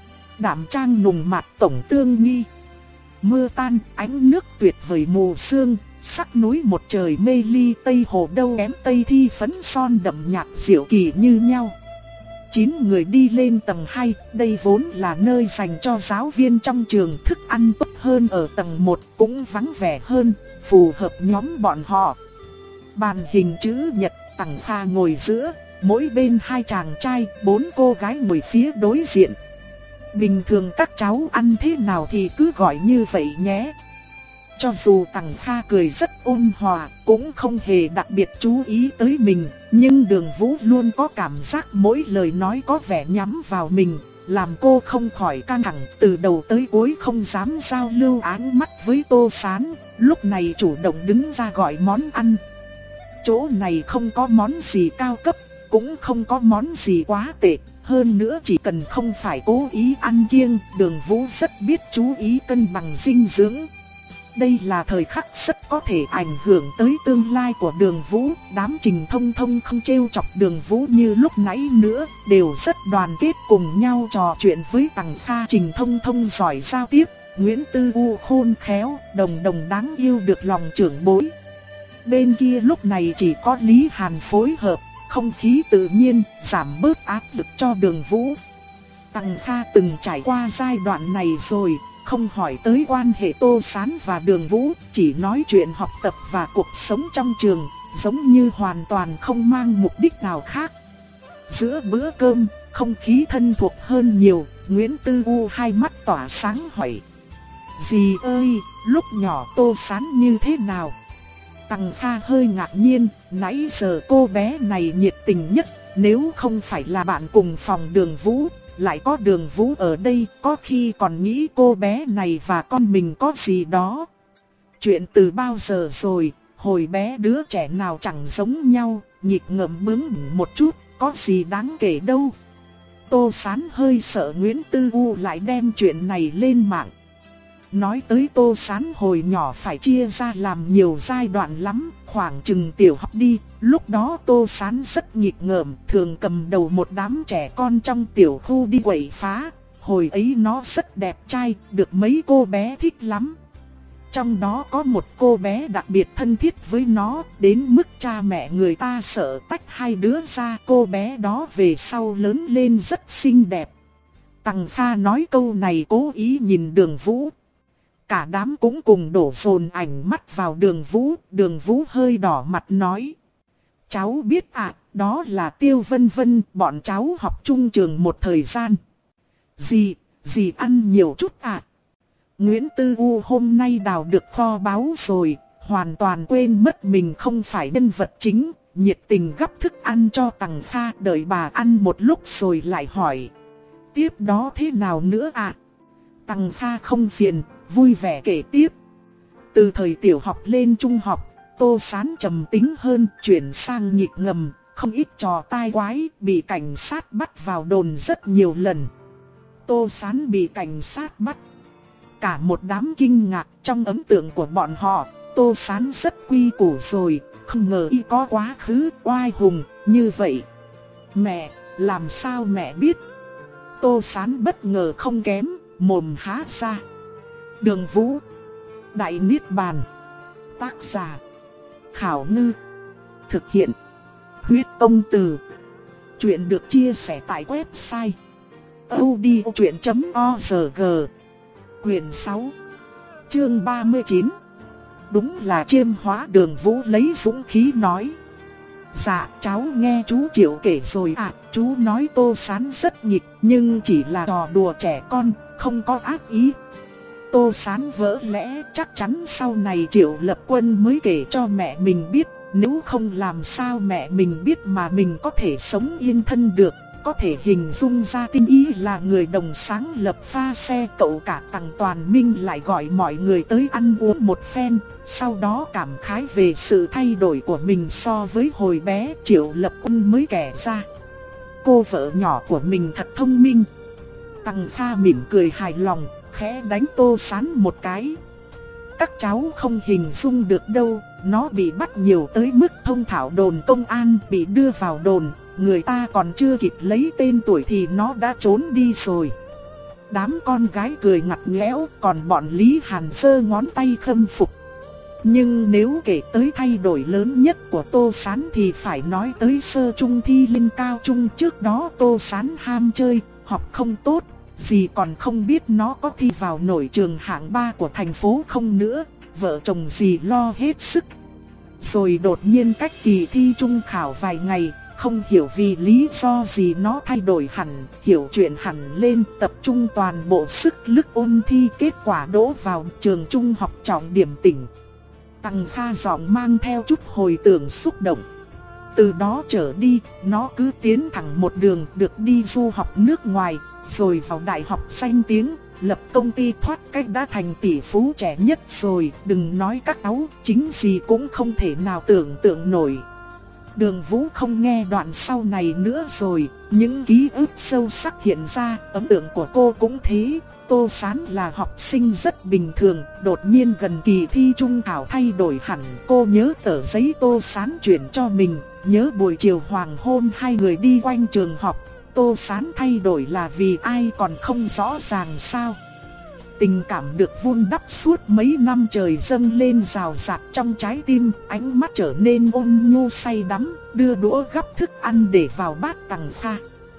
đảm trang nùng mạt tổng tương nghi. Mưa tan ánh nước tuyệt vời mù sương, sắc núi một trời mê ly. Tây Hồ đâu kém Tây Thi phấn son đậm nhạt diệu kỳ như nhau. Chín người đi lên tầng hai, đây vốn là nơi dành cho giáo viên trong trường, thức ăn tốt hơn ở tầng một, cũng vắng vẻ hơn, phù hợp nhóm bọn họ. Bàn hình chữ nhật, Tằng Kha ngồi giữa, mỗi bên hai chàng trai, bốn cô gái ngồi phía đối diện. Bình thường các cháu ăn thế nào thì cứ gọi như vậy nhé. Cho dù Tằng Kha cười rất ôn hòa, cũng không hề đặc biệt chú ý tới mình, nhưng Đường Vũ luôn có cảm giác mỗi lời nói có vẻ nhắm vào mình, làm cô không khỏi căng thẳng, từ đầu tới cuối không dám giao lưu ánh mắt với Tô Sán, lúc này chủ động đứng ra gọi món ăn. Chỗ này không có món gì cao cấp, cũng không có món gì quá tệ, hơn nữa chỉ cần không phải cố ý ăn kiêng, Đường Vũ rất biết chú ý cân bằng dinh dưỡng. Đây là thời khắc rất có thể ảnh hưởng tới tương lai của Đường Vũ, đám Trình Thông Thông không trêu chọc Đường Vũ như lúc nãy nữa, đều rất đoàn kết cùng nhau trò chuyện với Tằng Kha. Trình Thông Thông giỏi giao tiếp, Nguyễn Tư U khôn khéo, Đồng Đồng đáng yêu được lòng trưởng bối. Bên kia lúc này chỉ có Lý Hàn phối hợp, không khí tự nhiên, giảm bớt áp lực cho Đường Vũ. Tằng Kha từng trải qua giai đoạn này rồi, không hỏi tới quan hệ Tô Sán và Đường Vũ, chỉ nói chuyện học tập và cuộc sống trong trường, giống như hoàn toàn không mang mục đích nào khác. Giữa bữa cơm, không khí thân thuộc hơn nhiều, Nguyễn Tư U hai mắt tỏa sáng hỏi: "Dì ơi, lúc nhỏ Tô Sán như thế nào?" Tằng Kha hơi ngạc nhiên, nãy giờ cô bé này nhiệt tình nhất, nếu không phải là bạn cùng phòng Đường Vũ, lại có Đường Vũ ở đây, có khi còn nghĩ cô bé này và con mình có gì đó. Chuyện từ bao giờ rồi, hồi bé đứa trẻ nào chẳng giống nhau, nghịch ngợm bướng bỉnh một chút, có gì đáng kể đâu. Tô Sán hơi sợ Nguyễn Tư U lại đem chuyện này lên mạng. Nói tới Tô Sán hồi nhỏ phải chia ra làm nhiều giai đoạn lắm, khoảng chừng tiểu học đi, lúc đó Tô Sán rất nghịch ngợm, thường cầm đầu một đám trẻ con trong tiểu khu đi quậy phá. Hồi ấy nó rất đẹp trai, được mấy cô bé thích lắm. Trong đó có một cô bé đặc biệt thân thiết với nó, đến mức cha mẹ người ta sợ tách hai đứa ra. Cô bé đó về sau lớn lên rất xinh đẹp. Tằng Kha nói câu này cố ý nhìn Đường Vũ. Cả đám cũng cùng đổ dồn ảnh mắt vào Đường Vũ. Đường Vũ hơi đỏ mặt nói: "Cháu biết ạ, à, đó là Tiêu Vân Vân, bọn cháu học chung trường một thời gian." "Dì, dì ăn nhiều chút ạ." À? Nguyễn Tư U hôm nay đào được kho báu rồi, hoàn toàn quên mất mình không phải nhân vật chính, nhiệt tình gắp thức ăn cho Tằng Kha, đợi bà ăn một lúc rồi lại hỏi: "Tiếp đó thế nào nữa ạ?" À? Tằng Kha không phiền, vui vẻ kể tiếp. Từ thời tiểu học lên trung học, Tô Sán trầm tính hơn, chuyển sang nghịch ngầm, không ít trò tai quái, bị cảnh sát bắt vào đồn rất nhiều lần. Tô Sán bị cảnh sát bắt, cả một đám kinh ngạc. Trong ấn tượng của bọn họ, Tô Sán rất quy củ rồi, không ngờ y có quá khứ oai hùng như vậy. "Mẹ, làm sao mẹ biết?" Tô Sán bất ngờ không kém, mồm há ra. Đường Vũ, Đại Niết Bàn. Tác giả: Khảo Ngư. Thực hiện: Huyết Công Từ. Chuyện được chia sẻ tại website audiochuyện chấm org. Quyền sáu, chương ba mươi chín. Đúng là chiêm hóa. Đường Vũ lấy dũng khí nói: "Dạ, cháu nghe chú Triệu kể rồi ạ, à, chú nói Tô Sán rất nghịch, nhưng chỉ là trò đùa trẻ con, không có ác ý." Tô Sán vỡ lẽ, chắc chắn sau này Triệu Lập Quân mới kể cho mẹ mình biết, nếu không làm sao mẹ mình biết mà mình có thể sống yên thân được. Có thể hình dung ra Tinh Y là người đồng sáng lập pha xe, cậu cả Tằng Toàn Minh lại gọi mọi người tới ăn uống một phen, sau đó cảm khái về sự thay đổi của mình so với hồi bé. Triệu Lập Quân mới kể ra: cô vợ nhỏ của mình thật thông minh. Tằng Kha mỉm cười hài lòng, khẽ đánh Tô Sán một cái. Các cháu không hình dung được đâu, nó bị bắt nhiều tới mức thông thạo đồn công an, bị đưa vào đồn, người ta còn chưa kịp lấy tên tuổi thì nó đã trốn đi rồi. Đám con gái cười ngặt nghẽo, còn bọn Lý Hàn giơ ngón tay khâm phục. Nhưng nếu kể tới thay đổi lớn nhất của Tô Sán thì phải nói tới sơ trung thi lên cao trung. Trước đó Tô Sán ham chơi, học không tốt, dì còn không biết nó có thi vào nổi trường hạng ba của thành phố không nữa. Vợ chồng dì lo hết sức. Rồi đột nhiên cách kỳ thi trung khảo vài ngày, không hiểu vì lý do gì nó thay đổi hẳn, hiểu chuyện hẳn lên, tập trung toàn bộ sức lực ôn thi, kết quả đỗ vào trường trung học trọng điểm tỉnh. Tằng Kha giọng mang theo chút hồi tưởng xúc động. Từ đó trở đi, nó cứ tiến thẳng một đường, được đi du học nước ngoài, rồi vào đại học danh tiếng, lập công ty thoát cách đã thành tỷ phú trẻ nhất rồi. Đừng nói các cháu, chính gì cũng không thể nào tưởng tượng nổi. Đường Vũ không nghe đoạn sau này nữa rồi, những ký ức sâu sắc hiện ra, ấn tượng của cô cũng thế. Tô Sán là học sinh rất bình thường, đột nhiên gần kỳ thi trung khảo thay đổi hẳn. Cô nhớ tờ giấy Tô Sán chuyển cho mình, nhớ buổi chiều hoàng hôn hai người đi quanh trường học. Tô Sán thay đổi là vì ai còn không rõ ràng sao? Tình cảm được vun đắp suốt mấy năm trời dâng lên rào rạt trong trái tim, ánh mắt trở nên ôn nhu say đắm, đưa đũa gắp thức ăn để vào bát Tằng Kha.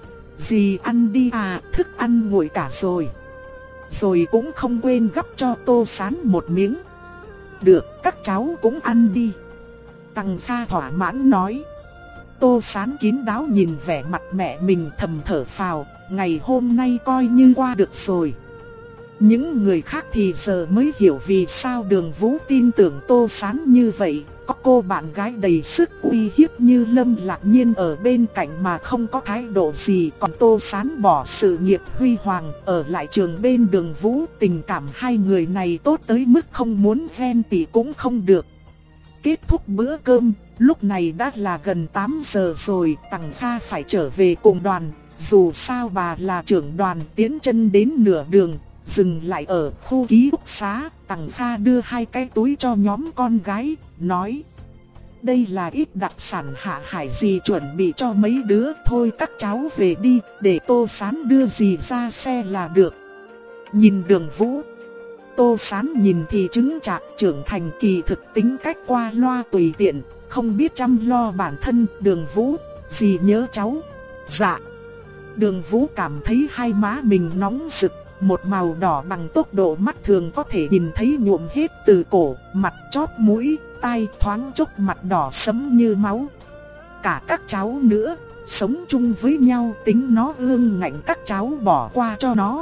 Dì ăn đi à, thức ăn nguội cả rồi. Rồi cũng không quên gắp cho Tô Sán một miếng. Được, các cháu cũng ăn đi. Tằng Kha thỏa mãn nói. Tô Sán kín đáo nhìn vẻ mặt mẹ mình thầm thở phào, ngày hôm nay coi như qua được rồi. Những người khác thì giờ mới hiểu vì sao Đường Vũ tin tưởng Tô Sán như vậy. Có cô bạn gái đầy sức uy hiếp như Lâm Lạc Nhiên ở bên cạnh mà không có thái độ gì. Còn Tô Sán bỏ sự nghiệp huy hoàng ở lại trường bên Đường Vũ. Tình cảm hai người này tốt tới mức không muốn ghen tị cũng không được. Kết thúc bữa cơm, lúc này đã là gần tám giờ rồi. Tằng Kha phải trở về cùng đoàn. Dù sao bà là trưởng đoàn, tiến chân đến nửa đường, dừng lại ở khu ký túc xá. Tằng Kha đưa hai cái túi cho nhóm con gái, nói: đây là ít đặc sản hạ hải dì chuẩn bị cho mấy đứa. Thôi các cháu về đi, để Tô Sán đưa dì ra xe là được. Nhìn Đường Vũ, Tô Sán nhìn thì chứng chạc trưởng thành, kỳ thực tính cách qua loa tùy tiện, không biết chăm lo bản thân. Đường Vũ, dì nhớ cháu. Dạ. Đường Vũ cảm thấy hai má mình nóng rực, một màu đỏ bằng tốc độ mắt thường có thể nhìn thấy nhuộm hết từ cổ, mặt, chóp mũi, tai, thoáng chốc mặt đỏ sẫm như máu. Cả các cháu nữa, sống chung với nhau, tính nó ương ngạnh các cháu bỏ qua cho nó.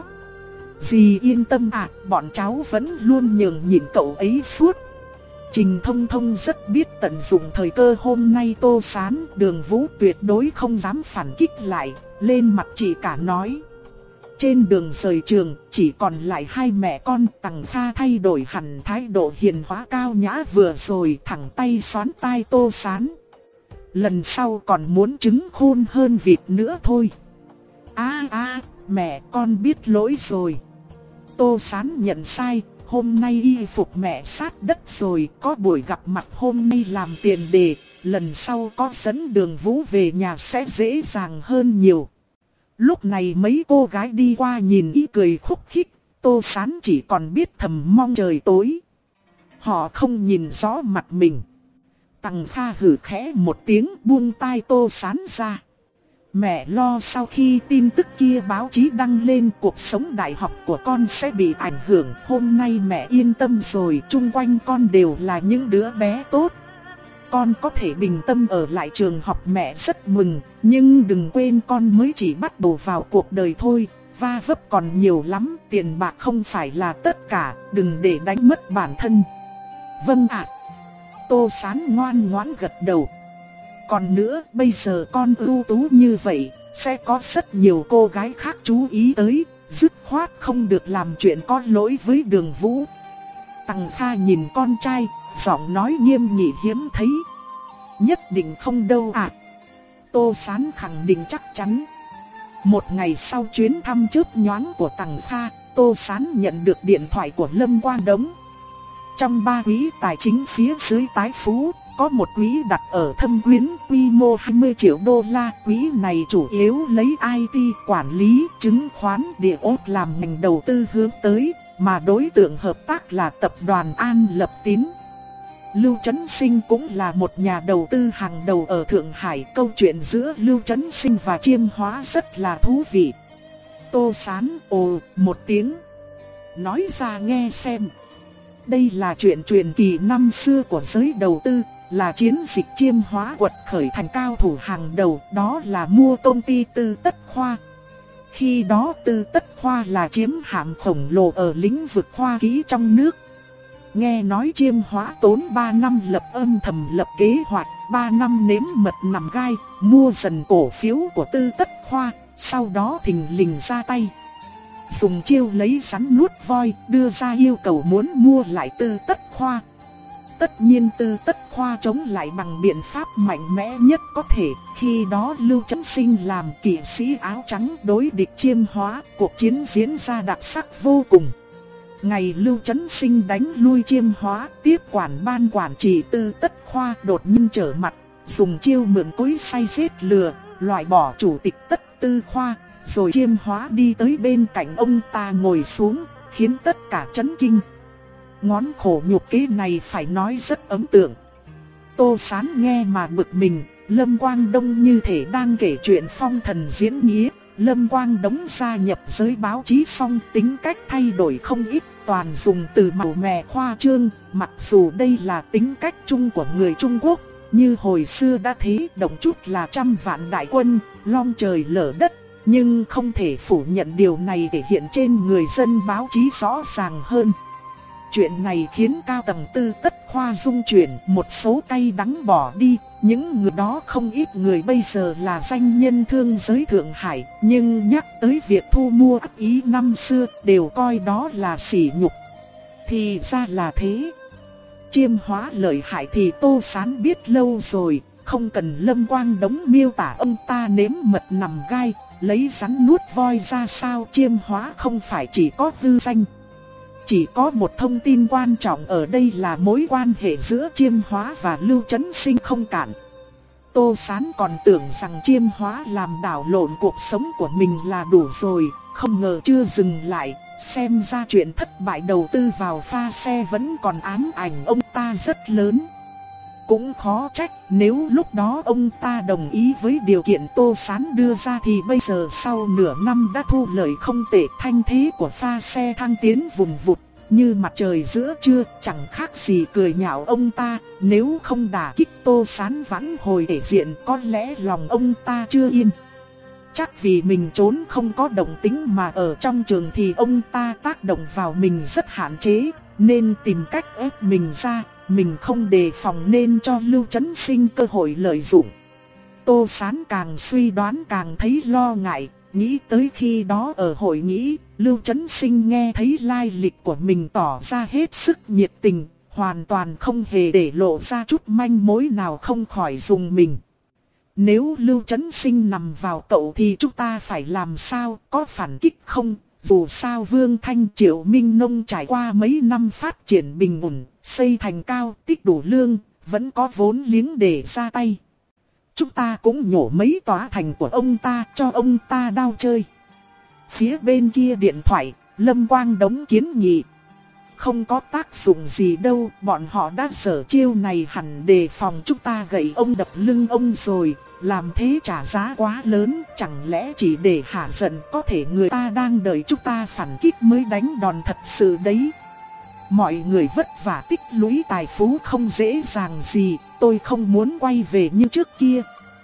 Dì yên tâm à, bọn cháu vẫn luôn nhường nhịn cậu ấy suốt. Trình Thông Thông rất biết tận dụng thời cơ hôm nay Tô Sán. Đường Vũ tuyệt đối không dám phản kích lại, lên mặt chị cả nói. Trên đường rời trường, chỉ còn lại hai mẹ con. Tằng Kha thay đổi hẳn thái độ hiền hóa cao nhã vừa rồi, thẳng tay xoắn tai Tô Sán. Lần sau còn muốn trứng khôn hơn vịt nữa thôi. A a, mẹ con biết lỗi rồi. Tô Sán nhận sai, hôm nay y phục mẹ sát đất rồi, có buổi gặp mặt hôm nay làm tiền đề, lần sau có dẫn Đường Vũ về nhà sẽ dễ dàng hơn nhiều. Lúc này mấy cô gái đi qua nhìn y cười khúc khích, Tô Sán chỉ còn biết thầm mong trời tối. Họ không nhìn rõ mặt mình. Tằng Kha hử khẽ một tiếng, buông tai Tô Sán ra. Mẹ lo sau khi tin tức kia báo chí đăng lên cuộc sống đại học của con sẽ bị ảnh hưởng. Hôm nay mẹ yên tâm rồi, chung quanh con đều là những đứa bé tốt. Con có thể bình tâm ở lại trường học mẹ rất mừng, nhưng đừng quên con mới chỉ bắt đầu vào cuộc đời thôi, va vấp còn nhiều lắm, tiền bạc không phải là tất cả, đừng để đánh mất bản thân. Vâng ạ. Tô Sán ngoan ngoãn gật đầu. Còn nữa, bây giờ con ưu tú như vậy, sẽ có rất nhiều cô gái khác chú ý tới, dứt khoát không được làm chuyện có lỗi với Đường Vũ. Tằng Kha nhìn con trai, giọng nói nghiêm nghị hiếm thấy. Nhất định không đâu ạ. Tô Sán khẳng định chắc chắn. Một ngày sau chuyến thăm chớp nhoáng của Tằng Kha, Tô Sán nhận được điện thoại của Lâm Quang Đống. Trong ba quỹ tài chính phía dưới Tái Phú, có một quỹ đặt ở Thâm Quyến, quy mô hai mươi triệu đô la. Quỹ này chủ yếu lấy i tê, quản lý, chứng khoán, địa ốc làm ngành đầu tư hướng tới, mà đối tượng hợp tác là tập đoàn An Lập Tín. Lưu Chấn Sinh cũng là một nhà đầu tư hàng đầu ở Thượng Hải. Câu chuyện giữa Lưu Chấn Sinh và Chiêm Hóa rất là thú vị. Tô Sán ồ một tiếng, nói ra nghe xem. Đây là chuyện truyền kỳ năm xưa của giới đầu tư, là chiến dịch Chiêm Hóa quật khởi thành cao thủ hàng đầu, đó là mua công ty Tư Tất Khoa. Khi đó Tư Tất Khoa là chiếm hạm khổng lồ ở lĩnh vực khoa kỹ trong nước. Nghe nói Chiêm Hóa tốn ba năm lập âm thầm lập kế hoạch, ba năm nếm mật nằm gai, mua dần cổ phiếu của Tư Tất Khoa, sau đó thình lình ra tay. Dùng chiêu lấy rắn nuốt voi, đưa ra yêu cầu muốn mua lại Tư Tất Khoa. Tất nhiên Tư Tất Khoa chống lại bằng biện pháp mạnh mẽ nhất có thể. Khi đó Lưu Chấn Sinh làm kỵ sĩ áo trắng đối địch Chiêm Hóa, cuộc chiến diễn ra đặc sắc vô cùng. Ngày Lưu Chấn Sinh đánh lui Chiêm Hóa, tiếp quản ban quản trị Tư Tất Khoa đột nhiên trở mặt, dùng chiêu mượn cối xay giết lừa, loại bỏ chủ tịch Tất Tư Khoa, rồi Chiêm Hóa đi tới bên cạnh ông ta ngồi xuống, khiến tất cả chấn kinh. Ngón khổ nhục kế này phải nói rất ấn tượng. Tô Sán nghe mà bực mình, Lâm Quang Đông như thể đang kể chuyện phong thần diễn nghĩa. Lâm Quang Đống gia nhập giới báo chí xong tính cách thay đổi không ít, toàn dùng từ màu mè khoa trương, mặc dù đây là tính cách chung của người Trung Quốc. Như hồi xưa đã thế, động chút là trăm vạn đại quân, long trời lở đất. Nhưng không thể phủ nhận điều này thể hiện trên người dân báo chí rõ ràng hơn. Chuyện này khiến cao tầng Tư Tất Khoa rung chuyển, một số cay đắng bỏ đi. Những người đó không ít người bây giờ là danh nhân thương giới Thượng Hải, nhưng nhắc tới việc thu mua ác ý năm xưa đều coi đó là sỉ nhục. Thì ra là thế. Chiêm Hóa lợi hại thì Tô Sán biết lâu rồi, không cần Lâm Quang Đống miêu tả ông ta nếm mật nằm gai, lấy rắn nuốt voi ra sao. Chiêm Hóa không phải chỉ có hư danh. Chỉ có một thông tin quan trọng ở đây là mối quan hệ giữa Chiêm Hóa và Lưu Chấn Sinh không cạn. Tô Sán còn tưởng rằng Chiêm Hóa làm đảo lộn cuộc sống của mình là đủ rồi, không ngờ chưa dừng lại. Xem ra chuyện thất bại đầu tư vào pha xe vẫn còn ám ảnh ông ta rất lớn. Cũng khó trách, nếu lúc đó ông ta đồng ý với điều kiện Tô Sán đưa ra thì bây giờ sau nửa năm đã thu lợi không tệ. Thanh thế của pha xe thăng tiến vùng vụt, như mặt trời giữa trưa, chẳng khác gì cười nhạo ông ta. Nếu không đả kích Tô Sán vãn hồi thể diện, có lẽ lòng ông ta chưa yên. Chắc vì mình trốn không có động tính mà ở trong trường thì ông ta tác động vào mình rất hạn chế, nên tìm cách ép mình ra. Mình không đề phòng nên cho Lưu Chấn Sinh cơ hội lợi dụng. Tô Sán càng suy đoán càng thấy lo ngại, nghĩ tới khi đó ở hội nghị, Lưu Chấn Sinh nghe thấy lai lịch của mình tỏ ra hết sức nhiệt tình, hoàn toàn không hề để lộ ra chút manh mối nào, không khỏi dùng mình. Nếu Lưu Chấn Sinh nằm vào cậu thì chúng ta phải làm sao, có phản kích không? Dù sao Vương Thanh Triệu Minh Nông trải qua mấy năm phát triển bình ổn, xây thành cao, tích đủ lương, vẫn có vốn liếng để ra tay. Chúng ta cũng nhổ mấy tòa thành của ông ta cho ông ta đao chơi. Phía bên kia điện thoại, Lâm Quang Đống kiến nghị. Không có tác dụng gì đâu, bọn họ đã sở chiêu này hẳn đề phòng chúng ta gậy ông đập lưng ông rồi. Làm thế trả giá quá lớn, chẳng lẽ chỉ để hạ giận, có thể người ta đang đợi chúng ta phản kích mới đánh đòn thật sự đấy. Mọi người vất vả tích lũy tài phú không dễ dàng gì, tôi không muốn quay về như trước kia.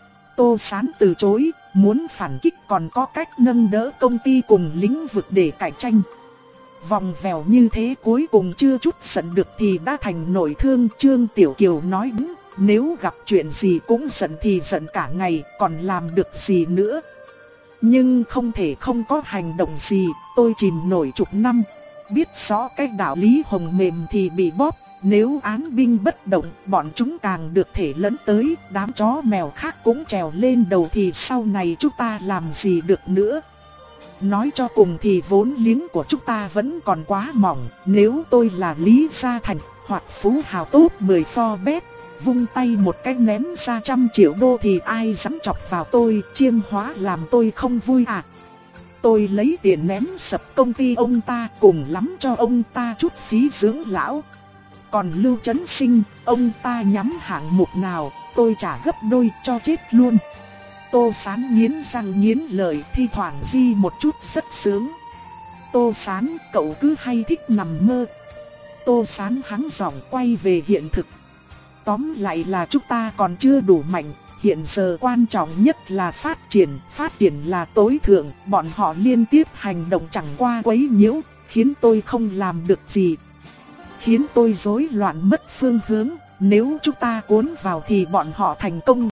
Tô Sán từ chối, muốn phản kích còn có cách nâng đỡ công ty cùng lĩnh vực để cạnh tranh. Vòng vèo như thế cuối cùng chưa chút giận được thì đã thành nội thương. Trương Tiểu Kiều nói đúng, nếu gặp chuyện gì cũng giận thì giận cả ngày, còn làm được gì nữa. Nhưng không thể không có hành động gì, tôi chìm nổi chục năm. biết rõ cái đạo lý hồng mềm thì bị bóp. Nếu án binh bất động, bọn chúng càng được thể lẫn tới, đám chó mèo khác cũng trèo lên đầu thì sau này chúng ta làm gì được nữa. Nói cho cùng thì vốn liếng của chúng ta vẫn còn quá mỏng, nếu tôi là Lý Gia Thành, hoặc phú hào tốt mười Forbes, vung tay một cái ném ra trăm triệu đô thì ai dám chọc vào tôi, chiêm hóa làm tôi không vui à. Tôi lấy tiền ném sập công ty ông ta, cùng lắm cho ông ta chút phí dưỡng lão. Còn Lưu Chấn Sinh, ông ta nhắm hạng mục nào, tôi trả gấp đôi cho chết luôn. Tô Sán nghiến răng nghiến lợi, thi thoảng di một chút rất sướng. Tô Sán, cậu cứ hay thích nằm mơ. Tô Sán hắng giọng quay về hiện thực. Tóm lại là chúng ta còn chưa đủ mạnh, hiện giờ quan trọng nhất là phát triển, phát triển là tối thượng, bọn họ liên tiếp hành động chẳng qua quấy nhiễu, khiến tôi không làm được gì. Khiến tôi rối loạn mất phương hướng, nếu chúng ta cuốn vào thì bọn họ thành công